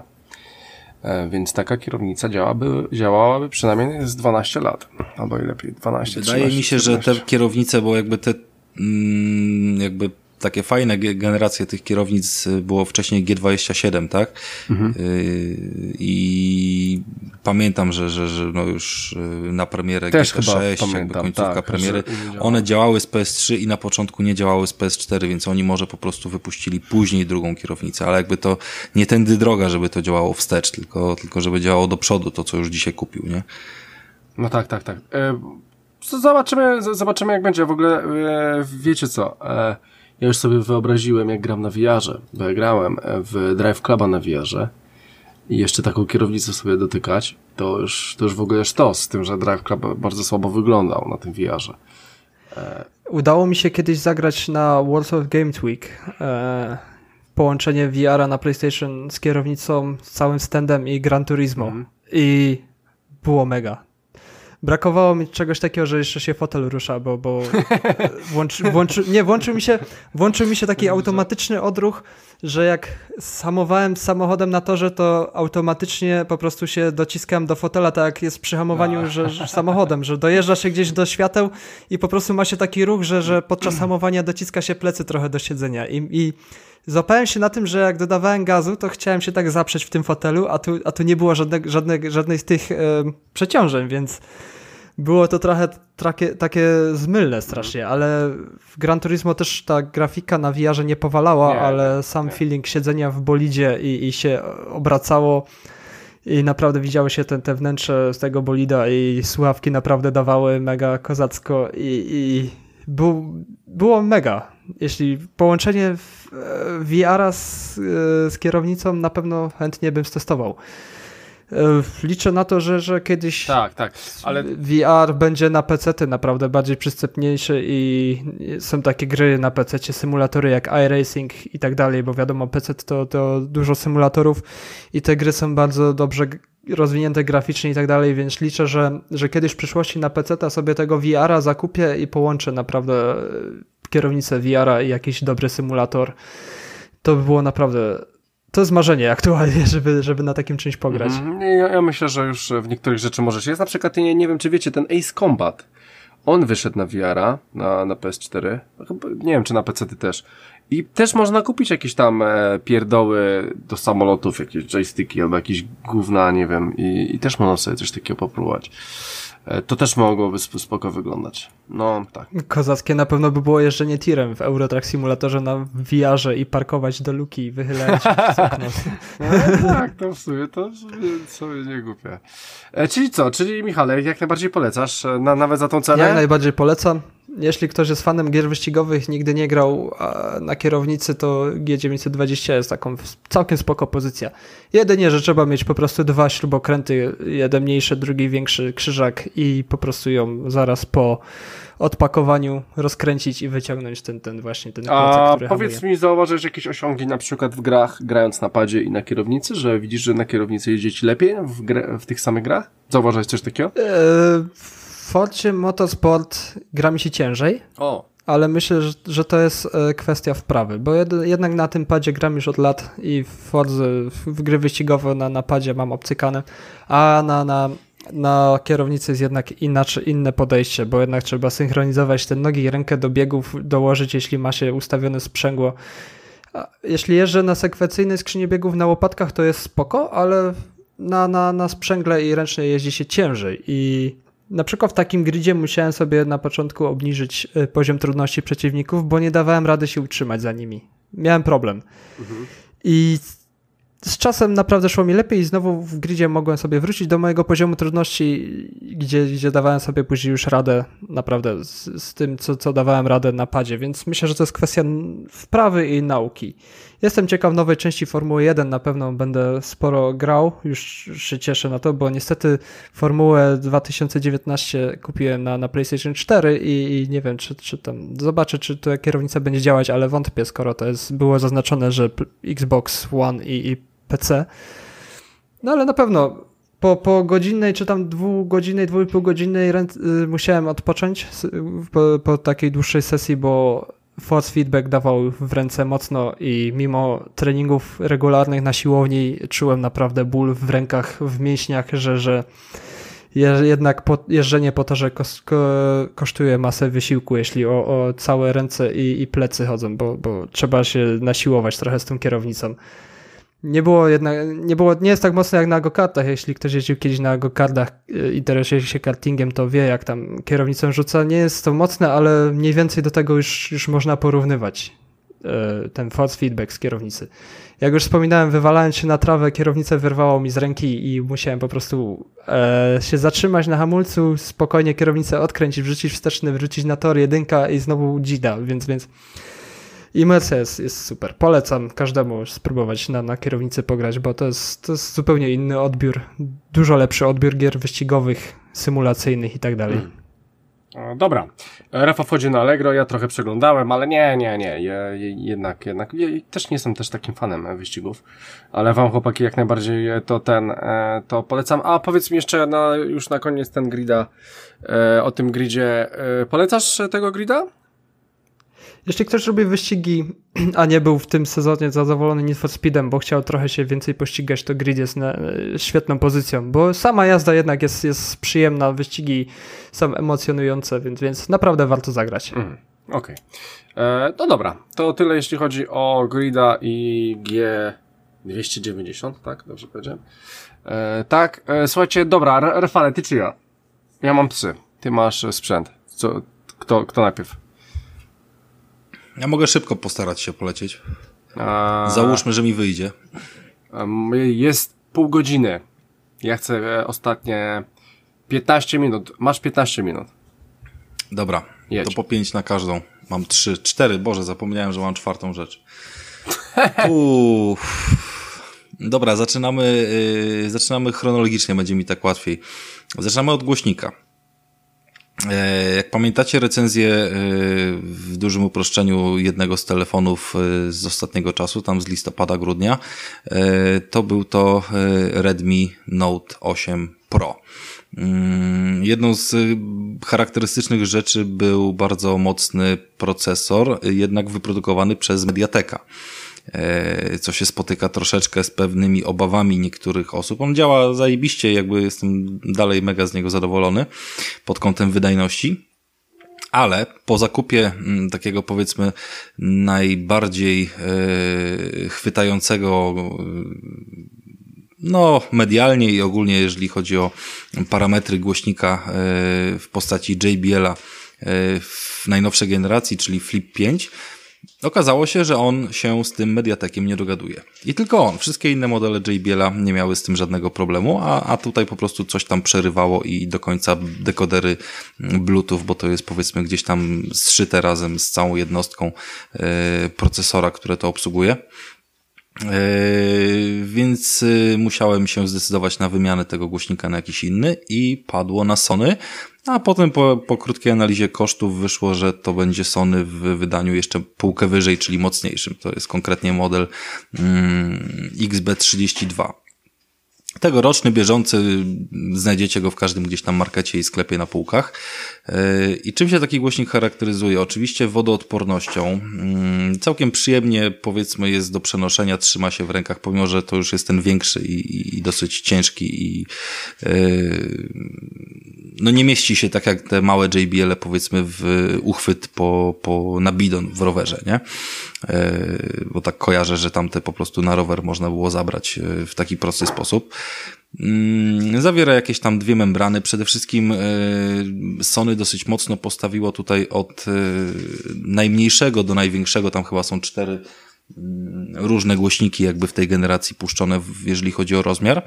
E, więc taka kierownica działałaby, działałaby przynajmniej z dwanaście lat. Albo i lepiej, dwanaście, Wydaje trzynaście, mi się, czternaście. że te kierownice, bo jakby te mm, jakby takie fajne generacje tych kierownic było wcześniej G dwadzieścia siedem, tak? Mhm. Yy, I pamiętam, że, że, że no już na premierę Też G T sześć, pamiętam, jakby końcówka tak, premiery, one działały z P S trzy i na początku nie działały z P S cztery, więc oni może po prostu wypuścili później drugą kierownicę, ale jakby to nie tędy droga, żeby to działało wstecz, tylko, tylko żeby działało do przodu, to co już dzisiaj kupił, nie? No tak, tak, tak. E, zobaczymy, zobaczymy jak będzie. W ogóle e, wiecie co, e, ja już sobie wyobraziłem, jak gram na V R-ze, bo ja grałem w Drive Cluba na V R-ze i jeszcze taką kierownicę sobie dotykać, to już, to już w ogóle sztos, z tym, że Drive Club bardzo słabo wyglądał na tym V R-ze. E... Udało mi się kiedyś zagrać na Warsaw Games Week. E, połączenie V R-a na PlayStation z kierownicą, z całym standem i Gran Turismo. Mm. I było mega. Brakowało mi czegoś takiego, że jeszcze się fotel rusza, bo, bo włączy, włączy, nie, włączył mi się, włączył mi się taki automatyczny odruch, że jak hamowałem samochodem na torze, to automatycznie po prostu się dociskam do fotela, tak jak jest przy hamowaniu że, że samochodem, że dojeżdża się gdzieś do świateł i po prostu ma się taki ruch, że, że podczas hamowania dociska się plecy trochę do siedzenia i, i złapałem się na tym, że jak dodawałem gazu, to chciałem się tak zaprzeć w tym fotelu, a tu, a tu nie było żadne, żadne, żadnej z tych e, przeciążeń, więc było to trochę takie, takie zmylne strasznie, ale w Gran Turismo też ta grafika na V R-ze nie powalała, nie, ale sam nie. feeling siedzenia w bolidzie i, i się obracało i naprawdę widziało się te, te wnętrze z tego bolida i słuchawki naprawdę dawały mega kozacko i, i był, było mega. Jeśli połączenie V R-a z, z kierownicą, na pewno chętnie bym stestował. Liczę na to, że, że kiedyś tak, tak, ale V R będzie na pecety naprawdę bardziej przystępniejszy i są takie gry na pececie, symulatory jak iRacing i tak dalej, bo wiadomo, P C to, to dużo symulatorów i te gry są bardzo dobrze rozwinięte graficznie i tak dalej, więc liczę, że, że kiedyś w przyszłości na peceta sobie tego V R-a zakupię i połączę naprawdę kierownicę V R-a i jakiś dobry symulator. To by było naprawdę... To jest marzenie aktualnie, żeby, żeby na takim czymś pograć. Mm, ja, ja myślę, że już w niektórych rzeczy może się. Jest na przykład, nie, nie wiem czy wiecie, ten Ace Combat. On wyszedł na V R-a, na, na P S cztery. Nie wiem, czy na P C-ty też. I też można kupić jakieś tam e, pierdoły do samolotów, jakieś joysticki albo jakieś gówna, nie wiem. I, i też można sobie coś takiego popróbować. E, to też mogłoby sp- spoko wyglądać. No, tak. Kozackie na pewno by było jeżdżenie tirem w Eurotrack Simulatorze na V R-ze i parkować do luki i wychylać przez okno. No, tak, to w sumie to sobie nie głupie. E, czyli co? Czyli Michale, jak najbardziej polecasz? Na, nawet za tą cenę? Jak najbardziej polecam. Jeśli ktoś jest fanem gier wyścigowych, nigdy nie grał na kierownicy, to G dziewięćset dwadzieścia jest taką całkiem spoko pozycja. Jedynie, że trzeba mieć po prostu dwa śrubokręty, jeden mniejszy, drugi większy krzyżak i po prostu ją zaraz po odpakowaniu rozkręcić i wyciągnąć ten, ten właśnie ten klocek, A który powiedz hamuje. Mi, zauważyłeś jakieś osiągi na przykład w grach, grając na padzie i na kierownicy, że widzisz, że na kierownicy jeździ ci lepiej w, grę, w tych samych grach? Zauważyłeś coś takiego? Eee, w Forcie Motorsport gra mi się ciężej. O. Ale myślę, że, że to jest e, kwestia wprawy, bo jed, jednak na tym padzie gram już od lat i w Fordze, w gry wyścigowe na, na padzie mam obcykane, a na, na, na kierownicy jest jednak inaczej, inne podejście, bo jednak trzeba synchronizować te nogi i rękę do biegów, dołożyć, jeśli ma się ustawione sprzęgło. A jeśli jeżdżę na sekwencyjnej skrzyni biegów na łopatkach, to jest spoko, ale na, na, na sprzęgle i ręcznej jeździ się ciężej i na przykład w takim gridzie musiałem sobie na początku obniżyć poziom trudności przeciwników, bo nie dawałem rady się utrzymać za nimi. Miałem problem. Mhm. I z czasem naprawdę szło mi lepiej i znowu w gridzie mogłem sobie wrócić do mojego poziomu trudności, gdzie, gdzie dawałem sobie później już radę naprawdę z, z tym, co, co dawałem radę na padzie, więc myślę, że to jest kwestia wprawy i nauki. Jestem ciekaw nowej części Formuły jeden, na pewno będę sporo grał, już się cieszę na to, bo niestety Formułę dwa tysiące dziewiętnaście kupiłem na, na PlayStation cztery i, i nie wiem, czy, czy tam zobaczę, czy ta kierownica będzie działać, ale wątpię, skoro to jest, było zaznaczone, że Xbox One i, i P C. No ale na pewno po, po godzinnej, czy tam dwugodzinnej, dwu i pół godzinnej rę- musiałem odpocząć po, po takiej dłuższej sesji, bo force feedback dawał w ręce mocno i mimo treningów regularnych na siłowni czułem naprawdę ból w rękach, w mięśniach, że, że jednak po, jeżdżenie po torze kos, ko, kosztuje masę wysiłku, jeśli o, o całe ręce i, i plecy chodzą, bo, bo trzeba się nasiłować trochę z tą kierownicą. Nie było jednak, nie było, nie jest tak mocno jak na go-kartach. Jeśli ktoś jeździł kiedyś na go-kartach, interesuje się kartingiem, to wie, jak tam kierownicą rzuca. Nie jest to mocne, ale mniej więcej do tego już, już można porównywać ten force feedback z kierownicy. Jak już wspominałem, wywalając się na trawę, kierownicę wyrwało mi z ręki i musiałem po prostu e, się zatrzymać na hamulcu, spokojnie kierownicę odkręcić, wrzucić wsteczny, wrzucić na tor, jedynka i znowu dzida, więc, więc imersja jest, jest super. Polecam każdemu spróbować na, na kierownicy pograć, bo to jest, to jest zupełnie inny odbiór, dużo lepszy odbiór gier wyścigowych, symulacyjnych i tak dalej. Hmm. Dobra, Rafa wchodzi na Allegro, ja trochę przeglądałem, ale nie, nie, nie, ja, jednak, jednak, ja też nie jestem też takim fanem wyścigów, ale wam chłopaki jak najbardziej to ten, to polecam. A powiedz mi jeszcze na, już na koniec ten grida, o tym gridzie, polecasz tego grida? Jeśli ktoś robi wyścigi, a nie był w tym sezonie zadowolony Need for Speedem, bo chciał trochę się więcej pościgać, to grid jest na, świetną pozycją, bo sama jazda jednak jest, jest przyjemna, wyścigi są emocjonujące, więc, więc naprawdę warto zagrać. Mm, Okej. Okay. No dobra, to tyle jeśli chodzi o grida i G dwieście dziewięćdziesiąt, tak? Dobrze powiedziałem? E, tak, e, słuchajcie, dobra, Rafale, ty czy ja? Ja mam psy, ty masz sprzęt. Co, kto, kto najpierw? Ja mogę szybko postarać się polecieć. A... Załóżmy, że mi wyjdzie. Jest pół godziny. Ja chcę ostatnie piętnaście minut. Masz piętnaście minut. Dobra, jedź. To po pięć na każdą. Mam trzy, cztery. Boże, zapomniałem, że mam czwartą rzecz. Uff. Dobra, zaczynamy, yy, zaczynamy chronologicznie, będzie mi tak łatwiej. Zaczynamy od głośnika. Jak pamiętacie recenzję w dużym uproszczeniu jednego z telefonów z ostatniego czasu, tam z listopada, grudnia, to był to Redmi Note osiem Pro. Jedną z charakterystycznych rzeczy był bardzo mocny procesor, jednak wyprodukowany przez Mediateka, co się spotyka troszeczkę z pewnymi obawami niektórych osób. On działa zajebiście, jakby jestem dalej mega z niego zadowolony pod kątem wydajności, ale po zakupie m, takiego powiedzmy najbardziej e, chwytającego no medialnie i ogólnie jeżeli chodzi o parametry głośnika e, w postaci J B L-a e, w najnowszej generacji, czyli Flip pięć, okazało się, że on się z tym Mediatekiem nie dogaduje. I tylko on. Wszystkie inne modele J B L-a nie miały z tym żadnego problemu, a, a tutaj po prostu coś tam przerywało i do końca dekodery Bluetooth, bo to jest powiedzmy gdzieś tam zszyte razem z całą jednostką yy, procesora, które to obsługuje. Yy, więc yy, musiałem się zdecydować na wymianę tego głośnika na jakiś inny i padło na Sony, a potem po, po krótkiej analizie kosztów wyszło, że to będzie Sony w wydaniu jeszcze półkę wyżej, czyli mocniejszym. To jest konkretnie model mm, X B trzydzieści dwa. Tegoroczny, bieżący, znajdziecie go w każdym gdzieś tam markecie i sklepie na półkach. I czym się taki głośnik charakteryzuje? Oczywiście wodoodpornością. Całkiem przyjemnie, powiedzmy, jest do przenoszenia, trzyma się w rękach, pomimo że to już jest ten większy i, i dosyć ciężki i yy, no nie mieści się tak jak te małe J B L-e, powiedzmy, w uchwyt po, po, na bidon w rowerze, nie? Yy, bo tak kojarzę, że tamte po prostu na rower można było zabrać w taki prosty sposób. Yy, zawiera jakieś tam dwie membrany. Przede wszystkim yy, Sony dosyć mocno postawiło tutaj od yy, najmniejszego do największego, tam chyba są cztery różne głośniki jakby w tej generacji puszczone, jeżeli chodzi o rozmiar.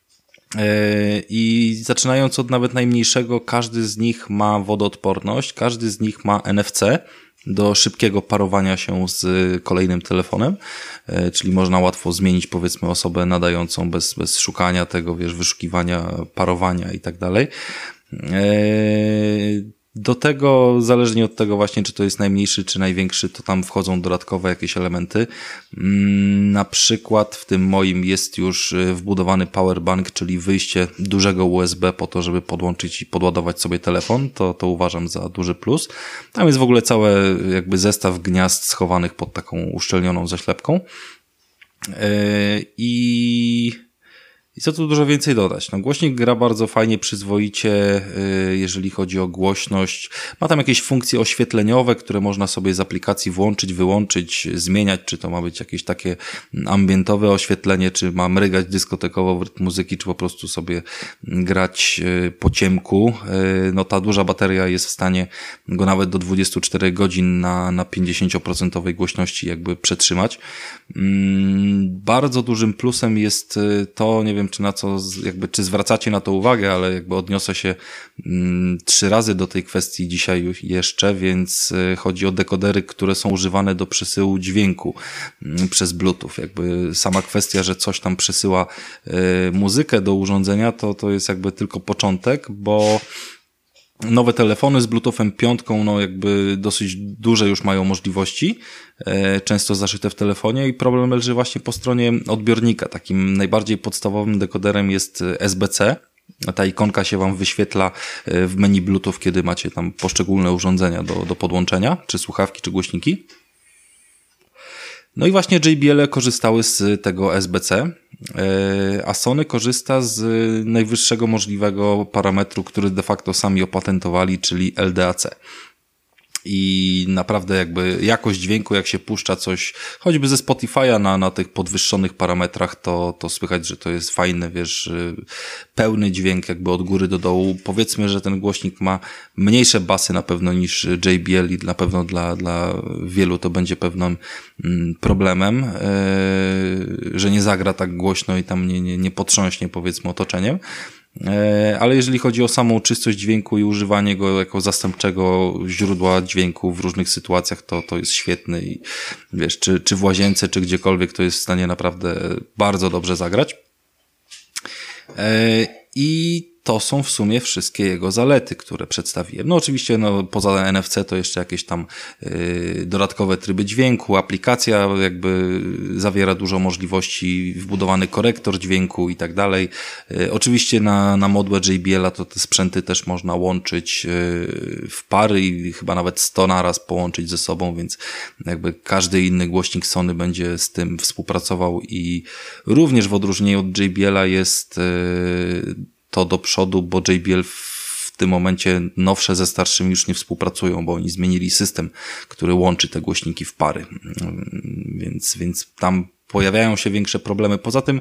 I zaczynając od nawet najmniejszego, każdy z nich ma wodoodporność, każdy z nich ma N F C do szybkiego parowania się z kolejnym telefonem, czyli można łatwo zmienić, powiedzmy, osobę nadającą bez, bez szukania tego, wiesz, wyszukiwania, parowania i tak dalej. Do tego, zależnie od tego właśnie, czy to jest najmniejszy, czy największy, to tam wchodzą dodatkowe jakieś elementy. Na przykład w tym moim jest już wbudowany powerbank, czyli wyjście dużego U S B po to, żeby podłączyć i podładować sobie telefon. To, to uważam za duży plus. Tam jest w ogóle cały jakby zestaw gniazd schowanych pod taką uszczelnioną zaślepką. I... I co tu dużo więcej dodać? No, głośnik gra bardzo fajnie, przyzwoicie, yy, jeżeli chodzi o głośność. Ma tam jakieś funkcje oświetleniowe, które można sobie z aplikacji włączyć, wyłączyć, zmieniać, czy to ma być jakieś takie ambientowe oświetlenie, czy ma mrygać dyskotekowo w rytm muzyki, czy po prostu sobie grać yy, po ciemku. Yy, no ta duża bateria jest w stanie go nawet do dwudziestu czterech godzin na, na pięćdziesiąt procent głośności jakby przetrzymać. Yy, bardzo dużym plusem jest to, nie wiem, czy na co, jakby, czy zwracacie na to uwagę, ale jakby odniosę się mm, trzy razy do tej kwestii dzisiaj jeszcze, więc y, chodzi o dekodery, które są używane do przesyłu dźwięku y, przez Bluetooth. Jakby sama kwestia, że coś tam przesyła y, muzykę do urządzenia, to, to jest jakby tylko początek, bo nowe telefony z Bluetoothem piątką, no jakby dosyć duże już mają możliwości, e, często zaszyte w telefonie i problem leży właśnie po stronie odbiornika. Takim najbardziej podstawowym dekoderem jest S B C. Ta ikonka się wam wyświetla w menu Bluetooth, kiedy macie tam poszczególne urządzenia do, do podłączenia, czy słuchawki, czy głośniki. No i właśnie J B L korzystały z tego S B C, a Sony korzysta z najwyższego możliwego parametru, który de facto sami opatentowali, czyli L D A C. I naprawdę jakby jakość dźwięku, jak się puszcza coś, choćby ze Spotify'a na, na tych podwyższonych parametrach, to, to słychać, że to jest fajny, wiesz, pełny dźwięk jakby od góry do dołu. Powiedzmy, że ten głośnik ma mniejsze basy na pewno niż J B L i na pewno dla, dla wielu to będzie pewnym problemem, że nie zagra tak głośno i tam nie, nie, nie potrząśnie, powiedzmy, otoczeniem. Ale jeżeli chodzi o samą czystość dźwięku i używanie go jako zastępczego źródła dźwięku w różnych sytuacjach, to, to jest świetny i wiesz, czy, czy w łazience, czy gdziekolwiek, to jest w stanie naprawdę bardzo dobrze zagrać. I to są w sumie wszystkie jego zalety, które przedstawiłem. No oczywiście, no poza N F C to jeszcze jakieś tam yy, dodatkowe tryby dźwięku, aplikacja jakby zawiera dużo możliwości, wbudowany korektor dźwięku i tak dalej. Yy, oczywiście na, na modłę J B L-a to te sprzęty też można łączyć yy, w pary i chyba nawet sto naraz połączyć ze sobą, więc jakby każdy inny głośnik Sony będzie z tym współpracował i również w odróżnieniu od J B L-a jest yy, to do przodu, bo J B L w tym momencie nowsze ze starszymi już nie współpracują, bo oni zmienili system, który łączy te głośniki w pary. Więc, więc tam pojawiają się większe problemy. Poza tym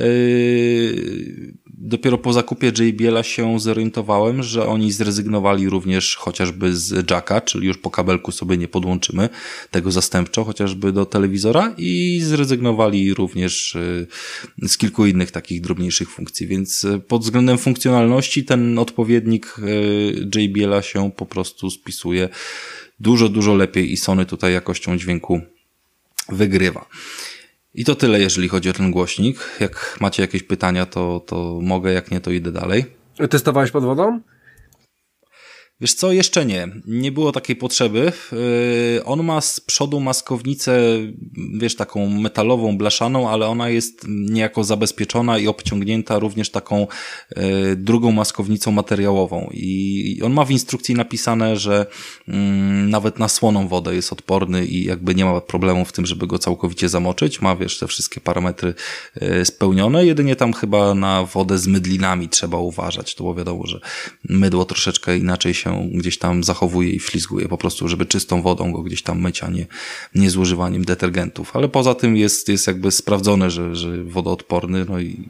yy, dopiero po zakupie J B L-a się zorientowałem, że oni zrezygnowali również chociażby z jacka, czyli już po kabelku sobie nie podłączymy tego zastępczo, chociażby do telewizora i zrezygnowali również yy, z kilku innych takich drobniejszych funkcji, więc yy, pod względem funkcjonalności ten odpowiednik yy, J B L-a się po prostu spisuje dużo, dużo lepiej i Sony tutaj jakością dźwięku wygrywa. I to tyle, jeżeli chodzi o ten głośnik. Jak macie jakieś pytania, to, to mogę, jak nie, to idę dalej. Testowałeś pod wodą? Wiesz co, jeszcze nie. Nie było takiej potrzeby. Yy, on ma z przodu maskownicę, wiesz, taką metalową, blaszaną, ale ona jest niejako zabezpieczona i obciągnięta również taką yy, drugą maskownicą materiałową. I, i on ma w instrukcji napisane, że yy, nawet na słoną wodę jest odporny i jakby nie ma problemu w tym, żeby go całkowicie zamoczyć. Ma, wiesz, te wszystkie parametry yy, spełnione. Jedynie tam chyba na wodę z mydlinami trzeba uważać. To bo wiadomo, że mydło troszeczkę inaczej się gdzieś tam zachowuje i wślizguje, po prostu, żeby czystą wodą go gdzieś tam myć, a nie, nie z używaniem detergentów. Ale poza tym jest, jest jakby sprawdzone, że, że wodoodporny, no i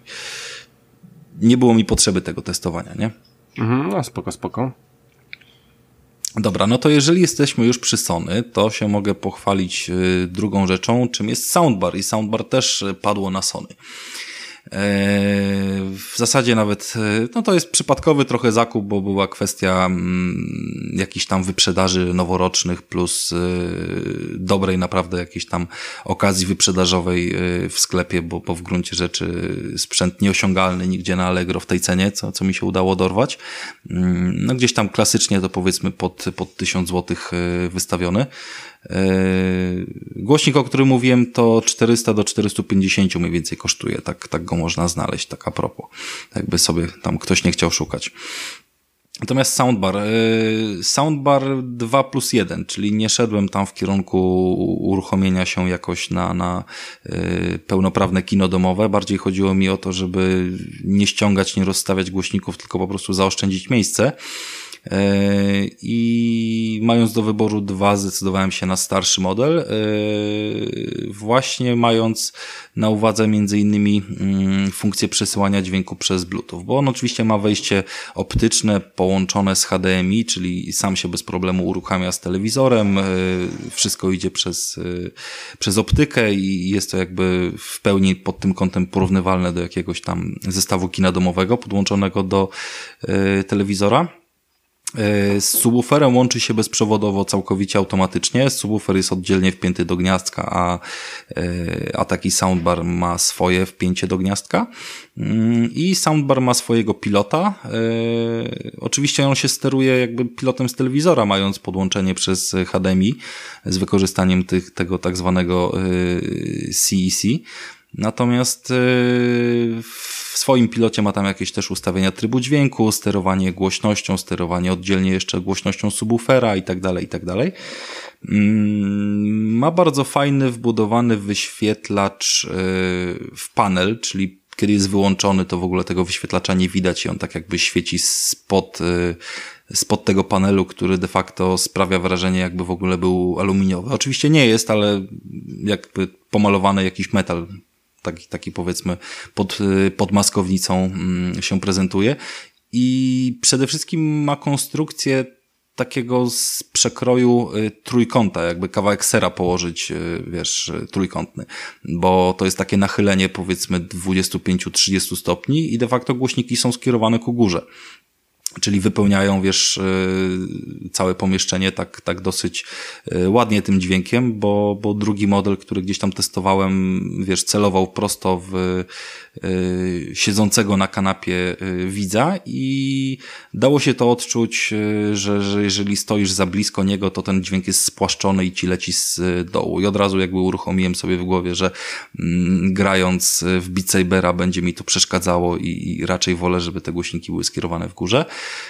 nie było mi potrzeby tego testowania, nie? Mhm, no spoko, spoko. Dobra, no to jeżeli jesteśmy już przy Sony, to się mogę pochwalić drugą rzeczą, czym jest soundbar i soundbar też padło na Sony. W zasadzie nawet, no to jest przypadkowy trochę zakup, bo była kwestia mm, jakichś tam wyprzedaży noworocznych plus y, dobrej naprawdę jakiejś tam okazji wyprzedażowej y, w sklepie, bo, bo w gruncie rzeczy sprzęt nieosiągalny nigdzie na Allegro w tej cenie, co, co mi się udało dorwać. Y, no gdzieś tam klasycznie to powiedzmy pod, pod tysiąc złotych y, wystawiony. Głośnik, o którym mówiłem, to czterysta do czterystu pięćdziesięciu mniej więcej kosztuje, tak, tak go można znaleźć, tak a propos, jakby sobie tam ktoś nie chciał szukać. Natomiast soundbar, soundbar dwa plus jeden, czyli nie szedłem tam w kierunku uruchomienia się jakoś na, na pełnoprawne kino domowe, bardziej chodziło mi o to, żeby nie ściągać, nie rozstawiać głośników, tylko po prostu zaoszczędzić miejsce. I mając do wyboru dwa, zdecydowałem się na starszy model, właśnie mając na uwadze między innymi funkcję przesyłania dźwięku przez Bluetooth, bo on oczywiście ma wejście optyczne połączone z H D M I, czyli sam się bez problemu uruchamia z telewizorem, wszystko idzie przez, przez optykę i jest to jakby w pełni pod tym kątem porównywalne do jakiegoś tam zestawu kina domowego podłączonego do telewizora. Z subwooferem łączy się bezprzewodowo całkowicie automatycznie. Subwoofer jest oddzielnie wpięty do gniazdka, a, a taki soundbar ma swoje wpięcie do gniazdka. I soundbar ma swojego pilota. Oczywiście on się steruje jakby pilotem z telewizora, mając podłączenie przez H D M I z wykorzystaniem tych, tego tak zwanego C E C. Natomiast w swoim pilocie ma tam jakieś też ustawienia trybu dźwięku, sterowanie głośnością, sterowanie oddzielnie jeszcze głośnością subwoofera i tak dalej, i tak dalej. Ma bardzo fajny wbudowany wyświetlacz w panel, czyli kiedy jest wyłączony, to w ogóle tego wyświetlacza nie widać i on tak jakby świeci spod, spod tego panelu, który de facto sprawia wrażenie, jakby w ogóle był aluminiowy. Oczywiście nie jest, ale jakby pomalowany jakiś metal, taki, taki powiedzmy pod, pod maskownicą się prezentuje. I przede wszystkim ma konstrukcję takiego z przekroju trójkąta, jakby kawałek sera położyć, wiesz, trójkątny, bo to jest takie nachylenie powiedzmy dwadzieścia pięć do trzydziestu stopni i de facto głośniki są skierowane ku górze. Czyli wypełniają, wiesz, całe pomieszczenie tak, tak dosyć ładnie tym dźwiękiem, bo, bo drugi model, który gdzieś tam testowałem, wiesz, celował prosto w siedzącego na kanapie widza i dało się to odczuć, że, że jeżeli stoisz za blisko niego, to ten dźwięk jest spłaszczony i ci leci z dołu. I od razu jakby uruchomiłem sobie w głowie, że mm, grając w Beat Sabera będzie mi to przeszkadzało i, i raczej wolę, żeby te głośniki były skierowane w górze.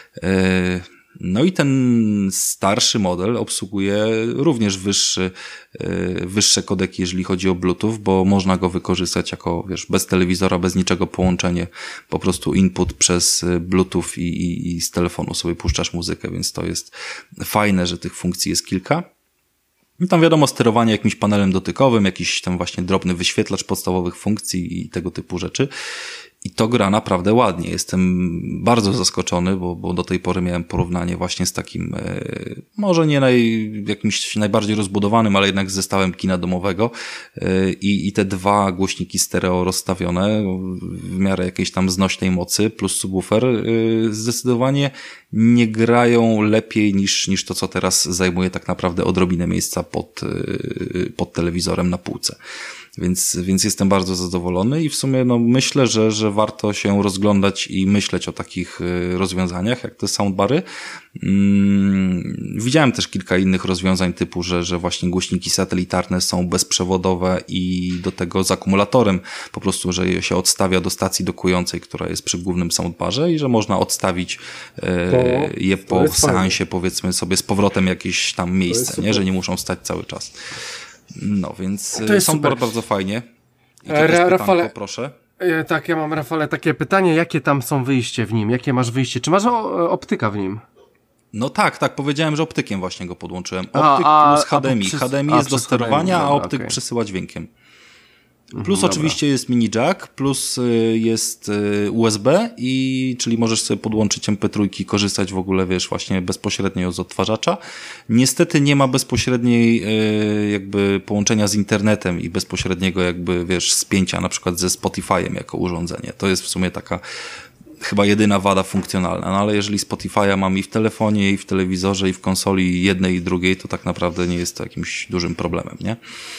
No i ten starszy model obsługuje również wyższy, wyższe kodeki, jeżeli chodzi o Bluetooth, bo można go wykorzystać jako, wiesz, bez telewizora, bez niczego połączenie, po prostu input przez Bluetooth i, i, i z telefonu sobie puszczasz muzykę, więc to jest fajne, że tych funkcji jest kilka. I tam wiadomo, sterowanie jakimś panelem dotykowym, jakiś tam właśnie drobny wyświetlacz podstawowych funkcji i tego typu rzeczy. I to gra naprawdę ładnie. Jestem bardzo zaskoczony, bo, bo do tej pory miałem porównanie właśnie z takim, e, może nie naj, jakimś najbardziej rozbudowanym, ale jednak z zestawem kina domowego e, i, i te dwa głośniki stereo rozstawione w miarę jakiejś tam znośnej mocy plus subwoofer e, zdecydowanie nie grają lepiej niż, niż to, co teraz zajmuje tak naprawdę odrobinę miejsca pod, e, pod telewizorem na półce. Więc, więc jestem bardzo zadowolony i w sumie no, myślę, że, że warto się rozglądać i myśleć o takich rozwiązaniach jak te soundbary. Hmm, widziałem też kilka innych rozwiązań typu, że, że właśnie głośniki satelitarne są bezprzewodowe i do tego z akumulatorem, po prostu, że się odstawia do stacji dokującej, która jest przy głównym soundbarze i że można odstawić e, je po seansie, fajne. Powiedzmy sobie z powrotem jakieś tam miejsce, nie, że nie muszą stać cały czas. No, więc to jest soundbar super. bardzo fajnie. I e, pytanko, Rafale, proszę. E, tak, ja mam, Rafale, takie pytanie, jakie tam są wyjście w nim? Jakie masz wyjście? Czy masz o, optyka w nim? No tak, tak, powiedziałem, że optykiem właśnie go podłączyłem. Optyk a, plus H D M I. A, H D M I jest do sterowania, H D M I, a optyk okay. przesyła dźwiękiem. Plus Dobra. oczywiście jest mini jack, plus y, jest y, U S B, i czyli możesz sobie podłączyć em pe trzy i korzystać w ogóle, wiesz, właśnie bezpośrednio z odtwarzacza. Niestety nie ma bezpośredniej y, jakby połączenia z internetem i bezpośredniego jakby, wiesz, spięcia na przykład ze Spotify'em jako urządzenie. To jest w sumie taka chyba jedyna wada funkcjonalna, no ale jeżeli Spotify'a mam i w telefonie, i w telewizorze, i w konsoli jednej i drugiej, to tak naprawdę nie jest to jakimś dużym problemem, nie?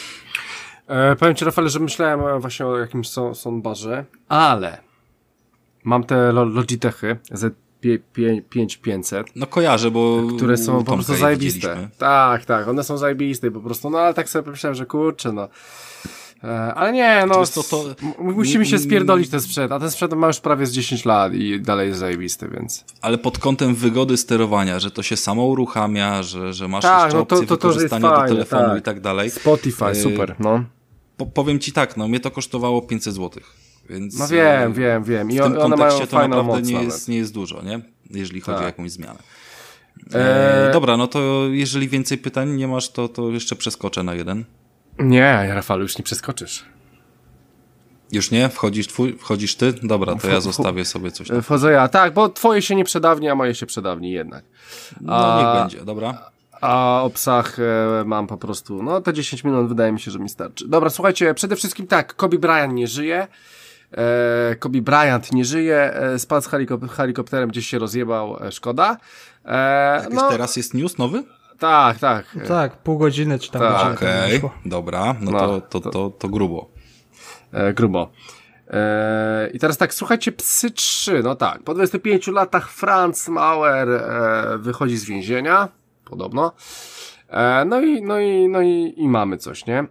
E, powiem ci, Rafale, że myślałem właśnie o jakimś so, soundbarze, ale mam te lo, Logitechy Z pięć tysięcy pięćset. No kojarzę, bo które są po prostu zajebiste. Widzieliśmy. Tak, tak, one są zajebiste po prostu, no ale tak sobie pomyślałem, że kurczę, no. E, ale nie, no, to, to... M- musimy się spierdolić ten sprzęt, a ten sprzęt ma już prawie z dziesięć lat i dalej jest zajebisty, więc... Ale pod kątem wygody sterowania, że to się samo uruchamia, że, że masz tak, jeszcze no to, opcję to, to, wykorzystania jest do fajne, telefonu tak. i tak dalej. Spotify, super, no. Po, powiem ci tak, no mnie to kosztowało pięćset złotych, więc... No wiem, wiem, wiem. I w tym one kontekście mają to fajną naprawdę moc nie nawet. jest, nie jest dużo, nie? Jeżeli chodzi Tak. o jakąś zmianę. E, Eee... Dobra, no to jeżeli więcej pytań nie masz, to, to jeszcze przeskoczę na jeden. Nie, Rafał, już nie przeskoczysz. Już nie? Wchodzisz, twój, wchodzisz ty? Dobra, to ja zostawię sobie coś tam. Wchodzę ja, tak, bo twoje się nie przedawni, a moje się przedawni jednak. No A- niech będzie, dobra. A o psach e, mam po prostu, no te dziesięć minut wydaje mi się, że mi starczy. Dobra, słuchajcie, przede wszystkim tak, Kobe Bryant nie żyje. E, Kobe Bryant nie żyje, e, spadł z helikop- helikopterem, gdzieś się rozjebał, e, szkoda. E, Jakiś no, teraz jest news nowy? tak, tak. E, Tak, pół godziny czy tam Tak, godziny Okej, temu wyszło. dobra, no, No, to, to, to, to grubo. E, grubo. E, I teraz tak, słuchajcie, Psy trzy, no tak, po dwudziestu pięciu latach Franz Mauer e, wychodzi z więzienia, podobno. E, no i, no i, no i, i mamy coś, nie?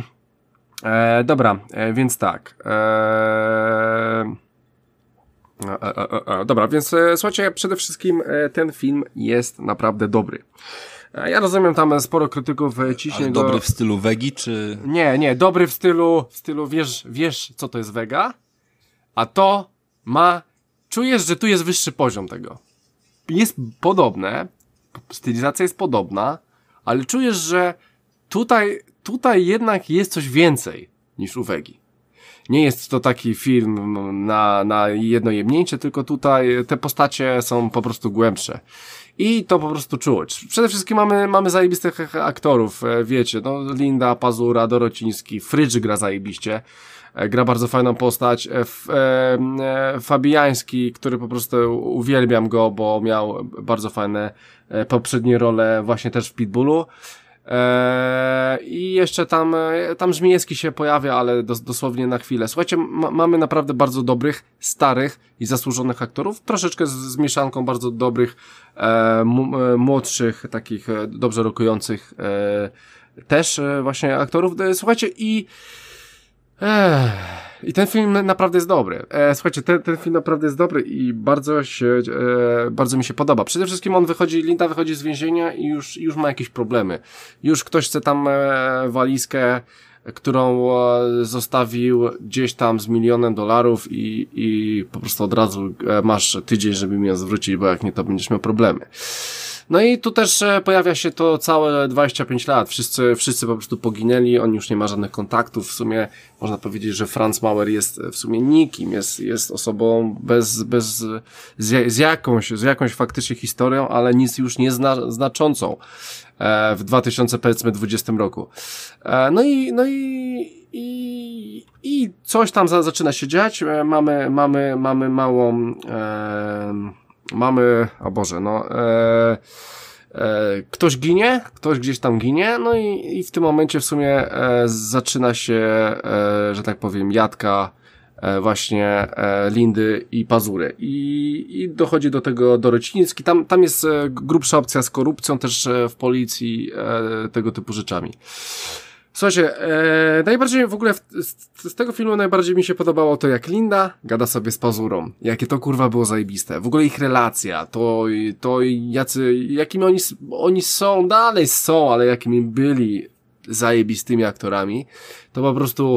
E, dobra, e, więc tak. E, e, e, e, e, dobra, więc e, słuchajcie, przede wszystkim e, ten film jest naprawdę dobry. E, ja rozumiem, tam sporo krytyków e, ciśnie Ale go... dobry w stylu wegi, czy... Nie, nie, dobry w stylu, w stylu wiesz, wiesz co to jest wega, a to ma, czujesz, że tu jest wyższy poziom tego. Jest podobne, stylizacja jest podobna, ale czujesz, że tutaj, tutaj jednak jest coś więcej niż u wegi. Nie jest to taki film na, na jedno jebnięcie, tylko tutaj te postacie są po prostu głębsze. I to po prostu czuć. Przede wszystkim mamy, mamy zajebistych aktorów, e, wiecie, no Linda, Pazura, Dorociński, Frydż gra zajebiście, e, gra bardzo fajną postać, e, f, e, e, Fabiański, który po prostu uwielbiam go, bo miał bardzo fajne e, poprzednie role właśnie też w Pitbullu. Eee, I jeszcze tam, e, tam Żmijewski się pojawia, ale dos, dosłownie na chwilę. Słuchajcie, ma, mamy naprawdę bardzo dobrych, starych i zasłużonych aktorów, troszeczkę z, z mieszanką bardzo dobrych, e, m, e, młodszych, takich e, dobrze rokujących e, też e, właśnie aktorów. E, słuchajcie, i e, i ten film naprawdę jest dobry. E, słuchajcie, ten, ten film naprawdę jest dobry i bardzo się, e, bardzo mi się podoba. Przede wszystkim on wychodzi, Linda wychodzi z więzienia i już, już ma jakieś problemy. Już ktoś chce tam e, walizkę, którą e, zostawił gdzieś tam z milionem dolarów i, i po prostu od razu e, masz tydzień, żeby mi ją zwrócić, bo jak nie, to będziesz miał problemy. No i tu też e, pojawia się to całe dwadzieścia pięć lat. Wszyscy, wszyscy po prostu poginęli, on już nie ma żadnych kontaktów. W sumie można powiedzieć, że Franz Mauer jest w sumie nikim, jest, jest osobą bez, bez, z, z jakąś, z jakąś faktycznie historią, ale nic już nie zna, znaczącą e, w dwa tysiące dwudziestym roku. E, no i, no i, i, i coś tam za, zaczyna się dziać. E, mamy, mamy, mamy małą, e, mamy, o Boże, no, e, e, ktoś ginie, ktoś gdzieś tam ginie, no i, i w tym momencie w sumie e, zaczyna się, e, że tak powiem, jadka e, właśnie e, Lindy i Pazury. I, i dochodzi do tego Dorociński. Tam, tam jest e, grubsza opcja z korupcją też e, w policji, e, tego typu rzeczami. Słuchajcie, e, najbardziej w ogóle w, z, z tego filmu najbardziej mi się podobało to, jak Linda gada sobie z Pazurą. Jakie to kurwa było zajebiste. W ogóle ich relacja, to, to jacy, jakimi oni, oni są, dalej są, ale jakimi byli zajebistymi aktorami. To po prostu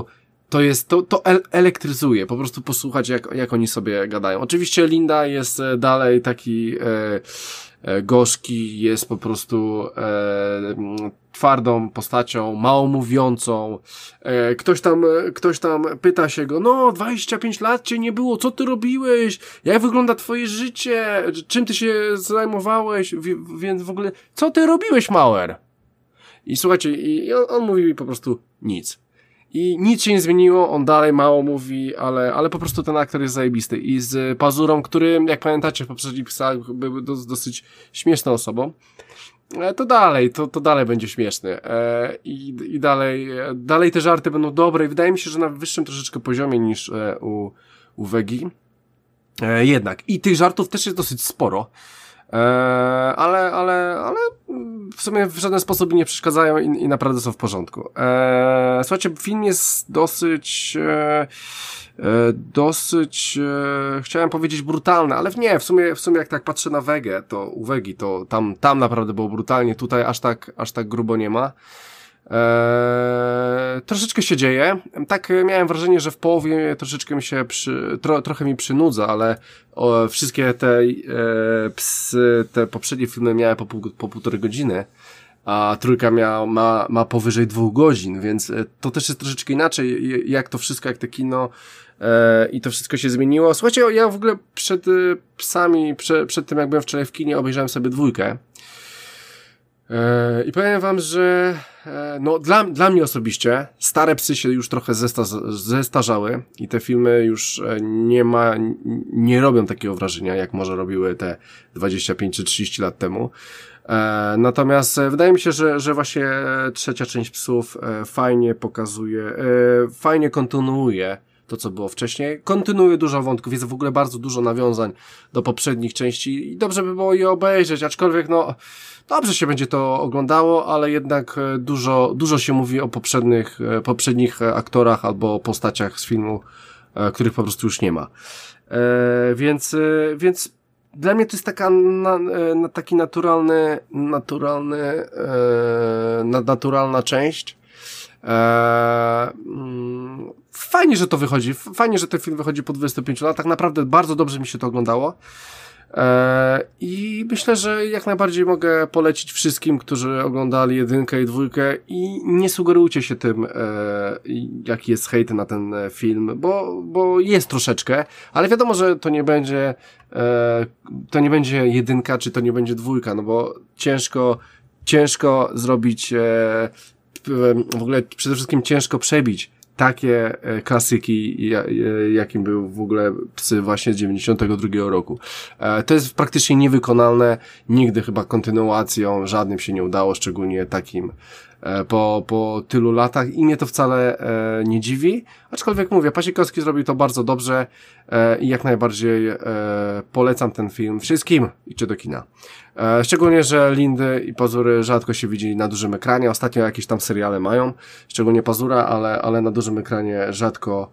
to jest, to, to el- elektryzuje, po prostu posłuchać jak, jak oni sobie gadają. Oczywiście Linda jest dalej taki e, e, gorzki, jest po prostu e, twardą postacią, mało mówiącą. E, ktoś tam, ktoś tam pyta się go, no dwadzieścia pięć lat cię nie było, co ty robiłeś? Jak wygląda twoje życie? Czym ty się zajmowałeś? W, więc w ogóle, co ty robiłeś, Mauer? I słuchajcie, i on, on mówi mi po prostu nic. I nic się nie zmieniło, on dalej mało mówi, ale, ale po prostu ten aktor jest zajebisty. I z Pazurą, który, jak pamiętacie, w poprzednich psach był dos, dosyć śmieszną osobą, to dalej, to, to dalej będzie śmieszny. E, i, I dalej, dalej te żarty będą dobre i wydaje mi się, że na wyższym troszeczkę poziomie niż e, u, u Wegi. E, jednak. I tych żartów też jest dosyć sporo. E, ale, ale, ale w sumie w żaden sposób nie przeszkadzają i, i naprawdę są w porządku. E, słuchajcie, film jest dosyć e, e, dosyć e, chciałem powiedzieć brutalny, ale nie, w sumie, w sumie jak tak patrzę na Wegę, to u Wegi, to tam, tam naprawdę było brutalnie, tutaj aż tak, aż tak grubo nie ma. Eee, troszeczkę się dzieje. Tak miałem wrażenie, że w połowie troszeczkę mi się przy, tro, trochę mi przynudza, ale o, wszystkie te e, psy, te poprzednie filmy miały po, pół, po półtorej godziny, a trójka miała, ma, ma powyżej dwóch godzin, więc to też jest troszeczkę inaczej, jak to wszystko, jak te kino e, i to wszystko się zmieniło. Słuchajcie, ja w ogóle przed psami, przed, przed tym jak byłem wczoraj w kinie, obejrzałem sobie dwójkę. I powiem wam, że no dla, dla mnie osobiście stare psy się już trochę zesta, zestarzały i te filmy już nie ma, nie robią takiego wrażenia, jak może robiły te dwadzieścia pięć czy trzydzieści lat temu. Natomiast wydaje mi się, że, że właśnie trzecia część Psów fajnie pokazuje, fajnie kontynuuje to, co było wcześniej. Kontynuuje dużo wątków, jest w ogóle bardzo dużo nawiązań do poprzednich części i dobrze by było je obejrzeć, aczkolwiek no dobrze się będzie to oglądało, ale jednak dużo, dużo się mówi o poprzednich, poprzednich aktorach albo postaciach z filmu, których po prostu już nie ma. E, więc, więc dla mnie to jest taka, na, na, taki naturalny, naturalny, e, naturalna część. E, mm, fajnie, że to wychodzi, fajnie, że ten film wychodzi po dwudziestu pięciu latach, naprawdę bardzo dobrze mi się to oglądało. Eee, I myślę, że jak najbardziej mogę polecić wszystkim, którzy oglądali jedynkę i dwójkę i nie sugerujcie się tym, e, jaki jest hejt na ten film, bo, bo jest troszeczkę, ale wiadomo, że to nie będzie e, to nie będzie jedynka, czy to nie będzie dwójka, no bo ciężko ciężko zrobić e, w ogóle przede wszystkim ciężko przebić takie klasyki, jakim był w ogóle Psy właśnie z dziewięćdziesiątego drugiego roku. To jest praktycznie niewykonalne, nigdy chyba kontynuacją żadnym się nie udało, szczególnie takim po, po tylu latach i mnie to wcale nie dziwi, aczkolwiek mówię, Pasikowski zrobił to bardzo dobrze i jak najbardziej polecam ten film wszystkim, idźcie do kina. Szczególnie, że Lindy i Pazury rzadko się widzi na dużym ekranie, ostatnio jakieś tam seriale mają, szczególnie Pazura, ale, ale na dużym ekranie rzadko,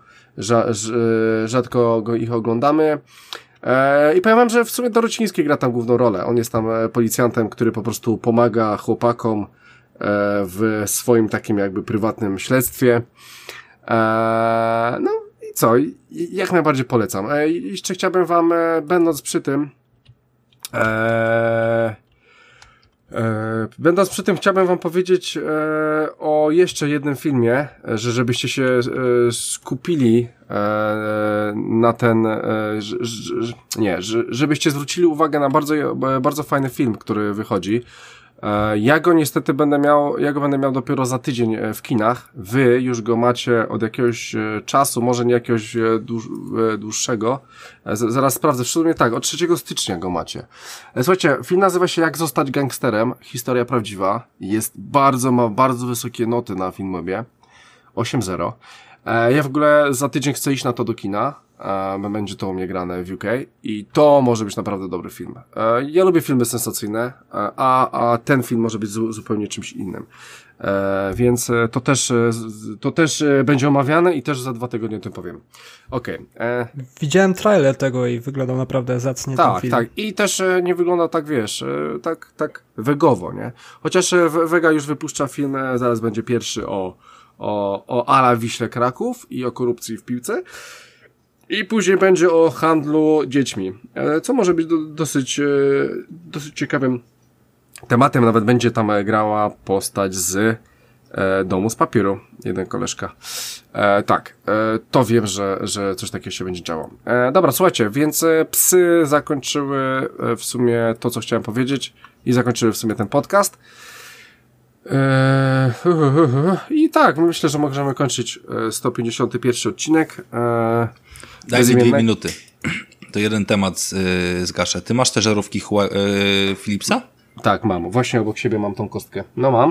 rzadko go ich oglądamy. I powiem wam, że w sumie Dorociński gra tam główną rolę, on jest tam policjantem, który po prostu pomaga chłopakom w swoim takim jakby prywatnym śledztwie. No i co, jak najbardziej polecam. Jeszcze chciałbym wam, będąc przy tym, Eee, e, będąc przy tym, chciałbym wam powiedzieć e, o jeszcze jednym filmie, że żebyście się e, skupili e, na ten, e, ż, ż, nie, że, żebyście zwrócili uwagę na bardzo, bardzo fajny film, który wychodzi. E, ja go niestety będę miał, ja go będę miał dopiero za tydzień w kinach. Wy już go macie od jakiegoś czasu, może nie jakiegoś dłuż, dłuższego. E, zaraz sprawdzę, w sumie tak, od trzeciego stycznia go macie. E, słuchajcie, film nazywa się Jak zostać gangsterem, historia prawdziwa. Jest bardzo, ma bardzo wysokie noty na Filmwebie. osiem zero. E, ja w ogóle za tydzień chcę iść na to do kina. E, będzie to u mnie grane w U K i to może być naprawdę dobry film. E, ja lubię filmy sensacyjne, a, a ten film może być zu, zupełnie czymś innym. E, więc to też, to też będzie omawiane i też za dwa tygodnie o tym powiem. Okej. Okay. Widziałem trailer tego i wyglądał naprawdę zacnie tak, ten film. Tak, i też nie wygląda tak, wiesz, tak, tak wegowo, nie? Chociaż Vega już wypuszcza film, zaraz będzie pierwszy o o, o ala Wiśle Kraków i o korupcji w piłce. I później będzie o handlu dziećmi, co może być do, dosyć, dosyć ciekawym tematem. Nawet będzie tam grała postać z e, Domu z papieru, jeden koleżka. E, tak, e, to wiem, że, że coś takiego się będzie działo. E, dobra, słuchajcie, więc psy zakończyły w sumie to, co chciałem powiedzieć i zakończyły w sumie ten podcast. E, I tak, myślę, że możemy kończyć sto pięćdziesiąty pierwszy odcinek. E, Daj mi dwie minuty. To jeden temat yy, zgaszę. Ty masz te żarówki yy, Philipsa? Tak, mam. Właśnie obok siebie mam tą kostkę. No mam.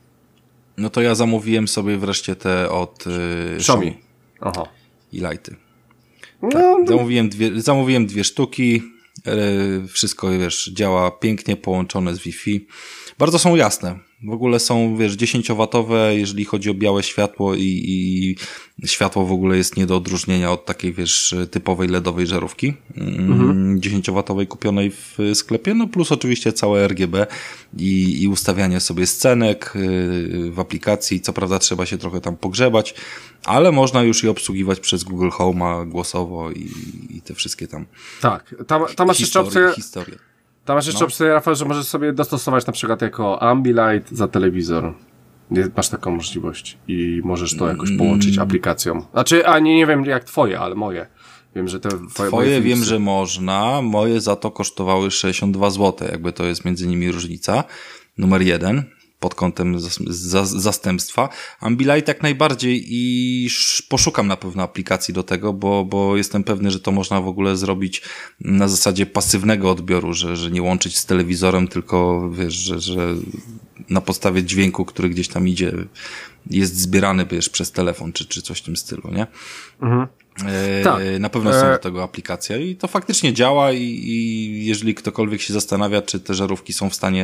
No to ja zamówiłem sobie wreszcie te od yy, Xiaomi. Aha. I Lighty. No, Tak. Zamówiłem, dwie, zamówiłem dwie sztuki. Yy, wszystko, wiesz, działa pięknie, połączone z Wi-Fi. Bardzo są jasne. W ogóle są, wiesz, dziesięciowatowe, jeżeli chodzi o białe światło i, i światło w ogóle jest nie do odróżnienia od takiej, wiesz, typowej LEDowej żarówki. Mhm. dziesięciowatowej kupionej w sklepie, no plus oczywiście całe R G B i, i ustawianie sobie scenek w aplikacji. Co prawda trzeba się trochę tam pogrzebać, ale można już je obsługiwać przez Google Home'a głosowo i, i te wszystkie tam. Tak, tam, tam masz jeszcze opcję. Historię. Tam masz jeszcze no. opcję, Rafał, że możesz sobie dostosować na przykład jako Ambilight za telewizor. Masz taką możliwość i możesz to jakoś połączyć aplikacją. Znaczy, a nie, nie wiem jak twoje, ale moje. Wiem, że te twoje, twoje wiem, że można. Moje za to kosztowały sześćdziesiąt dwa złote. Jakby to jest między nimi różnica. Numer jeden. Pod kątem zastępstwa. Ambilight jak najbardziej i poszukam na pewno aplikacji do tego, bo, bo jestem pewny, że to można w ogóle zrobić na zasadzie pasywnego odbioru, że, że nie łączyć z telewizorem, tylko wiesz, że, że na podstawie dźwięku, który gdzieś tam idzie, jest zbierany, wiesz, przez telefon, czy, czy coś w tym stylu, nie? Mhm. E, tak. Na pewno są do tego aplikacja i to faktycznie działa i, i jeżeli ktokolwiek się zastanawia, czy te żarówki są w stanie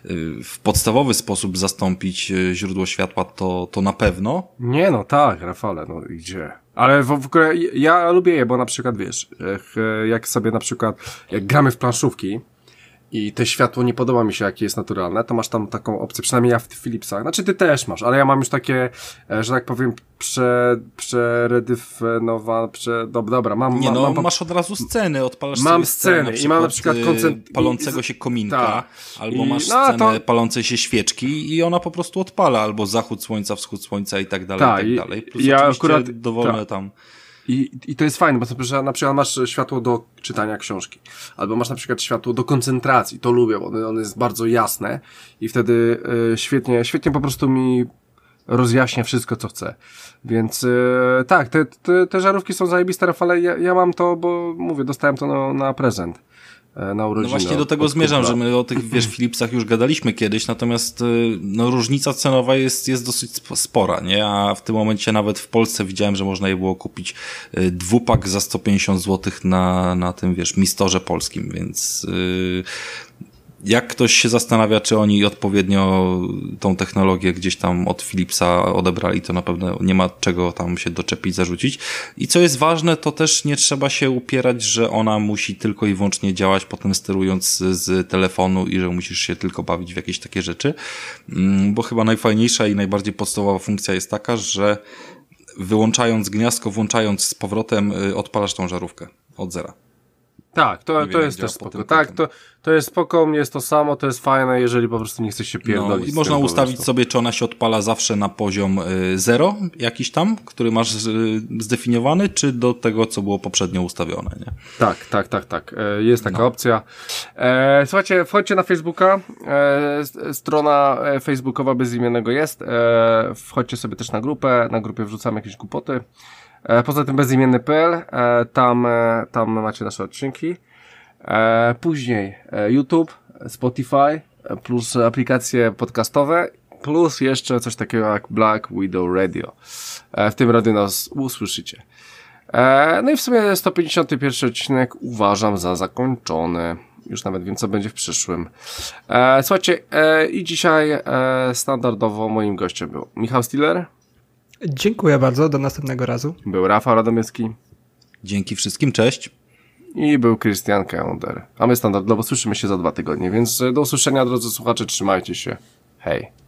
w podstawowy sposób zastąpić źródło światła, to, to na pewno. Nie no, tak, Rafale, no gdzie? Ale w, w ogóle ja lubię je, bo na przykład wiesz, jak sobie na przykład, jak gramy w planszówki i te światło nie podoba mi się, jakie jest naturalne, to masz tam taką opcję, przynajmniej ja w Philipsach, znaczy ty też masz, ale ja mam już takie, że tak powiem, prze, przeredyfnowane, prze, dobra, dobra, mam... Nie mam, no, mam, masz od razu sceny, odpalasz mam sobie sceny scenę, i mam na przykład koncent... palącego się kominka, ta. albo I, masz no, scenę to... palącej się świeczki i ona po prostu odpala, albo zachód słońca, wschód słońca i tak dalej, ta, i tak dalej. Plus ja oczywiście akurat, dowolne ta. tam... I, I to jest fajne, bo sobie, że na przykład masz światło do czytania książki, albo masz na przykład światło do koncentracji, to lubię, bo ono, ono jest bardzo jasne i wtedy y, świetnie, świetnie po prostu mi rozjaśnia wszystko, co chcę. Więc y, tak, te, te, te żarówki są zajebiste, Rafale, ja, ja mam to, bo mówię, dostałem to na, na prezent. Na urodziny. No właśnie do tego zmierzam, że my o tych, wiesz, Philipsach już gadaliśmy kiedyś, natomiast no różnica cenowa jest, jest dosyć spora, nie? A w tym momencie nawet w Polsce widziałem, że można je było kupić dwupak za sto pięćdziesiąt złotych na, na tym, wiesz, Mistorze polskim, więc yy, jak ktoś się zastanawia, czy oni odpowiednio tą technologię gdzieś tam od Philipsa odebrali, to na pewno nie ma czego tam się doczepić, zarzucić. I co jest ważne, to też nie trzeba się upierać, że ona musi tylko i wyłącznie działać potem sterując z telefonu i że musisz się tylko bawić w jakieś takie rzeczy. Bo chyba najfajniejsza i najbardziej podstawowa funkcja jest taka, że wyłączając gniazdko, włączając z powrotem, odpalasz tą żarówkę od zera. Tak, to, to jest też spoko. Tak, to, to jest spoko, u mnie jest to samo, to jest fajne, jeżeli po prostu nie chcesz się pierdolić. No, i można ustawić sobie, czy ona się odpala zawsze na poziom zero, jakiś tam, który masz zdefiniowany, czy do tego, co było poprzednio ustawione, nie? Tak, tak, tak, tak. Jest taka no. opcja. E, słuchajcie, wchodźcie na Facebooka. E, strona facebookowa bezimiennego jest. E, wchodźcie sobie też na grupę. Na grupie wrzucamy jakieś głupoty. Poza tym bezimienny kropka p l, tam, tam macie nasze odcinki. Później YouTube, Spotify, plus aplikacje podcastowe, plus jeszcze coś takiego jak Black Widow Radio. W tym radiu nas usłyszycie. No i w sumie sto pięćdziesiąty pierwszy odcinek uważam za zakończony. Już nawet wiem, co będzie w przyszłym. Słuchajcie, i dzisiaj standardowo moim gościem był Michał Stiller. Dziękuję bardzo, do następnego razu. Był Rafał Radomiecki. Dzięki wszystkim, cześć. I był Krystian Kender. A my standardowo słyszymy się za dwa tygodnie, więc do usłyszenia, drodzy słuchacze, trzymajcie się. Hej.